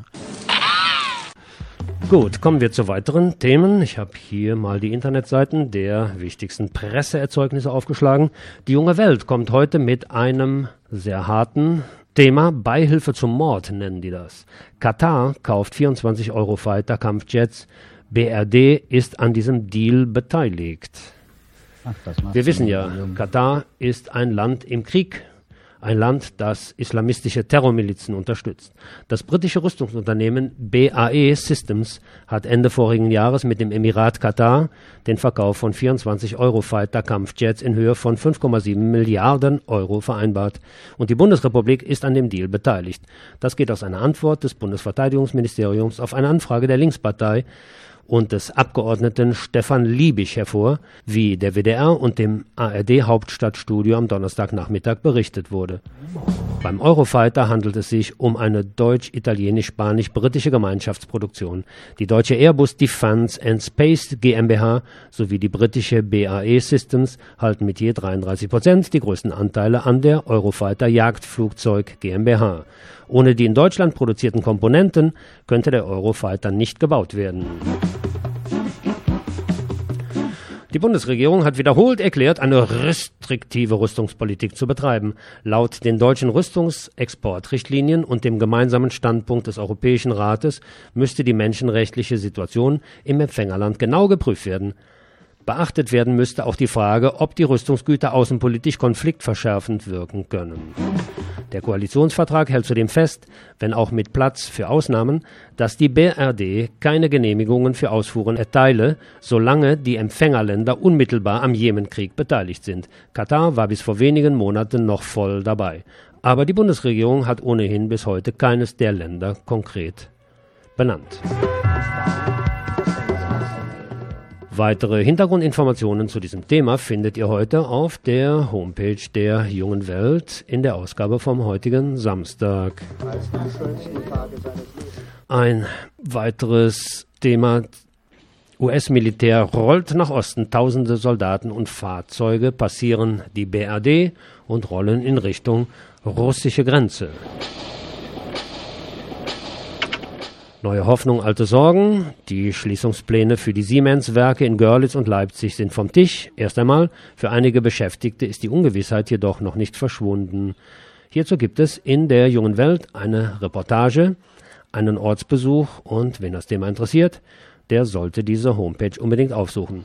Gut, kommen wir zu weiteren Themen. Ich habe hier mal die Internetseiten der wichtigsten Presseerzeugnisse aufgeschlagen. Die junge Welt kommt heute mit einem sehr harten Thema. Beihilfe zum Mord nennen die das. Katar kauft vierundzwanzig Eurofighter-Kampfjets. B R D ist an diesem Deal beteiligt. Ach, wir wissen ja, Katar ist ein Land im Krieg. Ein Land, das islamistische Terrormilizen unterstützt. Das britische Rüstungsunternehmen B A E Systems hat Ende vorigen Jahres mit dem Emirat Katar den Verkauf von vierundzwanzig Eurofighter-Kampfjets in Höhe von fünf Komma sieben Milliarden Euro vereinbart. Und die Bundesrepublik ist an dem Deal beteiligt. Das geht aus einer Antwort des Bundesverteidigungsministeriums auf eine Anfrage der Linkspartei und des Abgeordneten Stefan Liebig hervor, wie der W D R und dem A R D-Hauptstadtstudio am Donnerstagnachmittag berichtet wurde. Beim Eurofighter handelt es sich um eine deutsch-italienisch-spanisch-britische Gemeinschaftsproduktion. Die deutsche Airbus Defence and Space GmbH sowie die britische B A E Systems halten mit je dreiunddreißig Prozent die größten Anteile an der Eurofighter Jagdflugzeug GmbH. Ohne die in Deutschland produzierten Komponenten könnte der Eurofighter nicht gebaut werden. Die Bundesregierung hat wiederholt erklärt, eine restriktive Rüstungspolitik zu betreiben. Laut den deutschen Rüstungsexportrichtlinien und dem gemeinsamen Standpunkt des Europäischen Rates müsste die menschenrechtliche Situation im Empfängerland genau geprüft werden. Beachtet werden müsste auch die Frage, ob die Rüstungsgüter außenpolitisch konfliktverschärfend wirken können. Der Koalitionsvertrag hält zudem fest, wenn auch mit Platz für Ausnahmen, dass die B R D keine Genehmigungen für Ausfuhren erteile, solange die Empfängerländer unmittelbar am Jemenkrieg beteiligt sind. Katar war bis vor wenigen Monaten noch voll dabei. Aber die Bundesregierung hat ohnehin bis heute keines der Länder konkret benannt. Weitere Hintergrundinformationen zu diesem Thema findet ihr heute auf der Homepage der Jungen Welt in der Ausgabe vom heutigen Samstag. Ein weiteres Thema: U S-Militär rollt nach Osten. Tausende Soldaten und Fahrzeuge passieren die B R D und rollen in Richtung russische Grenze. Neue Hoffnung, alte Sorgen. Die Schließungspläne für die Siemens-Werke in Görlitz und Leipzig sind vom Tisch. Erst einmal, für einige Beschäftigte ist die Ungewissheit jedoch noch nicht verschwunden. Hierzu gibt es in der Jungen Welt eine Reportage, einen Ortsbesuch und wen das Thema interessiert, der sollte diese Homepage unbedingt aufsuchen.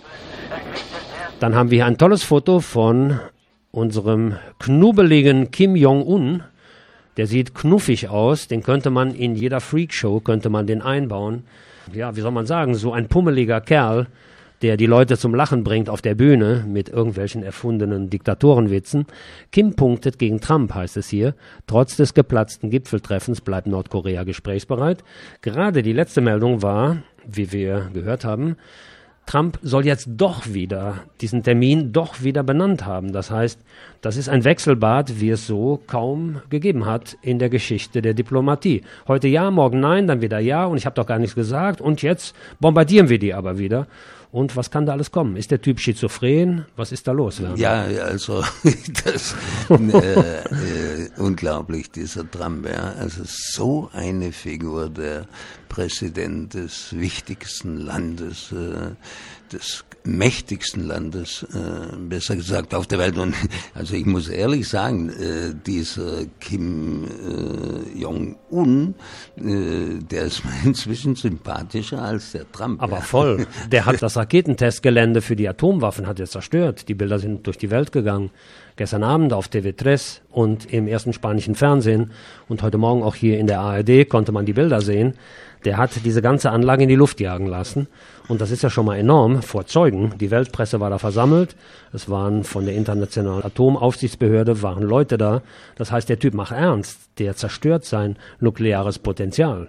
Dann haben wir hier ein tolles Foto von unserem knubbeligen Kim Jong-un. Der sieht knuffig aus, den könnte man in jeder Freakshow, könnte man den einbauen. Ja, wie soll man sagen, so ein pummeliger Kerl, der die Leute zum Lachen bringt auf der Bühne mit irgendwelchen erfundenen Diktatorenwitzen. Kim punktet gegen Trump, heißt es hier. Trotz des geplatzten Gipfeltreffens bleibt Nordkorea gesprächsbereit. Gerade die letzte Meldung war, wie wir gehört haben, Trump soll jetzt doch wieder diesen Termin doch wieder benannt haben. Das heißt, das ist ein Wechselbad, wie es so kaum gegeben hat in der Geschichte der Diplomatie. Heute ja, morgen nein, dann wieder ja und ich habe doch gar nichts gesagt und jetzt bombardieren wir die aber wieder. Und was kann da alles kommen? Ist der Typ schizophren? Was ist da los? Werner? Ja, also das äh, äh, unglaublich, dieser Trump. Ja. Also so eine Figur, der Präsident des wichtigsten Landes, äh, des mächtigsten Landes, äh, besser gesagt, auf der Welt. Und also ich muss ehrlich sagen, äh, dieser Kim äh, Jong-un, äh, der ist mir inzwischen sympathischer als der Trump. Aber ja. voll. Der hat das Raketentestgelände für die Atomwaffen hat er zerstört. Die Bilder sind durch die Welt gegangen. Gestern Abend auf T V drei und im ersten spanischen Fernsehen und heute Morgen auch hier in der A R D konnte man die Bilder sehen. Der hat diese ganze Anlage in die Luft jagen lassen. Und das ist ja schon mal enorm, vor Zeugen. Die Weltpresse war da versammelt. Es waren von der Internationalen Atomaufsichtsbehörde waren Leute da. Das heißt, der Typ macht ernst. Der zerstört sein nukleares Potenzial.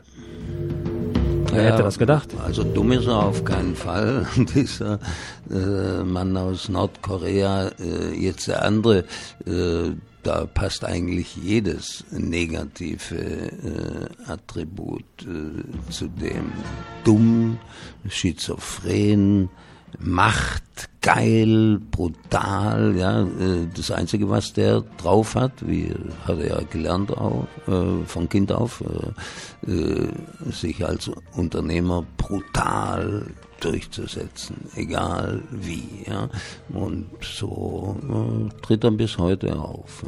Wer ja, hätte das gedacht? Also dumm ist er auf keinen Fall, dieser äh, Mann aus Nordkorea. Äh, jetzt der andere, äh, da passt eigentlich jedes negative äh, Attribut äh, zu dem. Dumm, schizophren, Macht, geil, brutal, ja, das Einzige, was der drauf hat, wie hat er gelernt auch, von Kind auf, sich als Unternehmer brutal durchzusetzen, egal wie, ja, und so tritt er bis heute auf.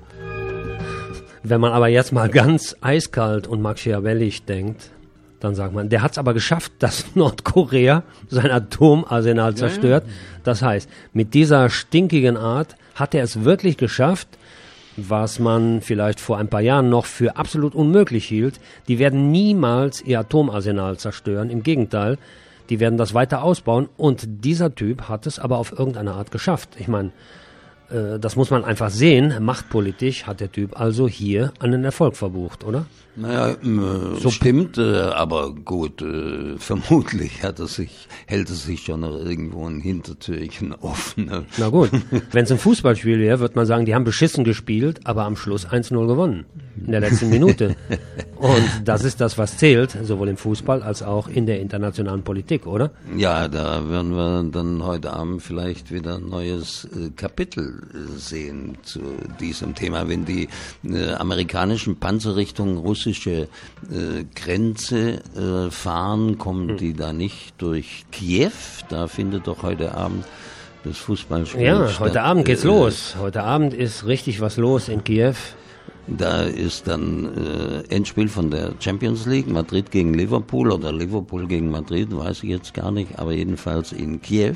Wenn man aber jetzt mal ganz eiskalt und machiavellisch denkt, dann sagt man, der hat es aber geschafft, dass Nordkorea sein Atomarsenal zerstört. Ja, ja. Das heißt, mit dieser stinkigen Art hat er es wirklich geschafft, was man vielleicht vor ein paar Jahren noch für absolut unmöglich hielt. Die werden niemals ihr Atomarsenal zerstören. Im Gegenteil, die werden das weiter ausbauen. Und dieser Typ hat es aber auf irgendeine Art geschafft. Ich meine, äh, das muss man einfach sehen. Machtpolitisch hat der Typ also hier einen Erfolg verbucht, oder? Naja, äh, so stimmt, äh, aber gut, äh, vermutlich hat er sich, hält er sich schon noch irgendwo ein Hintertürchen offen. Ne? Na gut, wenn es ein Fußballspiel wäre, würde man sagen, die haben beschissen gespielt, aber am Schluss eins null gewonnen, in der letzten Minute. Und das ist das, was zählt, sowohl im Fußball als auch in der internationalen Politik, oder? Ja, da werden wir dann heute Abend vielleicht wieder ein neues äh, Kapitel äh, sehen zu diesem Thema, wenn die äh, amerikanischen Panzerrichtungen russische äh, Grenze äh, fahren, kommen hm. die da nicht durch Kiew? Da findet doch heute Abend das Fußballspiel ja, statt. Ja, heute Abend geht's äh, los. Heute Abend ist richtig was los in Kiew. Da ist dann äh, Endspiel von der Champions League, Madrid gegen Liverpool oder Liverpool gegen Madrid, weiß ich jetzt gar nicht, aber jedenfalls in Kiew.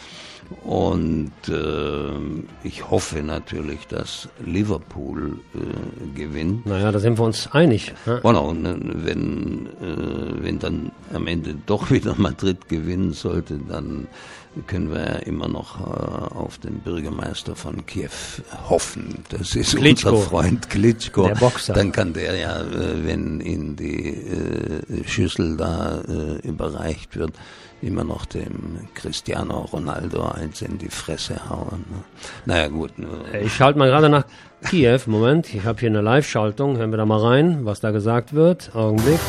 Und äh, ich hoffe natürlich, dass Liverpool äh, gewinnt. Naja, da sind wir uns einig. Ja? Genau, und wenn, äh, wenn dann am Ende doch wieder Madrid gewinnen sollte, dann können wir ja immer noch äh, auf den Bürgermeister von Kiew hoffen. Das ist Klitschko. Unser Freund Klitschko. Der Boxer. Dann kann der ja, äh, wenn in die äh, Schüssel da äh, überreicht wird, immer noch dem Cristiano Ronaldo eins in die Fresse hauen. Ne? Naja, gut. Ich schalte mal gerade nach Kiew. Moment, ich habe hier eine Live-Schaltung. Hören wir da mal rein, was da gesagt wird. Augenblick.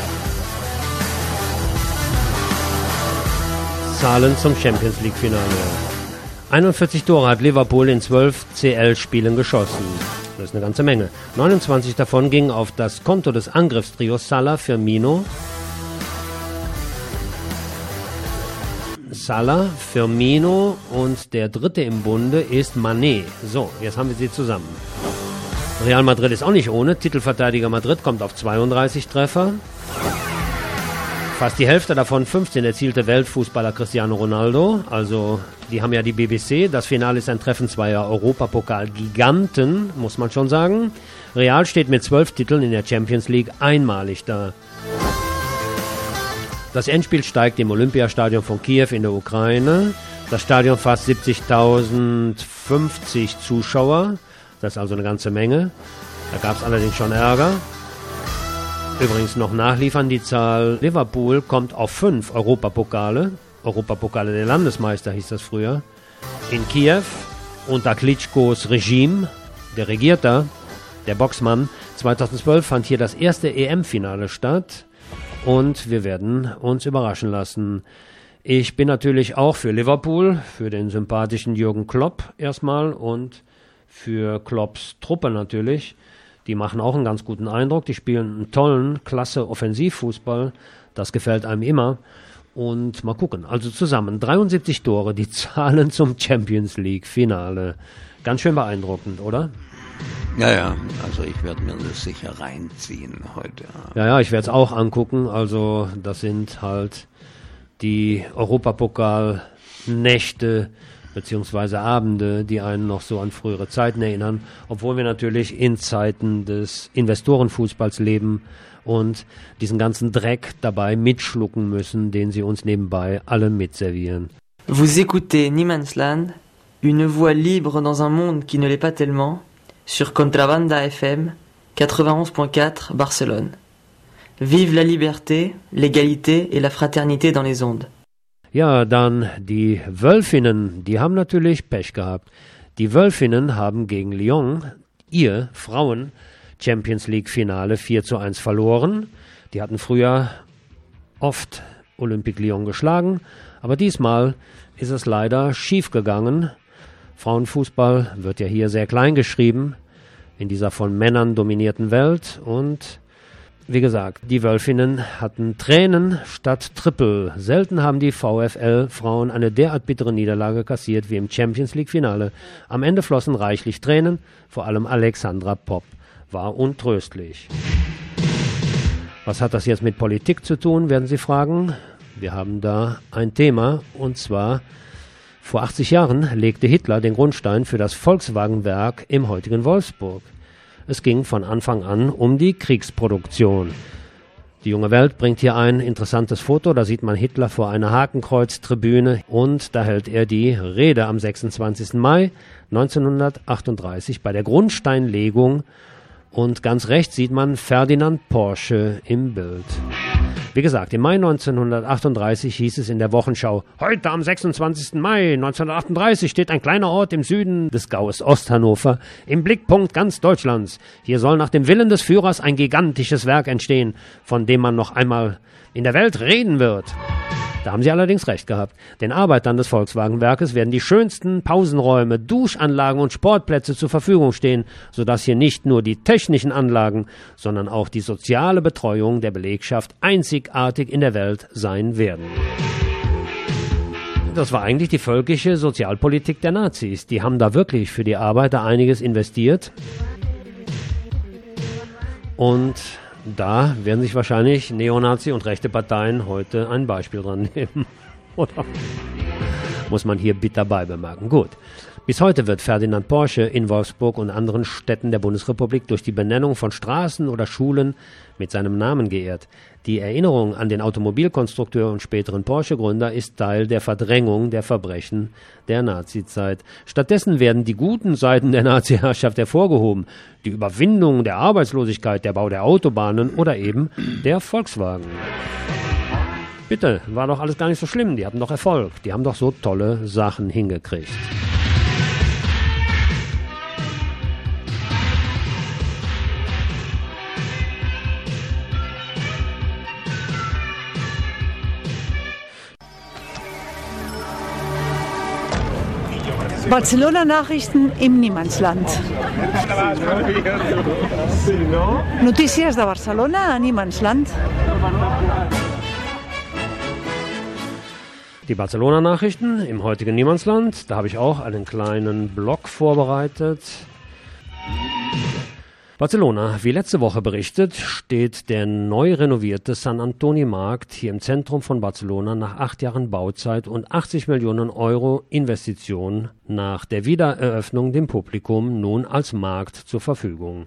Zahlen zum Champions League Finale. einundvierzig Tore hat Liverpool in zwölf C L-Spielen geschossen. Das ist eine ganze Menge. neunundzwanzig davon gingen auf das Konto des Angriffstrios Salah, Firmino, Salah, Firmino und der dritte im Bunde ist Mané. So, jetzt haben wir sie zusammen. Real Madrid ist auch nicht ohne. Titelverteidiger Madrid kommt auf zweiunddreißig Treffer. Fast die Hälfte davon, fünfzehn, erzielte Weltfußballer Cristiano Ronaldo. Also, die haben ja die B B C. Das Finale ist ein Treffen zweier Europapokal-Giganten, muss man schon sagen. Real steht mit zwölf Titeln in der Champions League einmalig da. Das Endspiel steigt im Olympiastadion von Kiew in der Ukraine. Das Stadion fasst siebzigtausendfünfzig Zuschauer. Das ist also eine ganze Menge. Da gab es allerdings schon Ärger. Übrigens noch nachliefern, die Zahl Liverpool kommt auf fünf Europapokale. Europapokale der Landesmeister hieß das früher. In Kiew unter Klitschkos Regime, der regiert da, der Boxmann. zweitausendzwölf fand hier das erste E M-Finale statt. Und wir werden uns überraschen lassen. Ich bin natürlich auch für Liverpool, für den sympathischen Jürgen Klopp erstmal und für Klopps Truppe natürlich. Die machen auch einen ganz guten Eindruck. Die spielen einen tollen, klasse Offensivfußball. Das gefällt einem immer. Und mal gucken. Also zusammen dreiundsiebzig Tore, die Zahlen zum Champions League Finale. Ganz schön beeindruckend, oder? Ja, ja, also ich werde mir das sicher reinziehen heute. Ja, ja, ich werde es auch angucken. Also das sind halt die Europapokal-Nächte beziehungsweise Abende, die einen noch so an frühere Zeiten erinnern, obwohl wir natürlich in Zeiten des Investorenfußballs leben und diesen ganzen Dreck dabei mitschlucken müssen, den sie uns nebenbei alle mitservieren. Vous écoutez Niemandsland, une voix libre dans un monde qui ne l'est pas tellement, sur Contrabanda F M quatre-vingt-onze Komma vier Barcelone. Vive la liberté, l'égalité et la fraternité dans les ondes. Ja, dann die Wölfinnen, die haben natürlich Pech gehabt. Die Wölfinnen haben gegen Lyon ihr Frauen-Champions League-Finale vier zu eins verloren. Die hatten früher oft Olympique Lyon geschlagen, aber diesmal ist es leider schiefgegangen. Frauenfußball wird ja hier sehr klein geschrieben, in dieser von Männern dominierten Welt. Und wie gesagt, die Wölfinnen hatten Tränen statt Triple. Selten haben die VfL-Frauen eine derart bittere Niederlage kassiert wie im Champions-League-Finale. Am Ende flossen reichlich Tränen, vor allem Alexandra Popp war untröstlich. Was hat das jetzt mit Politik zu tun, werden Sie fragen. Wir haben da ein Thema, und zwar vor achtzig Jahren legte Hitler den Grundstein für das Volkswagenwerk im heutigen Wolfsburg. Es ging von Anfang an um die Kriegsproduktion. Die junge Welt bringt hier ein interessantes Foto. Da sieht man Hitler vor einer Hakenkreuztribüne und da hält er die Rede am sechsundzwanzigsten Mai neunzehnhundertachtunddreißig bei der Grundsteinlegung. Und ganz rechts sieht man Ferdinand Porsche im Bild. Wie gesagt, im Mai neunzehnhundertachtunddreißig hieß es in der Wochenschau: Heute am sechsundzwanzigsten Mai neunzehnhundertachtunddreißig steht ein kleiner Ort im Süden des Gaues Osthannover im Blickpunkt ganz Deutschlands. Hier soll nach dem Willen des Führers ein gigantisches Werk entstehen, von dem man noch einmal in der Welt reden wird. Da haben sie allerdings recht gehabt. Den Arbeitern des Volkswagenwerkes werden die schönsten Pausenräume, Duschanlagen und Sportplätze zur Verfügung stehen, sodass hier nicht nur die technischen Anlagen, sondern auch die soziale Betreuung der Belegschaft einzigartig in der Welt sein werden. Das war eigentlich die völkische Sozialpolitik der Nazis. Die haben da wirklich für die Arbeiter einiges investiert. Und da werden sich wahrscheinlich Neonazi und rechte Parteien heute ein Beispiel dran nehmen. Oder muss man hier bitter beibemerken. Gut. Bis heute wird Ferdinand Porsche in Wolfsburg und anderen Städten der Bundesrepublik durch die Benennung von Straßen oder Schulen mit seinem Namen geehrt. Die Erinnerung an den Automobilkonstrukteur und späteren Porsche-Gründer ist Teil der Verdrängung der Verbrechen der Nazizeit. Stattdessen werden die guten Seiten der Nazi-Herrschaft hervorgehoben. Die Überwindung der Arbeitslosigkeit, der Bau der Autobahnen oder eben der Volkswagen. Bitte, war doch alles gar nicht so schlimm. Die hatten doch Erfolg. Die haben doch so tolle Sachen hingekriegt. Barcelona-Nachrichten im Niemandsland. Notícies de Barcelona a Niemandsland. Die Barcelona-Nachrichten im heutigen Niemandsland. Da habe ich auch einen kleinen Blog vorbereitet. Barcelona, wie letzte Woche berichtet, steht der neu renovierte San Antoni-Markt hier im Zentrum von Barcelona nach acht Jahren Bauzeit und achtzig Millionen Euro Investition nach der Wiedereröffnung dem Publikum nun als Markt zur Verfügung.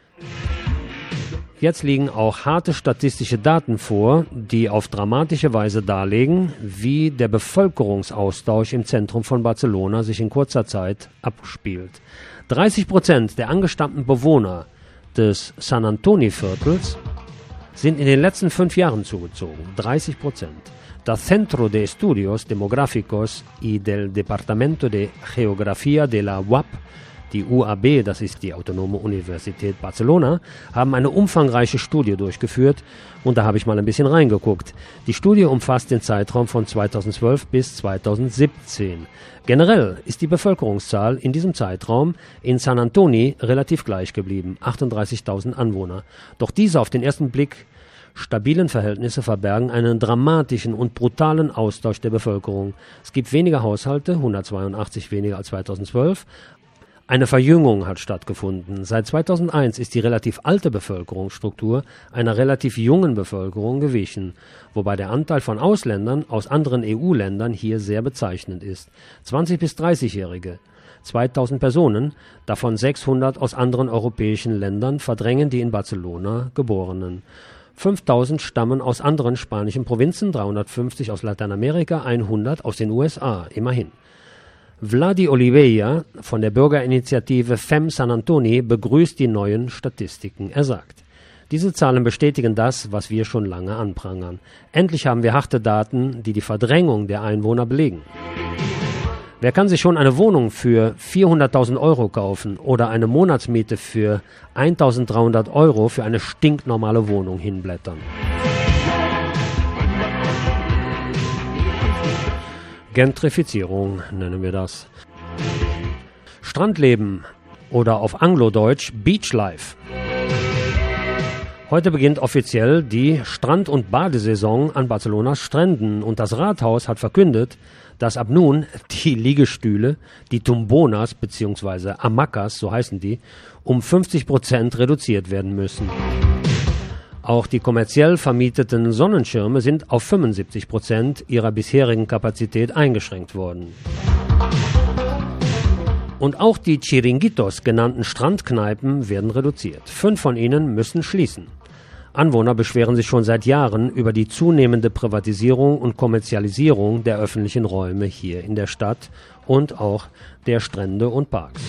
Jetzt liegen auch harte statistische Daten vor, die auf dramatische Weise darlegen, wie der Bevölkerungsaustausch im Zentrum von Barcelona sich in kurzer Zeit abspielt. dreißig Prozent der angestammten Bewohner des San Antoni-Viertels sind in den letzten fünf Jahren zugezogen. dreißig Prozent. Das Centro de Estudios Demográficos y del Departamento de Geografía de la U A B, die U A B, das ist die Autonome Universität Barcelona, haben eine umfangreiche Studie durchgeführt und da habe ich mal ein bisschen reingeguckt. Die Studie umfasst den Zeitraum von zweitausendzwölf bis zweitausendsiebzehn. Generell ist die Bevölkerungszahl in diesem Zeitraum in San Antoni relativ gleich geblieben, achtunddreißigtausend Anwohner. Doch diese auf den ersten Blick stabilen Verhältnisse verbergen einen dramatischen und brutalen Austausch der Bevölkerung. Es gibt weniger Haushalte, hundertzweiundachtzig weniger als zweitausendzwölf. Eine Verjüngung hat stattgefunden. Seit zweitausendeins ist die relativ alte Bevölkerungsstruktur einer relativ jungen Bevölkerung gewichen, wobei der Anteil von Ausländern aus anderen E U-Ländern hier sehr bezeichnend ist. zwanzig- bis dreißigjährige, zweitausend Personen, davon sechshundert aus anderen europäischen Ländern, verdrängen die in Barcelona Geborenen. fünftausend stammen aus anderen spanischen Provinzen, dreihundertfünfzig aus Lateinamerika, hundert aus den U S A, immerhin. Vladi Oliveira von der Bürgerinitiative Fem San Antoni begrüßt die neuen Statistiken. Er sagt: Diese Zahlen bestätigen das, was wir schon lange anprangern. Endlich haben wir harte Daten, die die Verdrängung der Einwohner belegen. Wer kann sich schon eine Wohnung für vierhunderttausend Euro kaufen oder eine Monatsmiete für eintausenddreihundert Euro für eine stinknormale Wohnung hinblättern? Gentrifizierung nennen wir das. Strandleben oder auf Anglodeutsch Beachlife. Heute beginnt offiziell die Strand- und Badesaison an Barcelonas Stränden und das Rathaus hat verkündet, dass ab nun die Liegestühle, die Tumbonas bzw. Hamacas, so heißen die, um fünfzig Prozent reduziert werden müssen. Auch die kommerziell vermieteten Sonnenschirme sind auf fünfundsiebzig Prozent ihrer bisherigen Kapazität eingeschränkt worden. Und auch die Chiringuitos genannten Strandkneipen werden reduziert. Fünf von ihnen müssen schließen. Anwohner beschweren sich schon seit Jahren über die zunehmende Privatisierung und Kommerzialisierung der öffentlichen Räume hier in der Stadt und auch der Strände und Parks.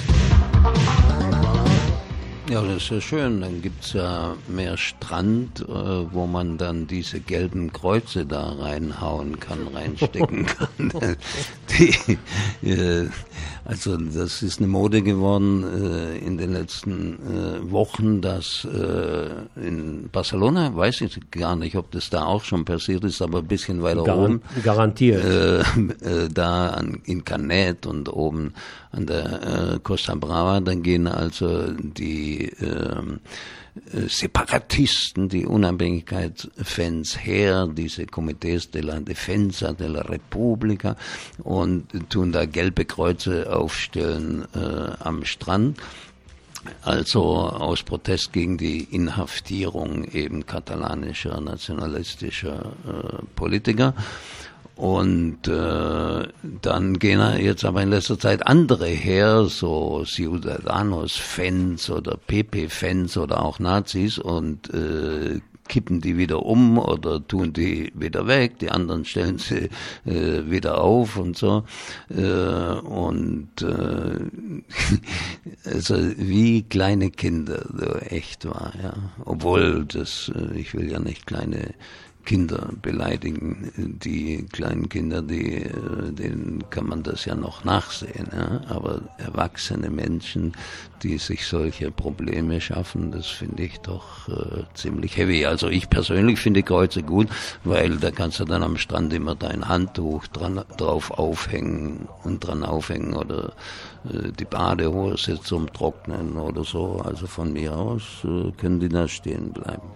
Ja, das ist ja schön. Dann gibt es ja mehr Strand, äh, wo man dann diese gelben Kreuze da reinhauen kann, reinstecken kann. Die, äh, also das ist eine Mode geworden äh, in den letzten äh, Wochen, dass äh, in Barcelona, weiß ich gar nicht, ob das da auch schon passiert ist, aber ein bisschen weiter Gar- oben. Garantiert. Äh, äh, da an, in Canet und oben an der äh, Costa Brava, dann gehen also die ähm, Separatisten, die Unabhängigkeitsfans her, diese Comités de la Defensa de la República und tun da gelbe Kreuze aufstellen äh, am Strand. Also aus Protest gegen die Inhaftierung eben katalanischer, nationalistischer äh, Politiker. Und äh, dann gehen jetzt aber in letzter Zeit andere her, so Ciudadanos-Fans oder P P-Fans oder auch Nazis und äh, kippen die wieder um oder tun die wieder weg, die anderen stellen sie äh, wieder auf und so. Äh, und äh, also wie kleine Kinder, so echt war, ja. Obwohl das, äh, ich will ja nicht kleine Kinder beleidigen, die kleinen Kinder, die, denen kann man das ja noch nachsehen, ja? Aber erwachsene Menschen, die sich solche Probleme schaffen, das finde ich doch äh, ziemlich heavy. Also ich persönlich finde Kreuze gut, weil da kannst du dann am Strand immer dein Handtuch dran, drauf aufhängen und dran aufhängen oder äh, die Badehose zum Trocknen oder so. Also von mir aus äh, können die da stehen bleiben.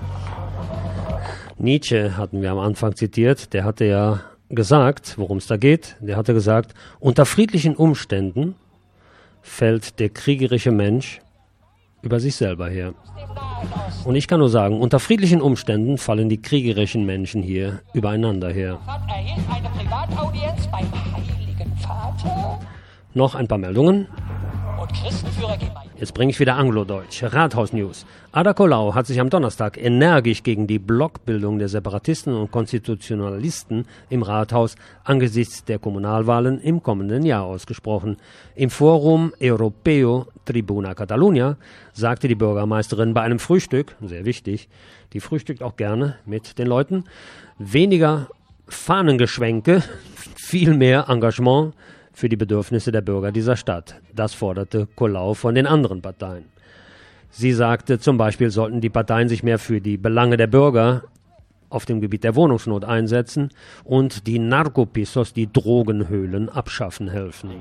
Nietzsche hatten wir am Anfang zitiert, der hatte ja gesagt, worum es da geht. Der hatte gesagt, unter friedlichen Umständen fällt der kriegerische Mensch über sich selber her. Und ich kann nur sagen, unter friedlichen Umständen fallen die kriegerischen Menschen hier übereinander her. Eine Privataudienz beim Heiligen Vater. Noch ein paar Meldungen. Und Christenführer gehen bei Jetzt bringe ich wieder Anglodeutsch. Rathaus-News. Ada Colau hat sich am Donnerstag energisch gegen die Blockbildung der Separatisten und Konstitutionalisten im Rathaus angesichts der Kommunalwahlen im kommenden Jahr ausgesprochen. Im Forum Europeo Tribuna Catalunya sagte die Bürgermeisterin bei einem Frühstück, sehr wichtig, die frühstückt auch gerne mit den Leuten, weniger Fahnengeschwenke, viel mehr Engagement für die Bedürfnisse der Bürger dieser Stadt. Das forderte Colau von den anderen Parteien. Sie sagte, zum Beispiel sollten die Parteien sich mehr für die Belange der Bürger auf dem Gebiet der Wohnungsnot einsetzen und die Narkopisos, die Drogenhöhlen, abschaffen helfen.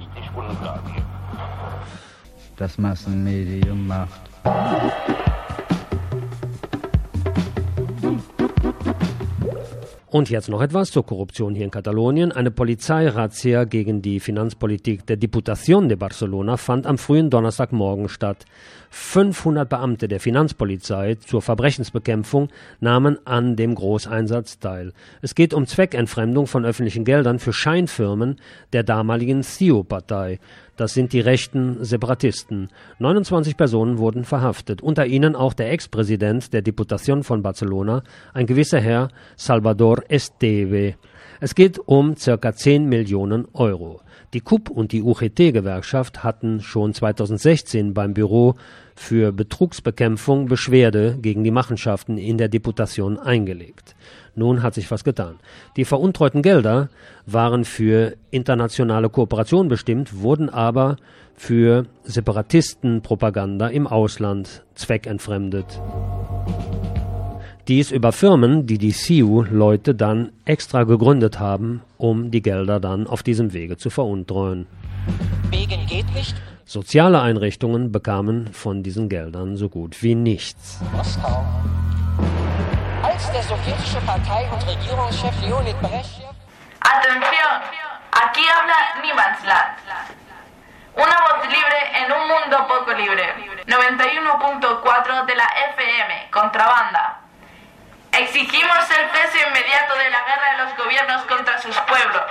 Das Massenmedium macht. Und jetzt noch etwas zur Korruption hier in Katalonien. Eine Polizeirazzia gegen die Finanzpolitik der Diputación de Barcelona fand am frühen Donnerstagmorgen statt. fünfhundert Beamte der Finanzpolizei zur Verbrechensbekämpfung nahmen an dem Großeinsatz teil. Es geht um Zweckentfremdung von öffentlichen Geldern für Scheinfirmen der damaligen C I O-Partei. Das sind die rechten Separatisten. neunundzwanzig Personen wurden verhaftet, unter ihnen auch der Ex-Präsident der Diputación von Barcelona, ein gewisser Herr Salvador Esteve. Es geht um circa zehn Millionen Euro. Die K U P und die U G T-Gewerkschaft hatten schon zweitausendsechzehn beim Büro für Betrugsbekämpfung Beschwerde gegen die Machenschaften in der Diputación eingelegt. Nun hat sich was getan. Die veruntreuten Gelder waren für internationale Kooperation bestimmt, wurden aber für Separatistenpropaganda im Ausland zweckentfremdet. Dies über Firmen, die die C I U-Leute dann extra gegründet haben, um die Gelder dann auf diesem Wege zu veruntreuen. Wegen geht nicht. Soziale Einrichtungen bekamen von diesen Geldern so gut wie nichts. Moskau. Als der sowjetische Partei- und Regierungschef Leonid Brezhnev... Atención, aquí habla Niemandsland. Una voz libre en un mundo poco libre. noventa y uno punto cuatro de la F M, Contrabanda. Exigimos el cese inmediato de la guerra de los gobiernos contra sus pueblos.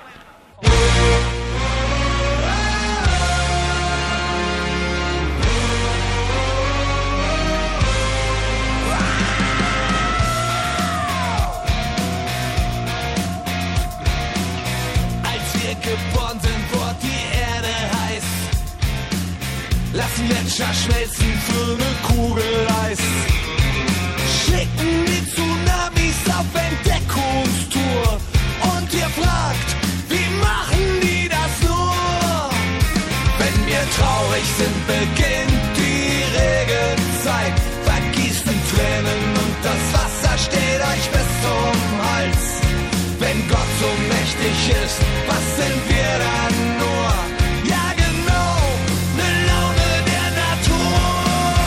Geboren sind, wird die Erde heiß. Lassen Gletscher schmelzen für eine Kugel Eis. Schicken die Tsunamis auf Entdeckungstour. Und ihr fragt, wie machen die das nur? Wenn wir traurig sind, beginnt die Regenzeit. Vergießen Tränen und das Wasser steht euch bis zum Hals. Wenn Gott so mächtig ist, was sind wir dann nur? Ja genau, ne Laune der Natur.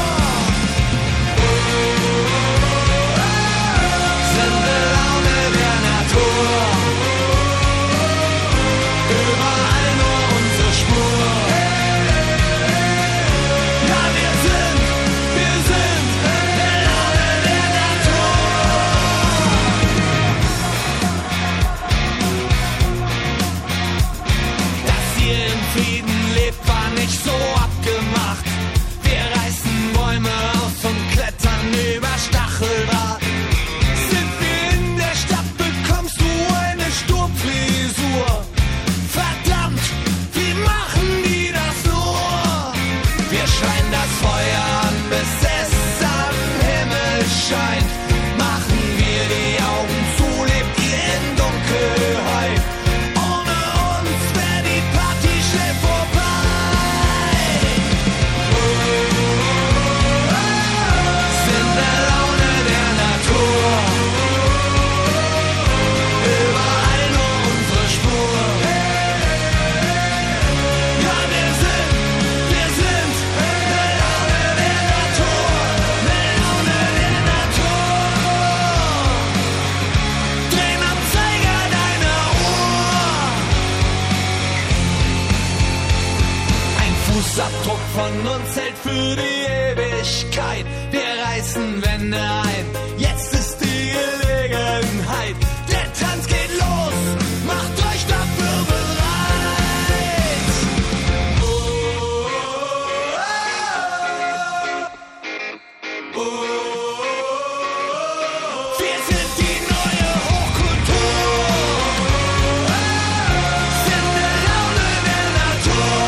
Sind ne Laune der Natur. Überall nur unsere Spur. Ja, wir sind, wir sind ne Laune der Natur. Frieden lebt, war nicht so abgemacht. Wir reißen Bäume aus und klettern über Stacheldraht. Sind wir in der Stadt, bekommst du eine Sturmfrisur. Verdammt, wie machen die das nur? Wir schreien das Feuer an, bis es am Himmel scheint. Machen wir die Augen zu, lebt ihr in Dunkelheit. Ohne uns wäre die Party schnell vorbei. Sind der Laune der Natur. Überall nur unsere Spur. Ja, wir sind, wir sind der Laune der Natur. Der Laune der Natur. Drehen am Zeiger deiner Uhr. Ein Fußabdruck von uns hält für die Ewigkeit. Wir reißen Wände ein, jetzt ist die Gelegenheit. Der Tanz geht los, macht euch dafür bereit. Oh, oh, oh, oh. Wir sind die neue Hochkultur. Sind der Laune der Natur.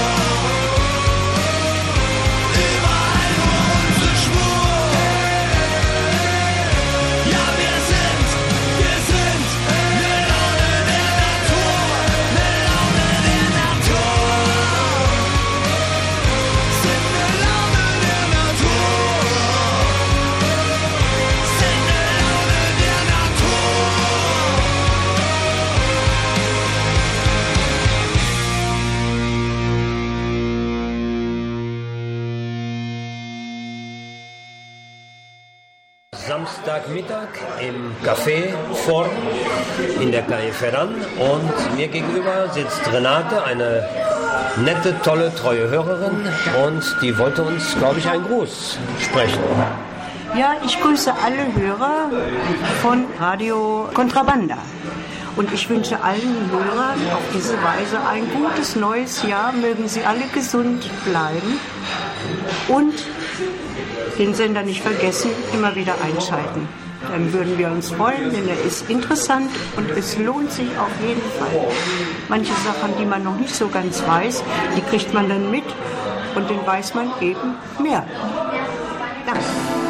Überall nur unsere Spur. Ja, wir sind, wir sind ne Laune der Natur. Ne Laune der Natur. Sind ne Laune der Natur. Sind ne Laune der Natur. Samstagmittag im Café Form in der Calle Ferran und mir gegenüber sitzt Renate, eine nette, tolle, treue Hörerin und die wollte uns, glaube ich, einen Gruß sprechen. Ja, ich grüße alle Hörer von Radio Contrabanda. Und ich wünsche allen Hörern auf diese Weise ein gutes neues Jahr. Mögen sie alle gesund bleiben. Und den Sender nicht vergessen, immer wieder einschalten. Dann würden wir uns freuen, denn er ist interessant und es lohnt sich auf jeden Fall. Manche Sachen, die man noch nicht so ganz weiß, die kriegt man dann mit und dann weiß man eben mehr. Danke.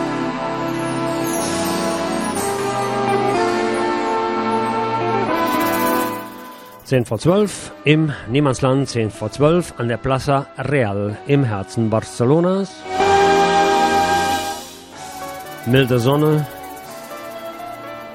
zehn vor zwölf im Niemandsland, zehn vor zwölf an der Plaza Real im Herzen Barcelonas. Milde Sonne,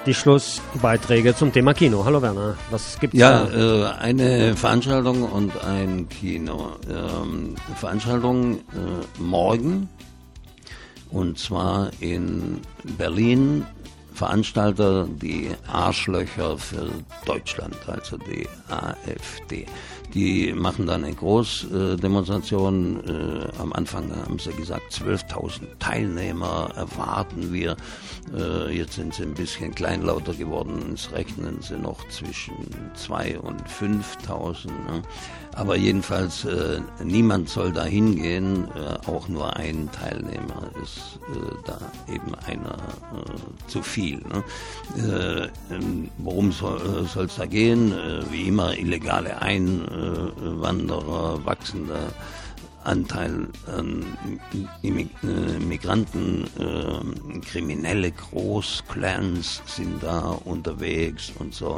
die Schlussbeiträge zum Thema Kino. Hallo Werner, was gibt's ja, da? Ja, äh, eine Veranstaltung und ein Kino. Ähm, Veranstaltung äh, morgen, und zwar in Berlin. Veranstalter die Arschlöcher für Deutschland, also die AfD. Die machen dann eine Großdemonstration. Äh, am Anfang haben sie gesagt, zwölftausend Teilnehmer erwarten wir. Äh, jetzt sind sie ein bisschen kleinlauter geworden. Jetzt rechnen sie noch zwischen zweitausend und fünftausend. Ne? Aber jedenfalls, äh, niemand soll da hingehen. Äh, auch nur ein Teilnehmer ist äh, da eben einer äh, zu viel. Ne? Äh, worum soll es da gehen? Äh, wie immer illegale Einwanderer, wachsender Anteil an Migranten, äh, kriminelle Großclans sind da unterwegs und so.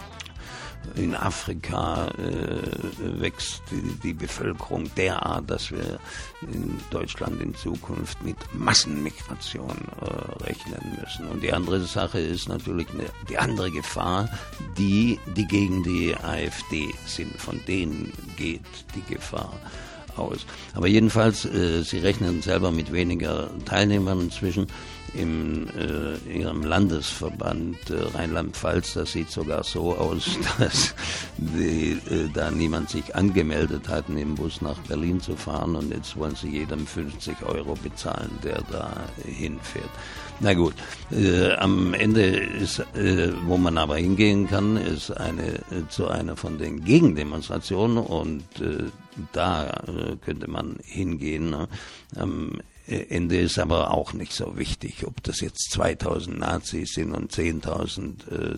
In Afrika äh, wächst die, die Bevölkerung derart, dass wir in Deutschland in Zukunft mit Massenmigration äh, rechnen müssen. Und die andere Sache ist natürlich eine, die andere Gefahr, die, die gegen die AfD sind. Von denen geht die Gefahr aus. Aber jedenfalls, äh, sie rechnen selber mit weniger Teilnehmern inzwischen. Im äh, ihrem Landesverband äh, Rheinland-Pfalz, das sieht sogar so aus, dass die, äh, da niemand sich angemeldet hat, in den Bus nach Berlin zu fahren, und jetzt wollen sie jedem fünfzig Euro bezahlen, der da hinfährt. Na gut, äh, am Ende ist, äh, wo man aber hingehen kann, ist eine äh, zu einer von den Gegendemonstrationen, und äh, da äh, könnte man hingehen. Ne? Am Ende ist aber auch nicht so wichtig, ob das jetzt zweitausend Nazis sind und zehntausend äh,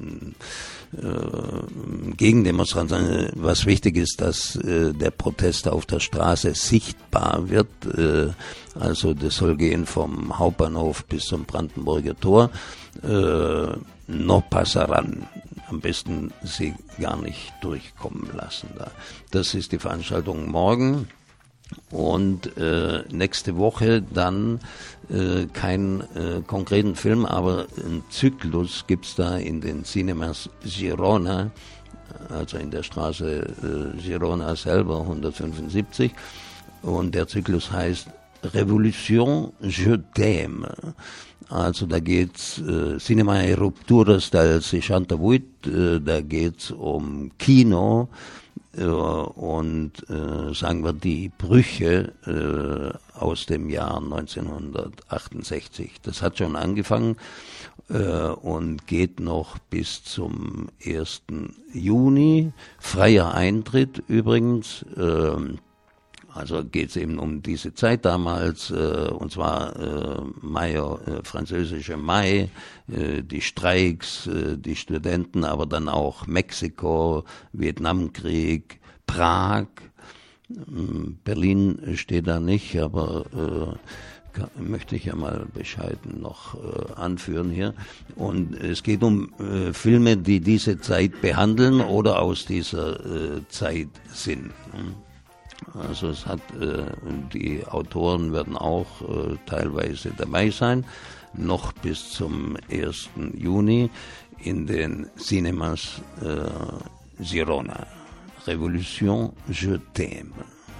äh, Gegendemonstranten. Was wichtig ist, dass äh, der Protest auf der Straße sichtbar wird. Äh, also das soll gehen vom Hauptbahnhof bis zum Brandenburger Tor. Äh, no passaran. Am besten sie gar nicht durchkommen lassen. Da. Das ist die Veranstaltung morgen. Und äh, nächste Woche dann äh, keinen äh, konkreten Film, aber einen Zyklus gibt's da in den Cinemas Girona, also in der Straße äh, Girona selber, hundertfünfundsiebzig. Und der Zyklus heißt Revolution Je t'aime. Also da geht's äh, Cinema e Rupturas del seixanta-vuit, äh, da geht's um Kino, äh, und äh, sagen wir die Brüche äh, aus dem Jahr neunzehnhundertachtundsechzig. Das hat schon angefangen äh, und geht noch bis zum ersten Juni. Freier Eintritt übrigens. Äh, Also geht es eben um diese Zeit damals, äh, und zwar äh, Mai, äh, französische Mai, äh, die Streiks, äh, die Studenten, aber dann auch Mexiko, Vietnamkrieg, Prag, äh, Berlin steht da nicht, aber äh, kann, möchte ich ja mal bescheiden noch äh, anführen hier. Und es geht um äh, Filme, die diese Zeit behandeln oder aus dieser äh, Zeit sind. Also es hat, äh, die Autoren werden auch äh, teilweise dabei sein, noch bis zum ersten Juni in den Cinemas äh, Girona. Revolution Je t'aime.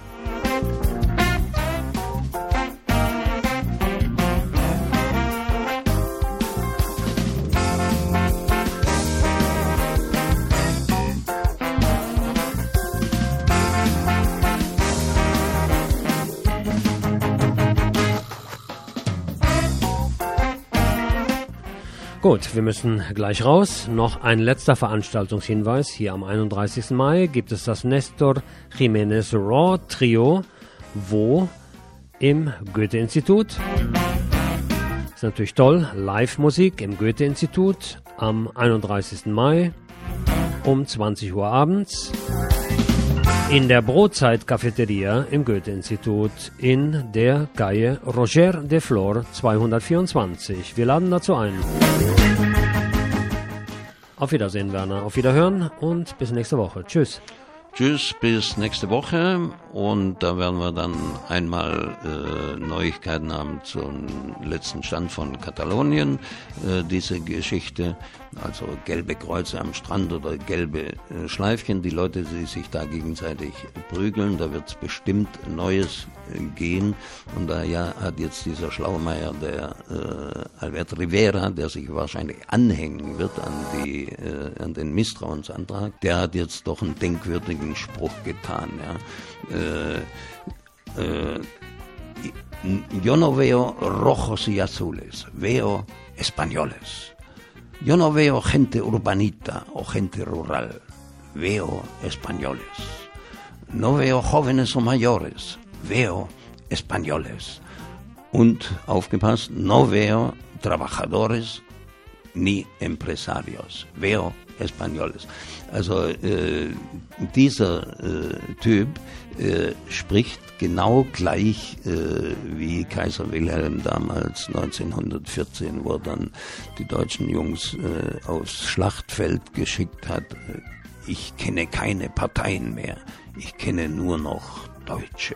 Gut, wir müssen gleich raus. Noch ein letzter Veranstaltungshinweis. Hier am einunddreißigsten Mai gibt es das Nestor Jiménez Raw Trio. Wo? Im Goethe-Institut. Ist natürlich toll. Live-Musik im Goethe-Institut am einunddreißigsten Mai um zwanzig Uhr abends. In der Brotzeit-Cafeteria im Goethe-Institut in der Calle Roger de Flor zweihundertvierundzwanzig. Wir laden dazu ein. Auf Wiedersehen, Werner. Auf Wiederhören und bis nächste Woche. Tschüss. Tschüss, bis nächste Woche und da werden wir dann einmal äh, Neuigkeiten haben zum letzten Stand von Katalonien, äh, diese Geschichte, also gelbe Kreuze am Strand oder gelbe äh, Schleifchen, die Leute, die sich da gegenseitig prügeln, da wird es bestimmt Neues äh, gehen und da ja, hat jetzt dieser Schlaumeier, der äh, Albert Rivera, der sich wahrscheinlich anhängen wird an, die, äh, an den Misstrauensantrag, der hat jetzt doch einen denkwürdigen Spruch getan, ja. Äh, äh, yo no veo rojos y azules, veo españoles. Yo no veo gente urbanita o gente rural, veo españoles. No veo jóvenes o mayores, veo españoles. Und, aufgepasst, no veo trabajadores ni empresarios, veo españoles. Also äh, dieser äh, Typ äh, spricht genau gleich äh, wie Kaiser Wilhelm damals neunzehnhundertvierzehn, wo er dann die deutschen Jungs äh, aufs Schlachtfeld geschickt hat. Ich kenne keine Parteien mehr, ich kenne nur noch Deutsche.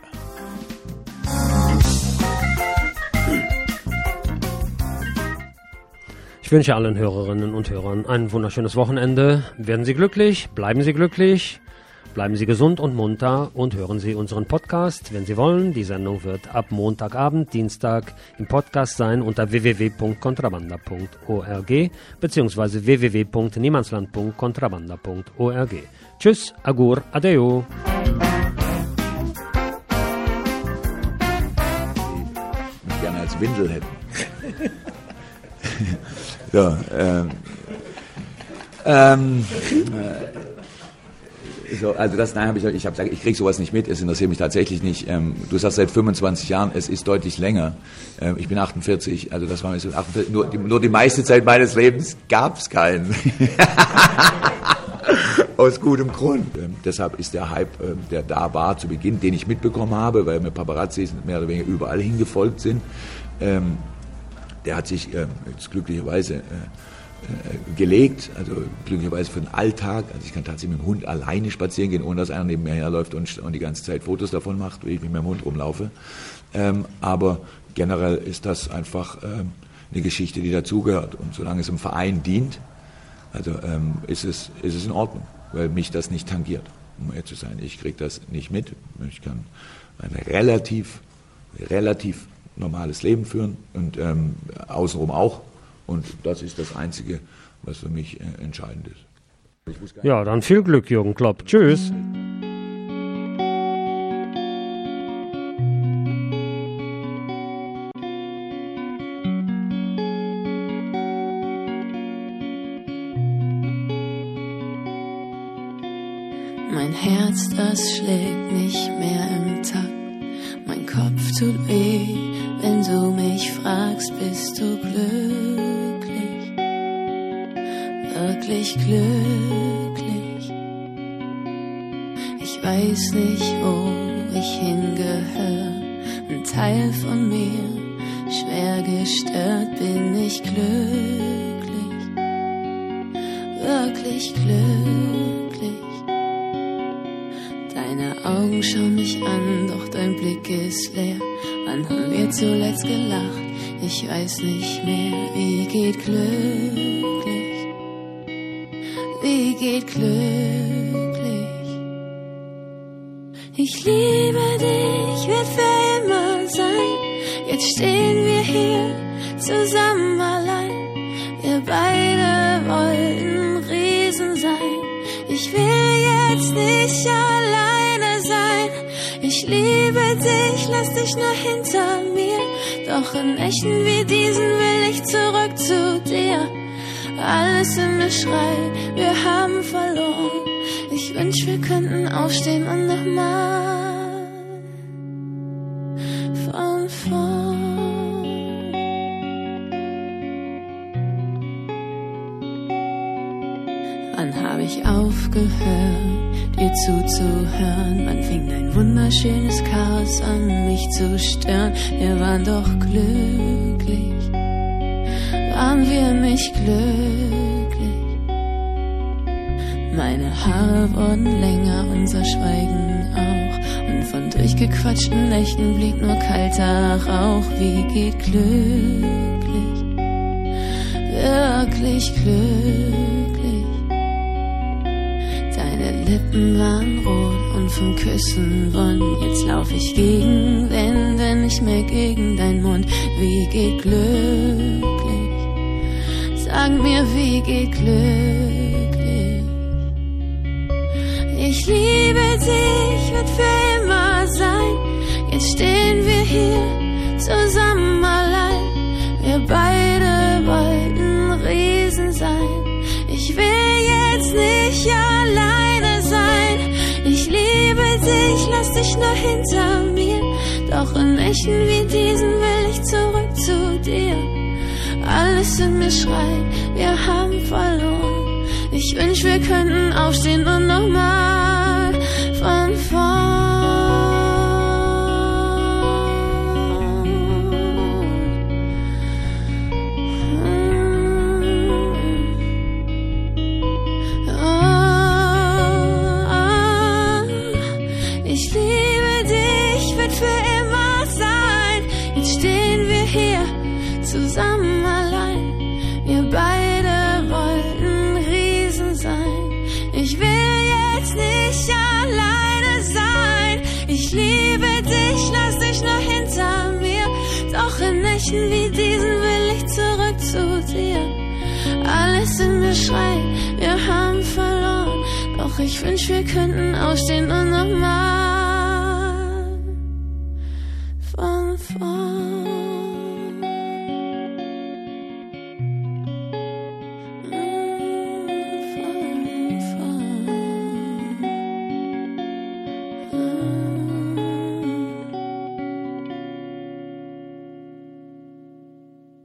Ich wünsche allen Hörerinnen und Hörern ein wunderschönes Wochenende. Werden Sie glücklich, bleiben Sie glücklich, bleiben Sie gesund und munter und hören Sie unseren Podcast, wenn Sie wollen. Die Sendung wird ab Montagabend, Dienstag im Podcast sein unter w w w punkt kontrabanda punkt org beziehungsweise w w w punkt niemandsland punkt kontrabanda punkt org. Tschüss, agur, adeu. Gerne als Windel hätten. So, ähm, ähm, äh, so, also das, nein, habe ich, ich, hab, ich krieg sowas nicht mit, es interessiert mich tatsächlich nicht. Ähm, du sagst seit fünfundzwanzig Jahren, es ist deutlich länger. Ähm, ich bin achtundvierzig, also das war mir so achtundvierzig, nur, die, nur die meiste Zeit meines Lebens gab's keinen. Aus gutem Grund. Ähm, deshalb ist der Hype, ähm, der da war zu Beginn, den ich mitbekommen habe, weil mir Paparazzis mehr oder weniger überall hingefolgt sind, ähm, der hat sich äh, jetzt glücklicherweise äh, äh, gelegt, also glücklicherweise für den Alltag. Also ich kann tatsächlich mit dem Hund alleine spazieren gehen, ohne dass einer neben mir herläuft und, und die ganze Zeit Fotos davon macht, wie ich mit meinem Hund rumlaufe. Ähm, aber generell ist das einfach ähm, eine Geschichte, die dazugehört. Und solange es im Verein dient, also ähm, ist es, ist es in Ordnung, weil mich das nicht tangiert, um ehrlich zu sein. Ich kriege das nicht mit. Ich kann ein relativ, relativ normales Leben führen und ähm, außenrum auch. Und das ist das Einzige, was für mich äh, entscheidend ist. Ja, dann viel Glück, Jürgen Klopp. Tschüss. Mein Herz, das schlägt nicht mehr im Takt. Mein Kopf tut weh, wenn du mich fragst, bist du glücklich, wirklich glücklich? Ich weiß nicht, wo ich hingehöre, ein Teil von mir, schwer gestört, bin ich glücklich, wirklich glücklich? Deine Augen schauen mich an, doch dein Blick ist leer. Wann haben wir zuletzt gelacht? Ich weiß nicht mehr. Wie geht glücklich? Wie geht glücklich? Ich liebe dich, wird für immer sein. Jetzt stehen wir hier zusammen allein. Wir beide wollten Riesen sein. Ich will jetzt nicht alleine sein. Ich liebe dich, lass dich nur hinter mir. Doch in Nächten wie diesen will ich zurück zu dir. Alles in mir schreit, wir haben verloren. Ich wünsch, wir könnten aufstehen und nochmal von vorn. Wann hab ich aufgehört, dir zuzuhören? Wann fing dein wunderschönes Chaos an, mich zu stören? Wir waren doch glücklich, waren wir nicht glücklich? Meine Haare wurden länger, unser Schweigen auch. Und von durchgequatschten Nächten blieb nur kalter Rauch. Wie geht glücklich, wirklich glücklich? Deine Lippen waren rot und vom Küssen wund. Jetzt lauf ich gegen Wände, nicht mehr gegen deinen Mund. Wie geht glücklich? Sag mir, wie geht glücklich? Ich liebe dich, wird für immer sein. Jetzt stehen wir hier zusammen allein. Wir beide wollten Riesen sein. Ich will jetzt nicht alleine sein. Ich liebe dich, lass dich nur hinter mir. Doch in Nächten wie diesen will ich zurück zu dir. Alles in mir schreit, wir haben verloren. Ich wünsch, wir könnten aufstehen und nochmal von vorn. Ich liebe dich, wird für immer sein. Jetzt stehen wir hier zusammen allein. Wir beide wollten Riesen sein. Ich will jetzt nicht alleine sein. Ich liebe dich, lass dich nur hinter mir. Doch in Nächten wie diesen will ich zurück zu dir. Alles in mir schreit, wir haben verloren. Doch ich wünsch, wir könnten aufstehen und nochmal